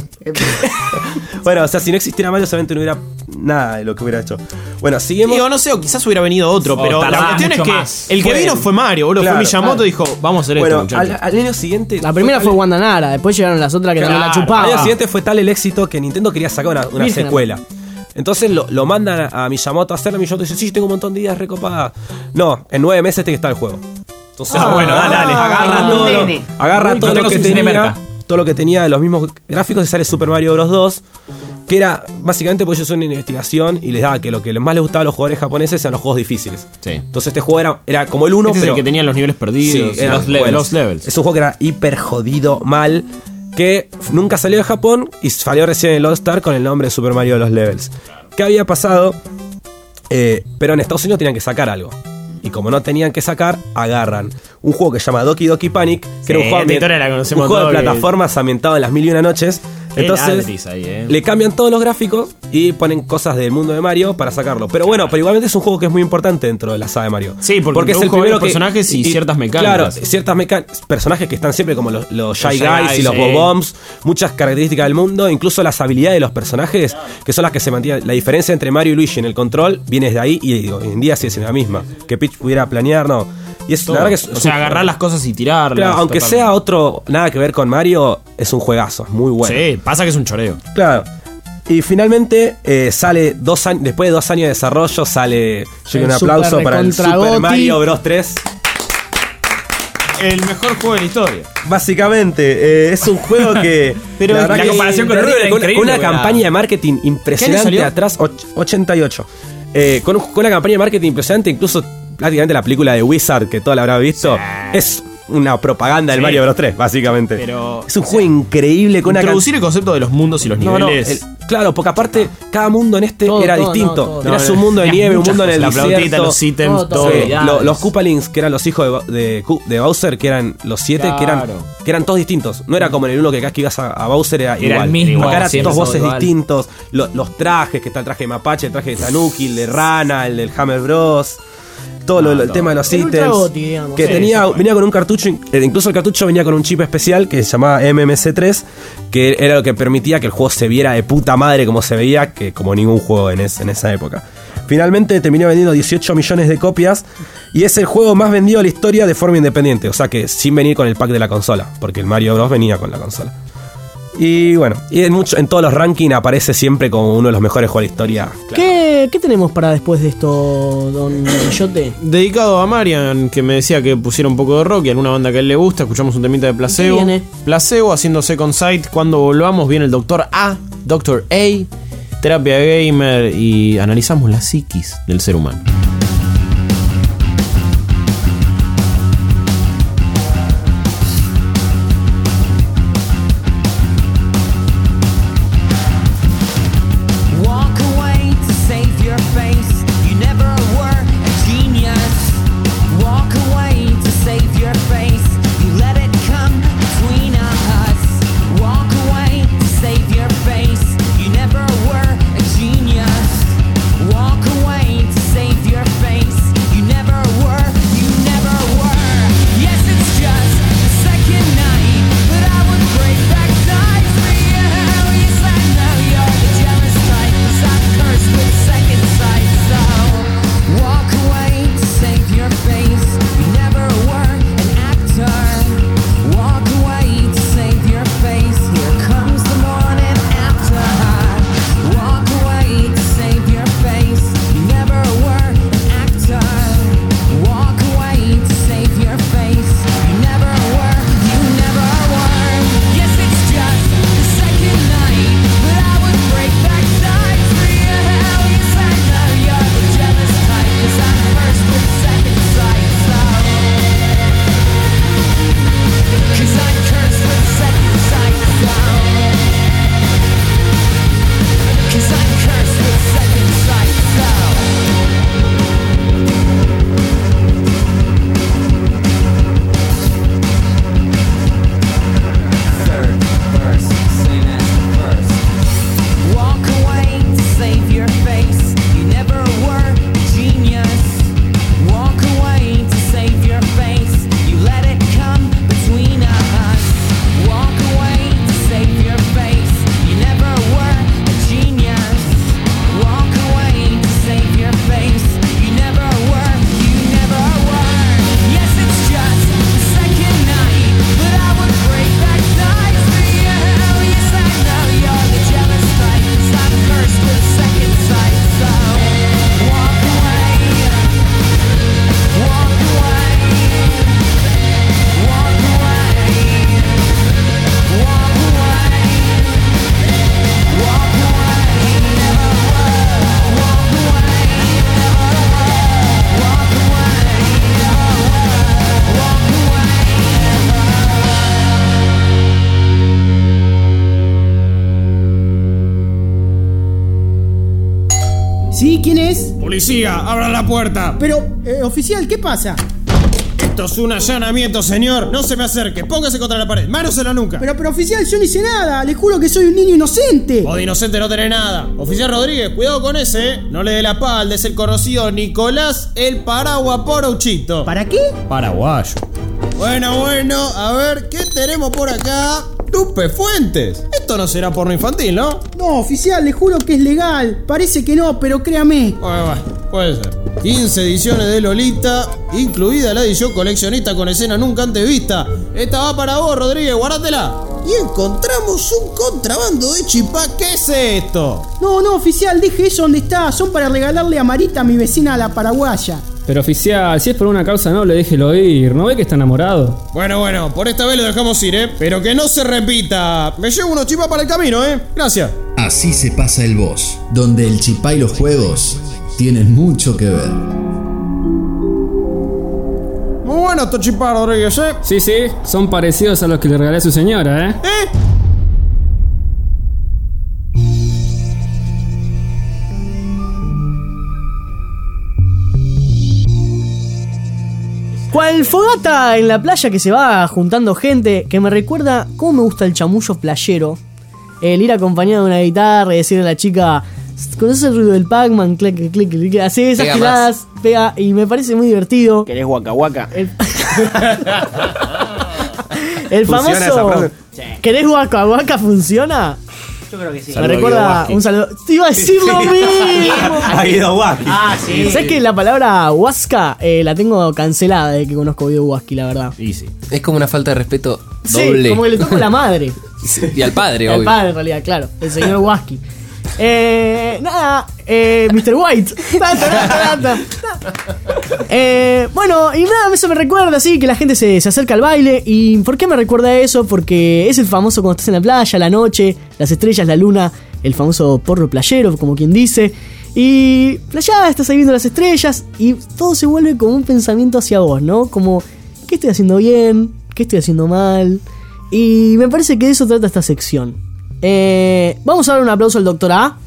Bueno, o sea, si no existiera Mario, solamente no hubiera nada de lo que hubiera hecho. Bueno, seguimos. Digo, no sé, o quizás hubiera venido otro, O pero la tardaba cuestión es mucho que más. el que Fue- vino fue Mario, boludo. Claro, fue Miyamoto y dijo, vamos a hacer Bueno, esto, al, muchachos. al año siguiente. La primera fue tal- Wanda Nara, después llegaron las otras que también la Al chupaban. año siguiente fue tal el éxito que Nintendo quería sacar una, una Virgen, secuela. Entonces lo, lo mandan a Miyamoto a hacerlo. Miyamoto dice: sí, tengo un montón de ideas recopadas. No, en nueve meses tiene que estar el juego. Entonces, Ah, bueno, dale, dale. agarra Ah, todo, lo, nene. agarra No todo lo tengo que suficiente tenía. merca. Todo lo que tenía de los mismos gráficos y sale Super Mario Bros. dos. Que era básicamente porque ellos son una investigación y les daba que lo que más les gustaba a los jugadores japoneses eran los juegos difíciles. Sí. Entonces este juego era, era como el uno, Este es pero el que tenía los niveles perdidos, Sí, eran los, le- buenos. los levels. Es un juego que era hiper jodido, mal, que nunca salió de Japón y salió recién en el All Star con el nombre de Super Mario Los Levels. ¿Qué había pasado? Eh, pero en Estados Unidos tenían que sacar algo. Y como no tenían que sacar, agarran un juego que se llama Doki Doki Panic, que Sí, era un juego, esta ambien- historia la conocemos un juego de todos, que- plataformas ambientado en las mil y una noches. Qué Entonces ladris ahí, eh. le cambian todos los gráficos y ponen cosas del mundo de Mario para sacarlo. Pero bueno, pero igualmente es un juego que es muy importante dentro de la saga de Mario. Sí, porque es el introdujo primero varios personajes y ciertas mecánicas. Claro, ciertas mecánicas, personajes que están siempre como los, los Shy Shy Guys y Guys, los sí. Bob-Bombs, muchas características del mundo, incluso las habilidades de los personajes, que son las que se mantienen. La diferencia entre Mario y Luigi en el control viene de ahí y digo, hoy en día sigue siendo la misma. Que Peach pudiera planear, no. Y es la verdad que es, o sea, agarrar las cosas y tirarlas. Claro, aunque totalmente. sea otro, nada que ver con Mario, es un juegazo, es muy bueno. Sí, pasa que es un choreo. Claro. Y finalmente eh, sale dos años, después de dos años de desarrollo, sale. Yo El un aplauso super para el recontra Super Goti. Mario Bros. tres. El mejor juego de la historia. Básicamente, eh, es un juego que. Pero verdad la que- comparación con el con Rubio era una- increíble, Con una ¿verdad? campaña de marketing impresionante salió? atrás, och- ochenta y ocho. Eh, con, un- con una campaña de marketing impresionante, incluso prácticamente la película de Wizard, que toda la habrá visto, es una propaganda del Sí. Mario Bros. tres, básicamente. Pero, es un juego increíble con una can- Introducir el concepto de los mundos y los No, no, niveles. el- claro, porque aparte cada mundo en este Todo, era todo, distinto. no, todo. Era No, su no, mundo de tenías nieve, un muchas mundo en el cosas. La flautita, desierto. los ítems, Todo, todo. todo. Sí, Habilidades. lo- los Koopalings, que eran los hijos de, Ba- de, Ku- de Bowser, que eran los siete, que, eran, Claro. que eran todos distintos. No era como en el uno que acá que ibas a, a Bowser era, Era igual. el mismo, Acá eran siempre todos voces igual. distintos. Lo- los trajes, que está el traje de Mapache, el traje de Tanuki, el de Rana, el del Hammer Bros. Todo lo- lo- el tema de los El Ultra ítems. Goti, digamos. Que Sí, tenía, venía con un cartucho, eh, incluso el cartucho venía con un chip especial que se llamaba M M C tres, que era lo que permitía que el juego se viera de puta madre como se veía, que como ningún juego en, es- en esa época. Finalmente terminó vendiendo dieciocho millones de copias y es el juego más vendido de la historia de forma independiente, o sea que sin venir con el pack de la consola, porque el Mario Bros venía con la consola. Y bueno, y en, mucho, en todos los rankings aparece siempre como uno de los mejores juegos de la historia. ¿Qué, ¿Qué tenemos para después de esto, don Guillote? Dedicado a Marian, que me decía que pusiera un poco de rock y alguna banda que a él le gusta. Escuchamos un temita de Placebo. ¿Qué viene? Placebo haciendo Second Sight. Cuando volvamos viene el Doctor A, Doctor A, Terapia Gamer y analizamos la psiquis del ser humano. ¿Sí? ¿Quién es? ¡Policía! ¡Abran la puerta! Pero, eh, oficial, ¿qué pasa? Esto es un allanamiento, señor. No se me acerque. Póngase contra la pared. Manos en la nuca. Pero, pero, oficial, yo no hice nada. Le juro que soy un niño inocente. Vos de inocente no tenés nada. Oficial Rodríguez, cuidado con ese, ¿eh? No le dé la espalda. Es el conocido Nicolás el Paraguas Porouchito. ¿Para qué? Paraguayo. Bueno, bueno. A ver, ¿qué tenemos por acá? Tupe Fuentes. Esto no será porno infantil, ¿no? No, oficial, le juro que es legal. Parece que no, pero créame. Bueno, bueno, puede ser. quince ediciones de Lolita, incluida la edición coleccionista con escena nunca antes vista. Esta va para vos, Rodríguez, guárdatela. Y encontramos un contrabando de chipá. ¿Qué es esto? No, no, oficial, deje eso donde está. Son para regalarle a Marita, mi vecina, la paraguaya. Pero oficial, si es por una causa noble, déjelo ir. ¿No ve que está enamorado? Bueno, bueno, por esta vez lo dejamos ir, ¿eh? Pero que no se repita. Me llevo unos chipá para el camino, ¿eh? Gracias. Así se pasa el boss, donde el chipá y los juegos tienen mucho que ver. Muy bueno estos chipá, Rodríguez, ¿eh? Sí, sí, son parecidos a los que le regalé a su señora, ¿eh? ¿Eh? Cual fogata en la playa que se va juntando gente, que me recuerda cómo me gusta el chamullo playero. El ir acompañado de una guitarra y decirle a la chica, ¿conoces el ruido del Pac-Man? Clic, clic, clic, clic. Así esas Pega giradas, pega, y me parece muy divertido. ¿Querés guaca guaca? El, el famoso. ¿Querés guaca guaca? ¿Funciona? Yo creo que sí. Me recuerda un saludo. Te iba a decir lo mismo. A Guido Waski. Ah, sí. ¿Sabes que la palabra Huasca eh, la tengo cancelada de que conozco a Guido Waski, la verdad? Y sí. Es como una falta de respeto doble. Sí, como que le toco la madre. Y al padre, Al obvio. padre, en realidad, claro. El señor Waski. Eh, nada, eh, mister White. Ta, ta, ta, ta, ta. Eh, bueno, y nada, eso me recuerda así que la gente se, se acerca al baile. ¿Y por qué me recuerda eso? Porque es el famoso cuando estás en la playa, la noche, las estrellas, la luna, el famoso porro playero, como quien dice. Y playada, estás ahí viendo las estrellas y todo se vuelve como un pensamiento hacia vos, ¿no? Como, ¿qué estoy haciendo bien? ¿Qué estoy haciendo mal? Y me parece que de eso trata esta sección. Eh, vamos a dar un aplauso al doctor A,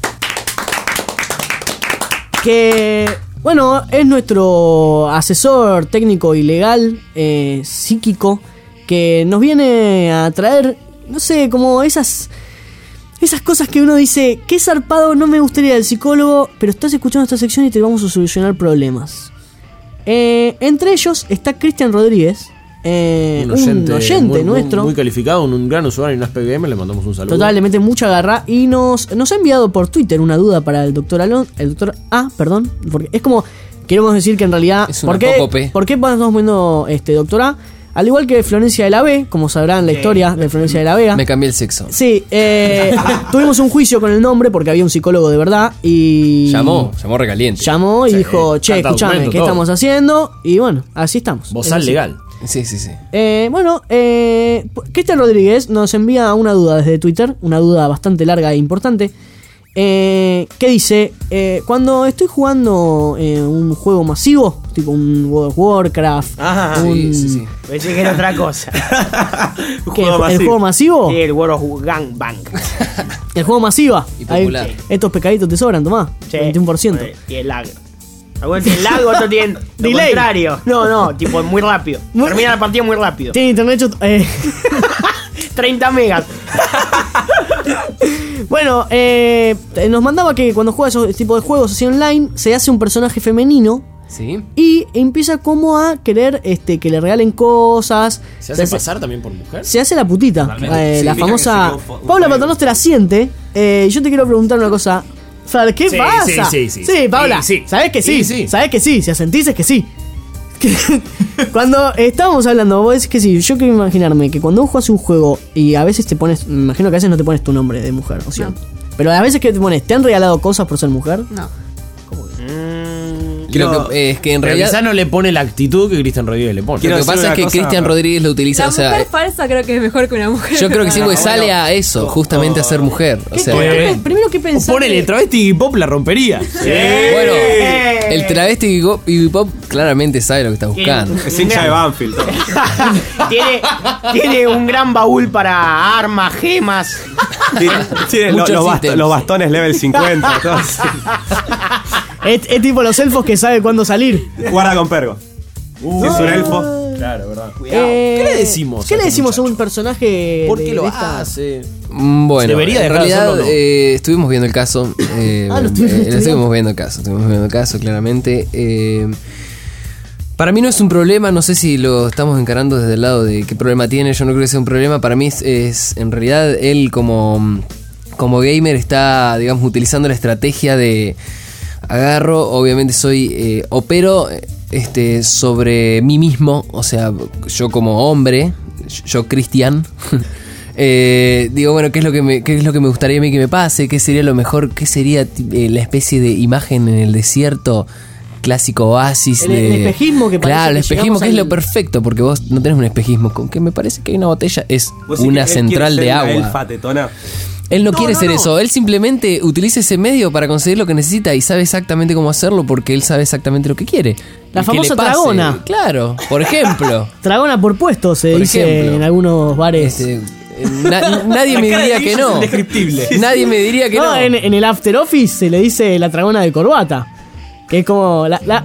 que, bueno, es nuestro asesor técnico y legal, eh, psíquico, que nos viene a traer, no sé, como esas, esas cosas que uno dice, qué zarpado, no me gustaría el psicólogo, pero estás escuchando esta sección y te vamos a solucionar problemas. Eh, entre ellos está Cristian Rodríguez. Eh, un oyente, un oyente muy, nuestro, muy, muy calificado, un, un gran usuario en las P G M, le mandamos un saludo. Total, le mete mucha garra y nos, nos ha enviado por Twitter una duda para el doctor Alon, el doctor A, perdón, porque es como, queremos decir que en realidad, es una ¿por qué, apócope. ¿por qué estamos viendo este doctor A? Al igual que Florencia de la B, como sabrán la historia de Florencia de la Vega. Me cambié el sexo. Sí, eh, tuvimos un juicio con el nombre porque había un psicólogo de verdad y... Llamó, llamó recaliente. Llamó y Sí, dijo, che, carta escuchame, documento, ¿qué todo. estamos haciendo? Y bueno, así estamos. Bozal legal. Sí, sí, sí. Eh, bueno, eh, Cristian Rodríguez nos envía una duda desde Twitter, una duda bastante larga e importante, eh, que dice, eh, cuando estoy jugando eh, un juego masivo, tipo un World of Warcraft, Ah, un, sí, sí, sí. Pensé que era otra cosa. ¿qué, ¿El juego masivo? Sí, el World of Gangbang. El juego masiva. Y popular. Ahí, estos pescaditos te sobran, tomá, Sí. veintiuno por ciento. Y el lag. Algunos tienen lag, otros tienen lo Delay. contrario. No, no, tipo muy rápido. Termina la partida muy rápido. Tiene internet... chut- eh, treinta megas. Bueno, eh, nos mandaba que cuando juega esos tipos de juegos así online, se hace un personaje femenino. Sí. Y empieza como a querer este, que le regalen cosas. ¿Se hace pasar también por mujer? Se hace la putita. Totalmente. Eh, Sí, la fija famosa. que se quedó Paula Paternoster la siente. Eh, yo te quiero preguntar una cosa. Fer, ¿qué Sí, pasa? sí, sí, sí. Sí, Paula. Sí, sí. ¿Sabés que sí? Sí, sí. ¿Sabés que sí? Si asentís es que sí. Cuando estábamos hablando, vos decís que sí. Yo quiero imaginarme que cuando vos juegas un juego y a veces te pones. Me imagino que a veces no te pones tu nombre de mujer, ¿o cierto? Pero a veces que te pones, ¿te han regalado cosas por ser mujer? No. Creo que eh, es que en Pero realidad. quizá no le pone la actitud que Cristian Rodríguez le pone. Lo que pasa es que Cristian Rodríguez lo utiliza, La o sea, mujer falsa creo que es mejor que una mujer. yo creo que sí, porque Bueno, sale a eso, justamente a ser mujer. O sea, ¿Qué- primero que pensar. Ponele travesti y pop la rompería. bueno, el travesti y pop claramente sabe lo que está buscando. Es hincha de Banfield. tiene, tiene un gran baúl para armas, gemas. Tiene, tiene lo- Muchos los, bast- ítems. los bastones level cincuenta. todo así. Es, es tipo los elfos que sabe cuándo salir. Guarda con pergo. Uh, si es un elfo. Claro, verdad. Eh, ¿Qué le decimos? ¿Qué a le este decimos a muchacho? un personaje? ¿Por de- qué lo de esta- hace? Mm, Bueno, Debería en dejar de realidad hacerlo, ¿no? eh, estuvimos viendo el caso. Eh, Ah, lo eh, estuvimos lo estudiando. estuvimos viendo el caso, estuvimos viendo el caso claramente. Eh, para mí no es un problema, no sé si lo estamos encarando desde el lado de qué problema tiene, yo no creo que sea un problema. Para mí es, es en realidad él como, como gamer está, digamos, utilizando la estrategia de agarro, obviamente soy, eh, opero este, sobre mí mismo, o sea, yo como hombre, yo Cristian. Eh, digo, bueno, ¿qué es, lo que me, ¿qué es lo que me gustaría a mí que me pase? ¿Qué sería lo mejor? ¿Qué sería eh, la especie de imagen en el desierto? Clásico oasis El- de... el espejismo que parece Claro, el que espejismo llegamos que es al- lo perfecto, porque vos no tenés un espejismo. Con que me parece que hay una botella, es ¿Vos decís una que él central quiere de ser una agua. elfa tetona? Él no, quiere ser eso, él simplemente utiliza ese medio para conseguir lo que necesita y sabe exactamente cómo hacerlo porque él sabe exactamente lo que quiere. La Y que famosa le pase. dragona. Claro, por ejemplo. Dragona por puesto, se Por dice ejemplo. en algunos bares. Este, Na- nadie La me cara de diría Guille que es no. indescriptible. Nadie me diría que no. No, en, en el After Office se le dice la dragona de corbata. Que es como la. La,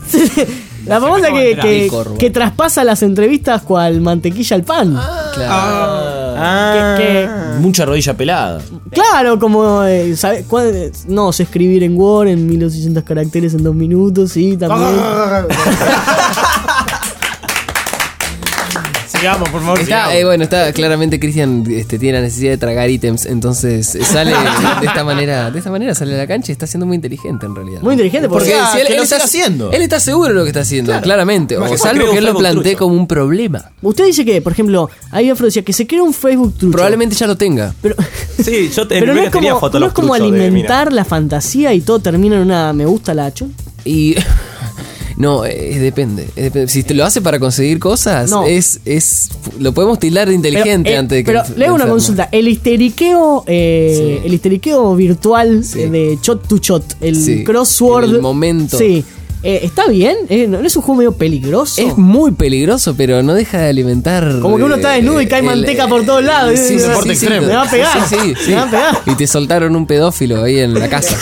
la famosa que, que, que traspasa las entrevistas cual mantequilla al pan. Claro. Ah, Que- que- mucha rodilla pelada. Claro, como. Eh, ¿sabe cuál- no sé escribir en Word en mil ochocientos caracteres en dos minutos, sí, también. Sí, sigamos, por favor. Está, sigamos. eh, bueno, está claramente Cristian este, tiene la necesidad de tragar ítems, entonces eh, sale de esta manera, de esta manera sale a la cancha y está siendo muy inteligente en realidad. Muy inteligente porque, Porque Ah, si él, que él lo está siga haciendo. Él está seguro de lo que está haciendo, claramente. O Imagínate salvo que que él lo un Facebook plantee trucho. como un problema. usted dice que, por ejemplo, ahí Afro decía que se crea un Facebook trucho. Probablemente ya lo tenga. Pero, Sí, yo te, en pero mi no medio es tenía como, fotos no los es como truchos de alimentar la fantasía y todo termina en una me gusta la hacho. Y no, eh, depende, eh, depende. Si te lo hace para conseguir cosas, No. es, es lo podemos tildar de inteligente Pero, eh, antes de que pero enf- le hago una enfermo. consulta. El histeriqueo, eh, Sí. el histeriqueo virtual Sí. eh, de shot to shot, el Sí, crossword. en el momento. Sí. Eh, ¿Está bien? Eh, ¿No es un juego medio peligroso? Es muy peligroso, pero no deja de alimentar. Como que uno está desnudo y cae el- manteca por todos lados. Sí, Es sí, un deporte sí, sí, extremo. Me va a pegar. Sí, sí, sí. Me va a pegar. Y te soltaron un pedófilo ahí en la casa.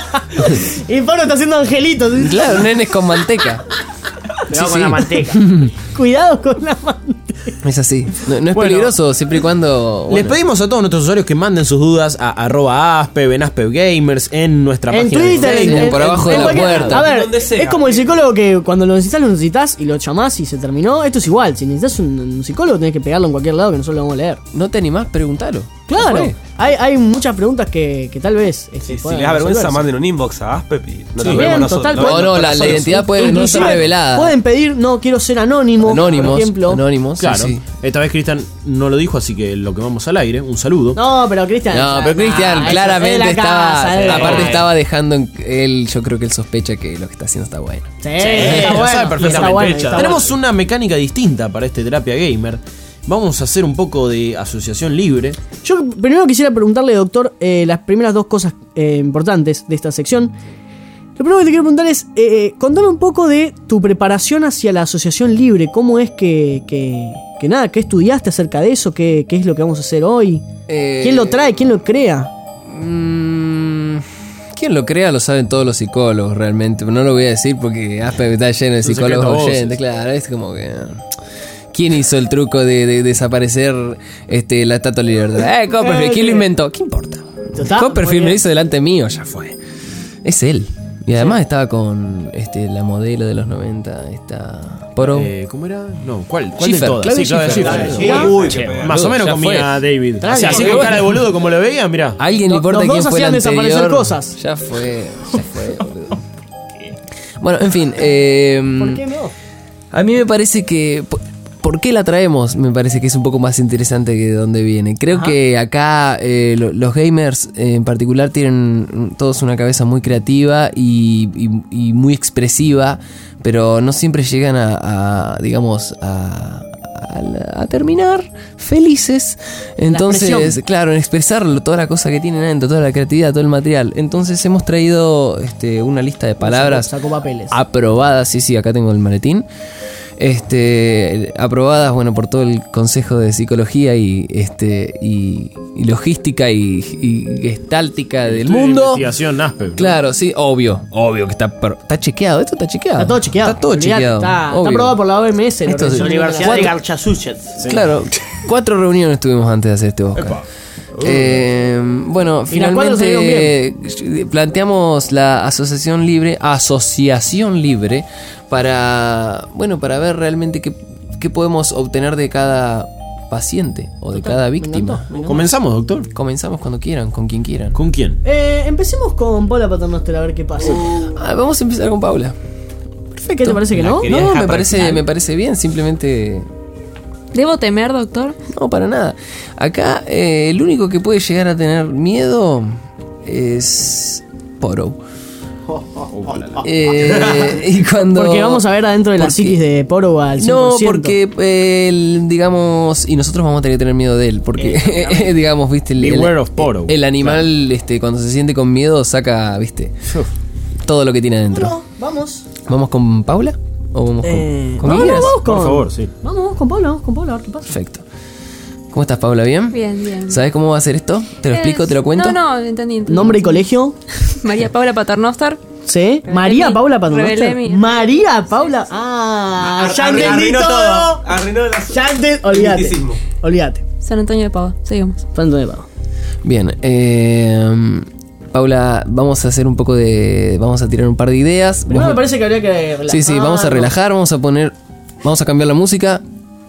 Y Pablo está haciendo angelitos. Claro, nenes con manteca. Cuidado Sí, con sí. la manteca. Cuidado con la mano. Es así. No, no es Bueno, peligroso siempre y cuando. Les bueno. pedimos a todos nuestros usuarios que manden sus dudas a arroba aspev, en Aspev Gamers, en nuestra En página Twitter, de en, Facebook. en- por abajo en de la cualquier- puerta. A ver, Donde sea. es como el psicólogo que cuando lo necesitas, lo necesitas y lo llamás y se terminó. Esto es igual. Si necesitas un, un psicólogo, tenés que pegarlo en cualquier lado que nosotros lo vamos a leer. ¿No te animás? Pregúntalo. Claro. ¿Qué fue? Hay, hay muchas preguntas que, que tal vez. este, Sí, si puedan les da vergüenza, resolverse. manden un inbox a Aspep y no Sí, nos bien, vemos nosotros. total, Lo No, vemos no, la, la nosotros. identidad puede no ser Inclusive revelada. Pueden pedir, no, quiero ser anónimo, Anónimos, por ejemplo. anónimos, sí, Claro, sí. esta vez Cristian no lo dijo, así que lo que vamos al aire, un saludo. No, pero Cristian. No, pero Cristian ah, eso, claramente es de la estaba. casa, es de la aparte, casa. estaba dejando en él. Yo creo que él sospecha que lo que está haciendo está bueno. Sí, Sí, está lo bueno, sabe está perfectamente. bueno, está Tenemos bueno. una mecánica distinta para este Terapia Gamer. Vamos a hacer un poco de asociación libre. Yo primero quisiera preguntarle, doctor, eh, las primeras dos cosas eh, importantes de esta sección. Lo primero que te quiero preguntar es, eh, contame un poco de tu preparación hacia la asociación libre. ¿Cómo es que, que, que nada, qué estudiaste acerca de eso? ¿Qué, qué es lo que vamos a hacer hoy? Eh, ¿Quién lo trae? ¿Quién lo crea? Mm, quien lo crea lo saben todos los psicólogos realmente. No lo voy a decir porque Asper está lleno de Es un psicólogos secreto a oyentes. Claro, es como que. ¿Quién hizo el truco de, de desaparecer este, la Estatua de la Libertad? Eh, Copperfield, ¿quién lo inventó? ¿Qué importa? ¿Está? Copperfield Muy me bien. hizo delante mío, ya fue. Es él. Y además estaba con este, la modelo de los noventa, esta Poro. Eh, ¿Cómo era? No, ¿cuál? ¿Cuál Schiffer, de todas? Claudia Sí, Claudia Schiffer. Schiffer. Claro. Uy, Che, qué boludo, más o menos ya comía fue. David. Tranqui, O sea, así porque con bueno. cara de boludo como le veía, mirá. ¿A alguien le Los- importa los quién dos fue el hacían desaparecer anterior? cosas. Ya fue, ya fue, boludo. Bueno, en fin. Eh, ¿Por qué no? A mí me parece que... po- ¿Por qué la traemos? Me parece que es un poco más interesante que de dónde viene. Creo Ajá. que acá eh, lo- los gamers eh, en particular tienen todos una cabeza muy creativa y, y- y muy expresiva, pero no siempre llegan a, a, digamos, a, a la- a terminar felices. Entonces, expresión. claro, en expresarlo, toda la cosa que tienen adentro, toda la creatividad, todo el material. Entonces hemos traído este, una lista de palabras Sacó papeles. aprobadas, sí, sí, acá tengo el maletín. Este, aprobadas, bueno, por todo el Consejo de Psicología y este y, y logística y, y gestáltica del Estudio de mundo. Investigación Aspev. Claro, sí, obvio, obvio que está per- está chequeado, esto está chequeado. Está todo chequeado. Está todo Olvidate, chequeado. Está, está obvio. aprobado por la O M S. la Esto es- Organización Universidad Cuatro- de Massachusetts. Claro, cuatro reuniones tuvimos antes de hacer este Oscar. Eh, bueno, Y las cuatro finalmente eh, planteamos la asociación libre, asociación libre para, bueno, para ver realmente qué, qué podemos obtener de cada paciente o de cada Me encantó, víctima. me encantó. Comenzamos, doctor. Comenzamos cuando quieran, con quien quieran. ¿Con quién? Eh, empecemos con Paula Paternoster a ver qué pasa. Ah, vamos a empezar con Paula. ¿Qué te parece que no? quería No, dejar me para el parece, final. me parece bien, simplemente ¿Debo temer, doctor? no, para nada. Acá eh, el único que puede llegar a tener miedo es Poro. Eh, y cuando Porque vamos a ver adentro de la porque- psiquis de Poro al cien No, por ciento. porque eh, el, digamos, y nosotros vamos a tener que tener miedo de él, porque digamos, viste, el, Beware el- of Poro. el animal, este, cuando se siente con miedo saca, viste, todo lo que tiene adentro. Bueno, vamos. ¿Vamos con Paula? ¿O vamos con, Eh, con no, quién no, quieras? vamos con, Por favor, sí. Vamos, vamos con Paula, vamos con Paula, a ver qué pasa. Perfecto. ¿Cómo estás, Paula? ¿Bien? Bien, bien. ¿Sabes cómo va a ser esto? ¿Te lo Es- explico? ¿Te lo cuento? No, no, entendí. entendí. Nombre y colegio. María Paula Paternoster. Sí. María mi- Paula revelé Paternoster. mi- María Paula. Ah, ya entendí Arruinó todo. todo. Arruinó la Ya entendí. Olvídate. Misticismo. Olvídate. San Antonio de Padua. Seguimos. Tanto de pago. Bien, eh, Paula, vamos a hacer un poco de... Vamos a tirar un par de ideas. Primero Vos- me parece que habría que relajar. Sí, sí, vamos a relajar, vamos a poner... Vamos a cambiar la música.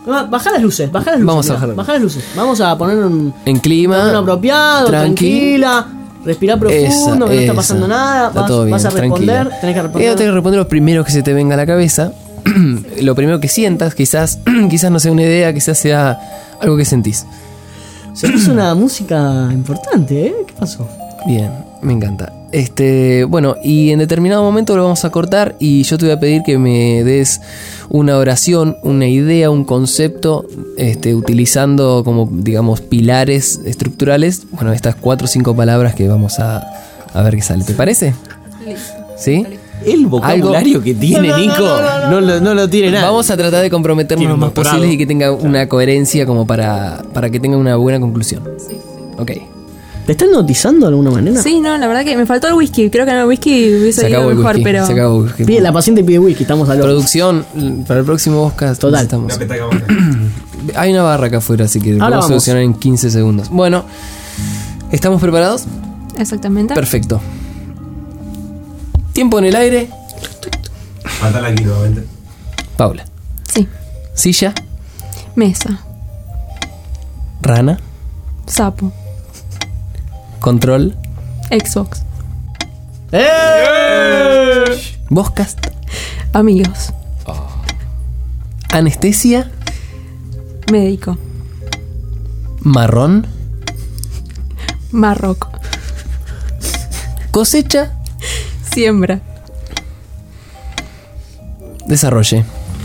Baja las luces, baja las luces. Vamos a mirá, bajar. bajar las luces. Vamos a poner un, En clima. un apropiado, tranqui. tranquila. Respirar profundo, Esa, que no está esa. pasando nada. Está Vas, todo bien, vas a responder, tranquila. tenés que Eh, responder. tenés que responder lo primero que se te venga a la cabeza. Lo primero que sientas, quizás, quizás no sea una idea, quizás sea algo que sentís. Se puso una música importante, ¿eh? ¿Qué pasó? Bien, me encanta. Este, bueno, y en determinado momento lo vamos a cortar y yo te voy a pedir que me des una oración, una idea, un concepto, este, utilizando como, digamos, pilares estructurales. Bueno, estas cuatro o cinco palabras que vamos a, a ver qué sale. ¿Te parece? ¿Sí? El vocabulario Algo- que tiene No, no, Nico no, no, no, no, lo, no lo tiene nada. Vamos a tratar de comprometernos Tiene lo un más doctorado. posible y que tenga una coherencia como para, para que tenga una buena conclusión. Ok. ¿Te están notizando de alguna manera? Sí, no, la verdad que me faltó el whisky. Creo que no, el whisky hubiese Se ido acabó el mejor, whisky, pero. se acabó el whisky. Pide, la paciente pide whisky, estamos al horno. Producción, para el próximo Oscar. Total. Estamos. Hay una barra acá afuera, así que lo Ahora vamos a vamos. solucionar en quince segundos. Bueno, ¿estamos preparados? Exactamente. Perfecto. Tiempo en el aire. Falta aquí nuevamente. Paula. Sí. Silla. Mesa. Rana. Sapo. Control. Xbox. Podcast. Amigos. Anestesia. Médico. Marrón. Marroco. Cosecha. Siembra. Desarrolle.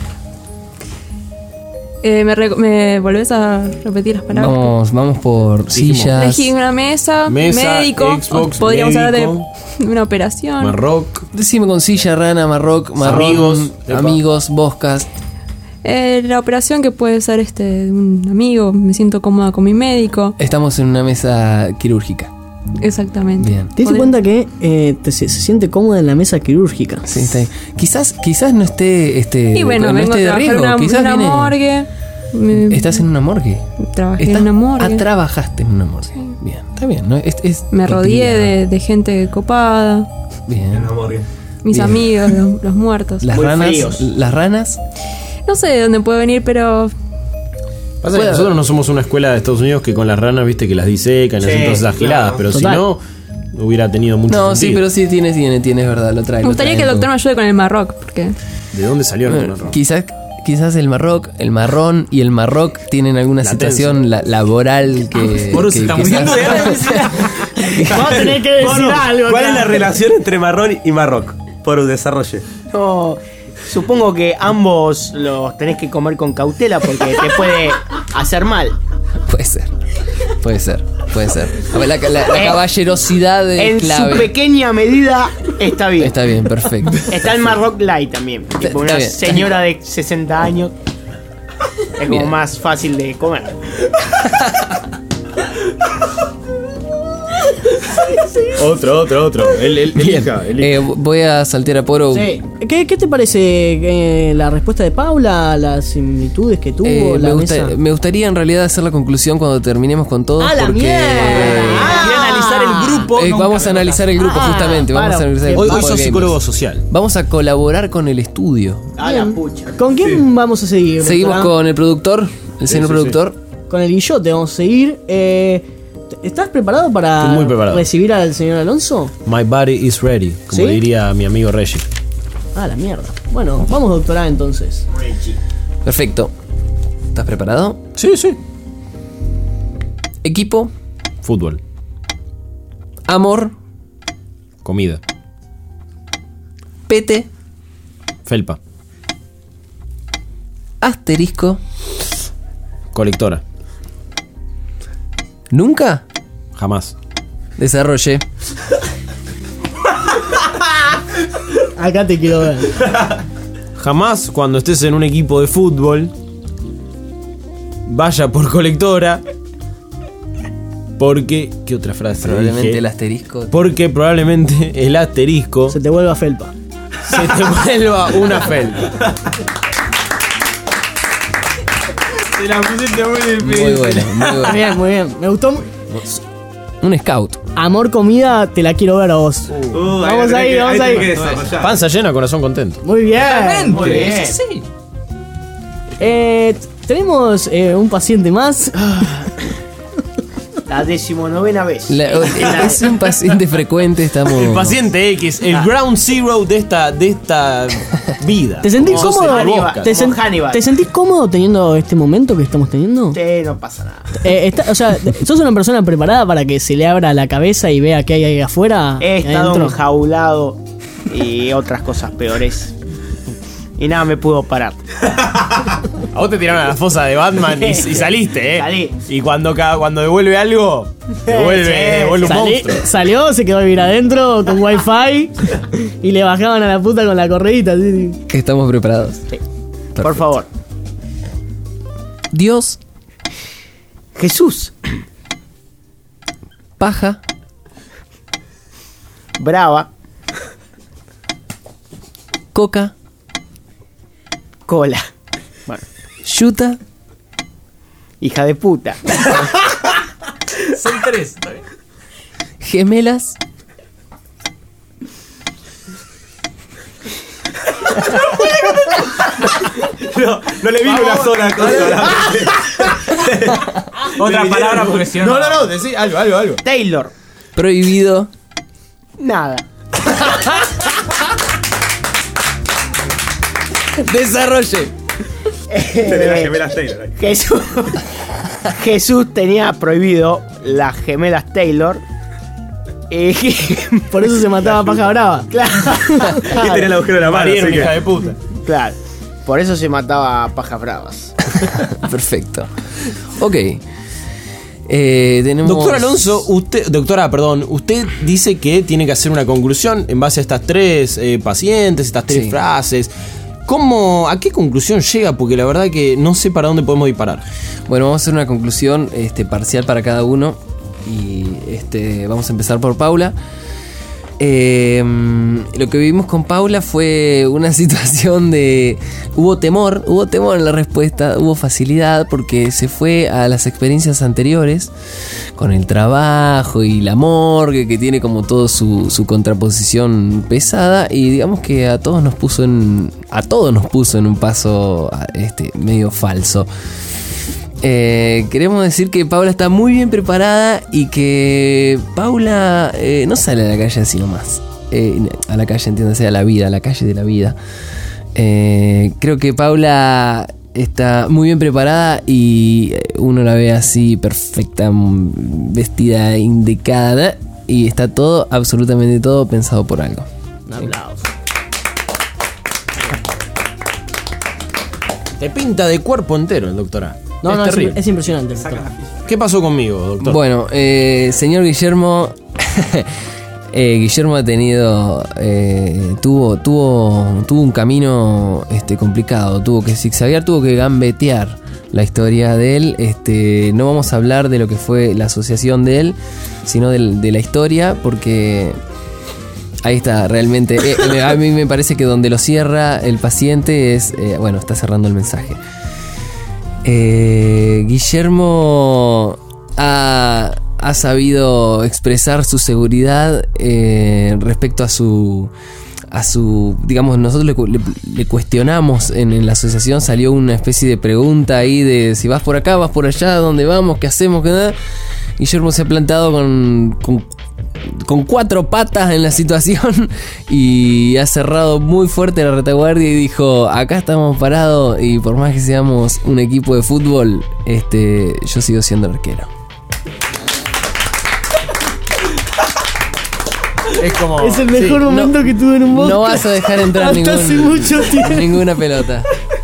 Eh, ¿me, re- ¿Me volvés a repetir las palabras? Vamos, vamos por sillas. Elegí una mesa, Mesa, médico. Xbox, o podríamos hablar médico. de una operación. Marroc. Decime con silla, rana, marroc, marrón, Amigos, epa. amigos, boscas. Eh, la operación que puede ser este de un amigo. Me siento cómoda con mi médico. Estamos en una mesa quirúrgica. Exactamente. Bien. Te diste cuenta que eh, te- se, se siente cómoda en la mesa quirúrgica. Sí, está bien. Quizás, quizás no esté, este, Y bueno, no vengo a esté de trabajar en riesgo. una, Quizás una viene- morgue. Me- Estás en una morgue. Trabajé Estás- en una morgue. Ah, trabajaste en una morgue. Bien, está bien. ¿no? Es, es Me rodeé cotidiano. de, de gente copada. Bien. Mis Bien. amigos, los, los muertos. Las ranas, las ranas. No sé de dónde puede venir, pero Pasa que nosotros no somos una escuela de Estados Unidos que con las ranas, viste, que las disecan y Sí, hacen todas esas giladas, claro. pero Total. si no, hubiera tenido mucho No, sí, sentido. pero sí tiene, tiene, tiene, es verdad, lo trae. me lo gustaría trae que el un doctor poco. me ayude con el Marroc, porque ¿De dónde salió el Bueno, marrón? quizás, quizás el marroc, el marrón y el marroc tienen alguna La situación la- laboral que. Boru que se está quizás- muriendo de ganas. Vamos a tener que decir Boru, algo. ¿cuál es acá. la relación entre marrón y marroc? Por un desarrollo. No, supongo que ambos los tenés que comer con cautela porque te puede hacer mal. Puede ser. Puede ser. Puede ser. A ver, la, la- la Eh, caballerosidad es En clave. su pequeña medida está bien. Está bien, perfecto. Está el Marroc Light también. Tipo está una bien. señora de sesenta años. Es como Bien. más fácil de comer. Otro, otro, otro. El, el, Bien. elija, elija. Eh, voy a saltear a Poro. Sí. ¿Qué, qué te parece eh, la respuesta de Paula, las similitudes que tuvo, Eh, la me, gusta- mesa? me gustaría en realidad hacer la conclusión cuando terminemos con todo. ¡Ah, la porque mierda! Quiero analizar el grupo. Eh, no vamos a analizar el grupo, Ah, justamente. Vamos para. a analizar el Hoy, grupo hoy de sos gamers. psicólogo social. Vamos a colaborar con el estudio. A la pucha. ¿Con quién vamos a seguir? Seguimos doctora? con el productor, el señor sí, productor. Con el Guillote vamos a seguir. Eh, ¿Estás preparado para Estoy muy preparado. recibir al señor Alonso? My body is ready, como ¿Sí? diría mi amigo Reggie. Ah, la mierda. Bueno, vamos doctora entonces. Perfecto. ¿Estás preparado? Sí, sí. Equipo, Fútbol, amor, comida, pete, felpa, asterisco, colectora, nunca jamás. desarrolle. Acá te quiero ver. Jamás cuando estés en un equipo de fútbol vaya por colectora. Porque, ¿qué otra frase? Probablemente dije? el asterisco. Porque probablemente el asterisco Se te vuelva felpa. se te vuelva una felpa. Te la pusiste muy difícil. Muy bueno, muy Muy bueno. bien, muy bien. Me gustó. Un scout. Amor, comida, te la quiero ver a vos. Uh, Vamos tenés ahí, que- vamos tenés ahí. que desarrollar. Panza llena, corazón contento. Muy bien. Muy bien. Sí. Eh, tenemos eh, un paciente más. La decimonovena vez. La- es un paciente frecuente, estamos. El paciente X, el ground zero de esta, de esta vida. ¿Te sentís Como cómodo? sos el Bosca. ¿Te, sen- Hannibal. ¿Te sentís cómodo teniendo este momento que estamos teniendo? Sí, no pasa nada. Eh, está- o sea, ¿sos una persona preparada para que se le abra la cabeza y vea qué hay ahí afuera? He estado adentro? enjaulado y otras cosas peores. Y nada me pudo parar. A vos te tiraron a la fosa de Batman y, y saliste, ¿eh? Salí. Y cuando, cada, cuando devuelve algo, devuelve, Sí, devuelve un Salí- monstruo. salió, se quedó a vivir adentro con wifi y le bajaban a la puta con la correíta. así. Estamos preparados. Sí. Por favor. Dios, Jesús. paja, Brava. coca, Cola. Bueno. yuta, Hija de puta. Son tres, ¿está bien? gemelas, No, no le vino una sola cosa. Otra palabra porque si no. No, no, no, decí algo, algo, algo. Taylor. prohibido, Nada. desarrolle. Tenés las gemelas Taylor ahí. Jesús. Jesús tenía prohibido las gemelas Taylor. Eh, Por eso se mataba a paja brava. claro. ¿Quién tenía el agujero de la mano? Mariano, Así hija que- de puta. Claro. Por eso se mataba a pajas bravas. Perfecto. Ok. Eh, tenemos. Doctor Alonso, usted, doctora, perdón, usted dice que tiene que hacer una conclusión en base a estas tres eh, pacientes, estas tres Sí. frases. ¿Cómo, a qué conclusión llega? Porque la verdad que no sé para dónde podemos disparar. Bueno, vamos a hacer una conclusión este, parcial para cada uno. Y este, vamos a empezar por Paula. Eh, lo que vivimos con Paula fue una situación de... Hubo temor, hubo temor en la respuesta, hubo facilidad porque se fue a las experiencias anteriores con el trabajo y la morgue que tiene como todo su, su contraposición pesada y digamos que a todos nos puso en... A todos nos puso en un paso este, medio falso. Eh, queremos decir que Paula está muy bien preparada y que Paula eh, no sale a la calle así nomás. Eh, a la calle, entiéndase, a la vida, a la calle de la vida. Eh, creo que Paula está muy bien preparada y uno la ve así perfecta, vestida, indicada y está todo, absolutamente todo pensado por algo. Un aplauso. Te pinta de cuerpo entero, doctora. No, es no, es, terrible. es impresionante. doctor. ¿Qué pasó conmigo, doctor? Bueno, eh, señor Guillermo, eh, Guillermo ha tenido, eh, tuvo, tuvo, tuvo un camino este, complicado, tuvo que zigzaguear, tuvo que gambetear la historia de él. Este, no vamos a hablar de lo que fue la asociación de él, sino del- de la historia, porque ahí está, realmente, eh, a mí me parece que donde lo cierra el paciente es, eh, bueno, está cerrando el mensaje. Eh, Guillermo ha, ha sabido expresar su seguridad eh, respecto a su, a su, digamos, nosotros le, cu- le- le cuestionamos en, en la asociación, salió una especie de pregunta ahí de si vas por acá, vas por allá, ¿dónde vamos? ¿Qué hacemos? ¿Qué nada? Guillermo se ha plantado con, con con cuatro patas en la situación y ha cerrado muy fuerte la retaguardia y dijo, acá estamos parados y por más que seamos un equipo de fútbol, este, yo sigo siendo arquero. Es como. Es el mejor sí, momento no- que tuve en un podcast. No vas a dejar entrar hasta hace ningún, mucho tiempo. ninguna pelota.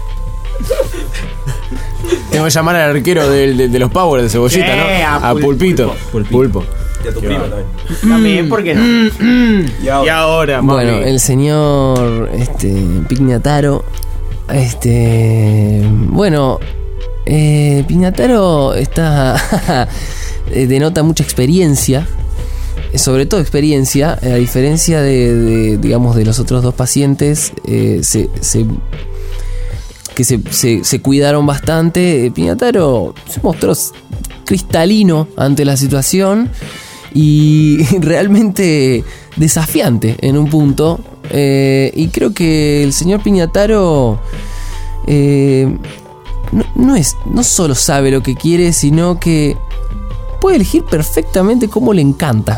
Tengo que llamar al arquero del- de, de los Power de Cebollita, Sí, ¿no? a A Pul- Pulpito. Pulpo. Y a tu prima también. También, ¿por qué no? Y ahora, Y ahora, mami. Bueno, el señor este, Pignataro, este, bueno, eh, Pignataro está eh, denota mucha experiencia, eh, sobre todo experiencia, eh, a diferencia de, de, digamos, de los otros dos pacientes, eh, se, se- que se, se- se cuidaron bastante. eh, Pignataro se mostró cristalino ante la situación y realmente desafiante en un punto. Eh, y creo que el señor Pignataro eh, no, no es, no solo sabe lo que quiere, sino que puede elegir perfectamente cómo le encanta.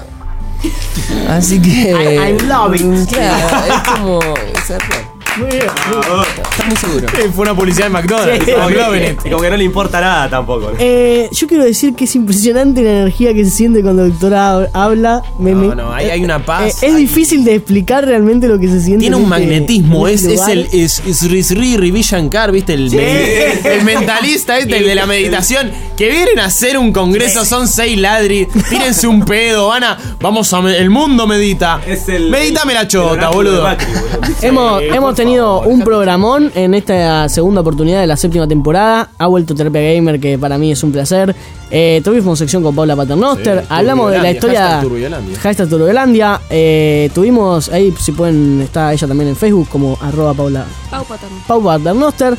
Así que I, I love it. Claro, es como es real. Muy bien. Estás muy seguro. Fue una publicidad de McDonald's. Sí. Como que, McLovin. como que no le importa nada tampoco. ¿no? Eh, yo quiero decir que es impresionante la energía que se siente cuando el doctor hab- habla. Me- No, me- no, hay- hay una paz, eh, es hay- difícil de explicar realmente lo que se siente. Tiene en un este- magnetismo, en es, este es lugar. el es, es Rizri Rivishankar, ¿viste? El, Sí. me- el mentalista este, el de la meditación, que vienen a hacer un congreso, son seis ladri, tírense un pedo, van a. Vamos a. me- el mundo medita. Es el- Medítame la el chota, oráculo de boludo. Macri, boludo. Hemos, Sí, hemos por tenido favor, un dejate- programón en esta segunda oportunidad de la séptima temporada. Ha vuelto Terapia Gamer, que para mí es un placer. Eh, tuvimos sección con Paula Paternoster. Sí, Hablamos de la Turbiolandia, historia. hashtag Turbiolandia. Hashtag Turbiolandia. Eh, tuvimos ahí, si pueden, está ella también en Facebook como arroba Paula Pau Paterno. Pau Paternoster.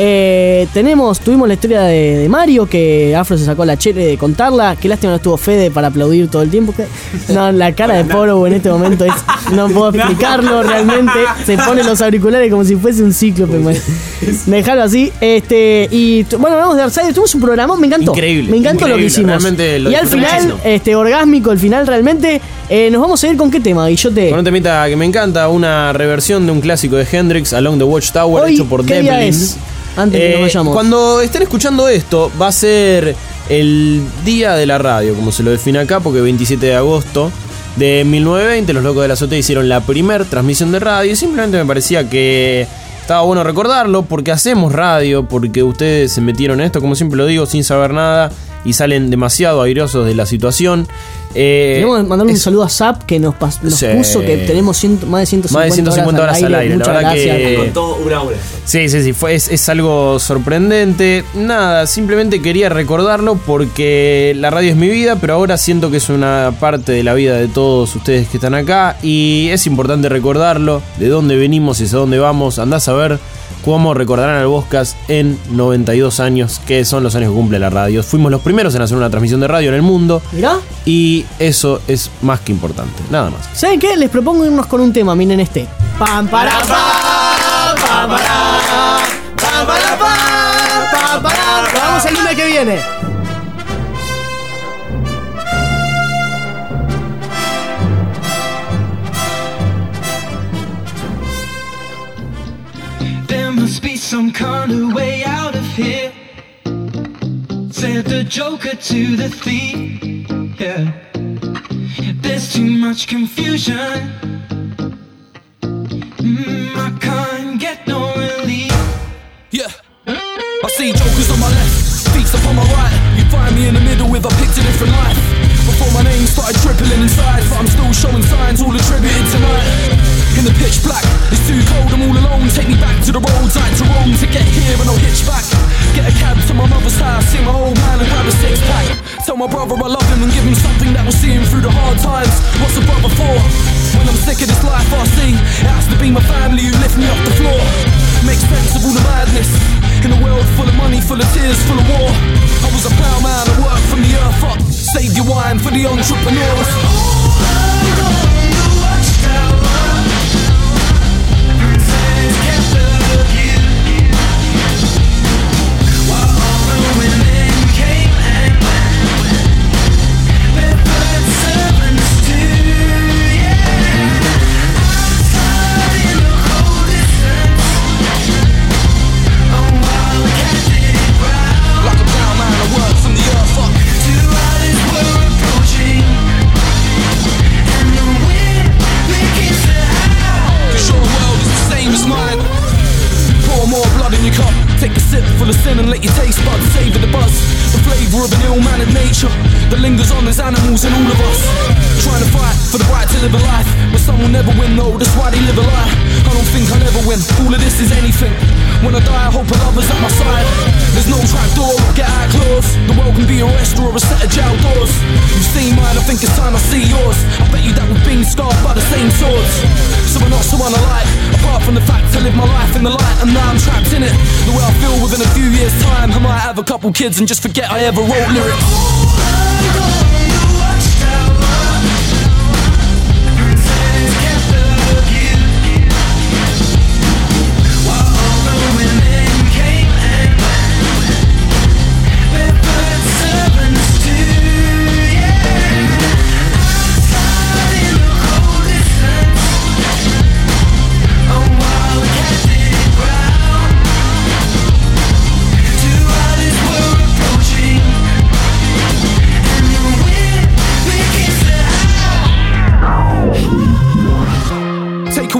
Eh, tenemos, tuvimos la historia de, de Mario, que Afro se sacó la chele de contarla. Qué lástima no estuvo Fede para aplaudir todo el tiempo. Que, no, la cara de Poro en este momento es. No puedo explicarlo realmente. Se pone los auriculares como si fuese un cíclope. man. Dejalo así. Este, y t- bueno, hablamos de Darksiders. Tuvimos un programa, me encantó. Increíble, Me encantó lo que increíble, hicimos. realmente lo Y al disfruté final, muchísimo. este, orgásmico, el final realmente. Eh, nos vamos a ir con qué tema, Guillote. Con un temita que me encanta, una reversión de un clásico de Hendrix, Along the Watchtower, Hoy, hecho por ¿qué día Devlin. es? Antes que Eh, nos vayamos. Cuando estén escuchando esto, va a ser el día de la radio, como se lo define acá, porque veintisiete de agosto de mil novecientos veinte, los locos de la azotea hicieron la primer transmisión de radio y simplemente me parecía que estaba bueno recordarlo porque hacemos radio, porque ustedes se metieron en esto, como siempre lo digo, sin saber nada y salen demasiado airosos de la situación. Eh, Queremos mandarle un es- saludo a Zap que nos, pas- nos Sí. puso que tenemos ciento- más de ciento cincuenta, Más de ciento cincuenta horas al aire, la Muchas verdad gracias. que- Con todo una hora. Sí, sí, sí, fue, es, es algo sorprendente. Nada, simplemente quería recordarlo porque la radio es mi vida, pero ahora siento que es una parte de la vida de todos ustedes que están acá y es importante recordarlo, de dónde venimos y hacia dónde vamos. Andás a ver cómo recordarán al Boscas en noventa y dos años, que son los años que cumple la radio. Fuimos los primeros en hacer una transmisión de radio en el mundo Mirá, y eso es más que importante. Nada más. ¿saben qué? Les propongo irnos con un tema, miren este. Pam, para, pam, pam, para, pam, para, pam, pam, para. Vamos el lunes que viene. There must be some kind of way out of here, said the Joker to the thief. Yeah, there's too much confusion. Mm, I can't get no relief. Yeah, I see jokers on my left, thieves upon my right. You find me in the middle with a picked a different life. Before my name started dribbling inside, but I'm still showing signs all attributed tonight. In the pitch black, it's too cold, I'm all alone. Take me back to the roads like to Rome to get here and I'll hitch back. Get a cab to my mother's house, see my old man and grab a six pack. Tell my brother I love him and give him something that will see him through the hard times. What's a brother for? When I'm sick of this life I see, it has to be my family who lift me off the floor. Make sense of all the madness in a world full of money, full of tears, full of war. I was a ploughman, I worked from the earth up. Save your wine for the entrepreneurs. Like a ploughman, I worked from the earth up. Two others were approaching, and the wind begins to howl. Cause your world is the same as mine. Pour more blood in your cup. Take a sip full of sin and let your taste buds savor the buzz. The flavour of an ill-mannered nature that lingers on as animals in all of us. Trying to fight for the right to live a life, but some will never win though, that's why they live a lie. I don't think I'll ever win, all of this is anything. When I die I hope a lover's at my side. There's no trapdoor, get out clause. The world can be a restaurant or a set of jail doors. You've seen mine, I think it's time I see yours. I bet you that we've been scarred by the same swords. So we're not so unalike, apart from the fact I live my life in the light and now I'm trapped in it. The way I feel within a few years time, I might have a couple kids and just forget I ever wrote lyrics. While all the women came and went,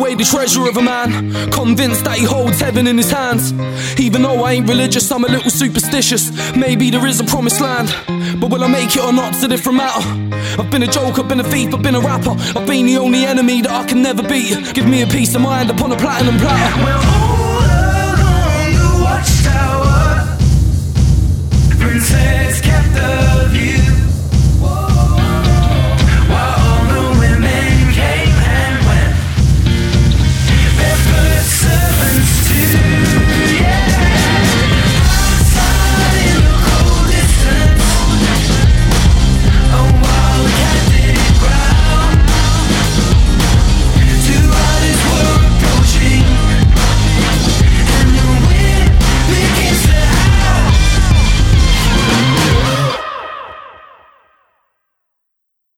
away the treasure of a man, convinced that he holds heaven in his hands. Even though I ain't religious, I'm a little superstitious. Maybe there is a promised land, but will I make it or not's a different matter. I've been a joker, been a thief, I've been a rapper. I've been the only enemy that I can never beat. Give me a peace of mind upon a platinum platter. We're all along the watchtower. The princess kept the view.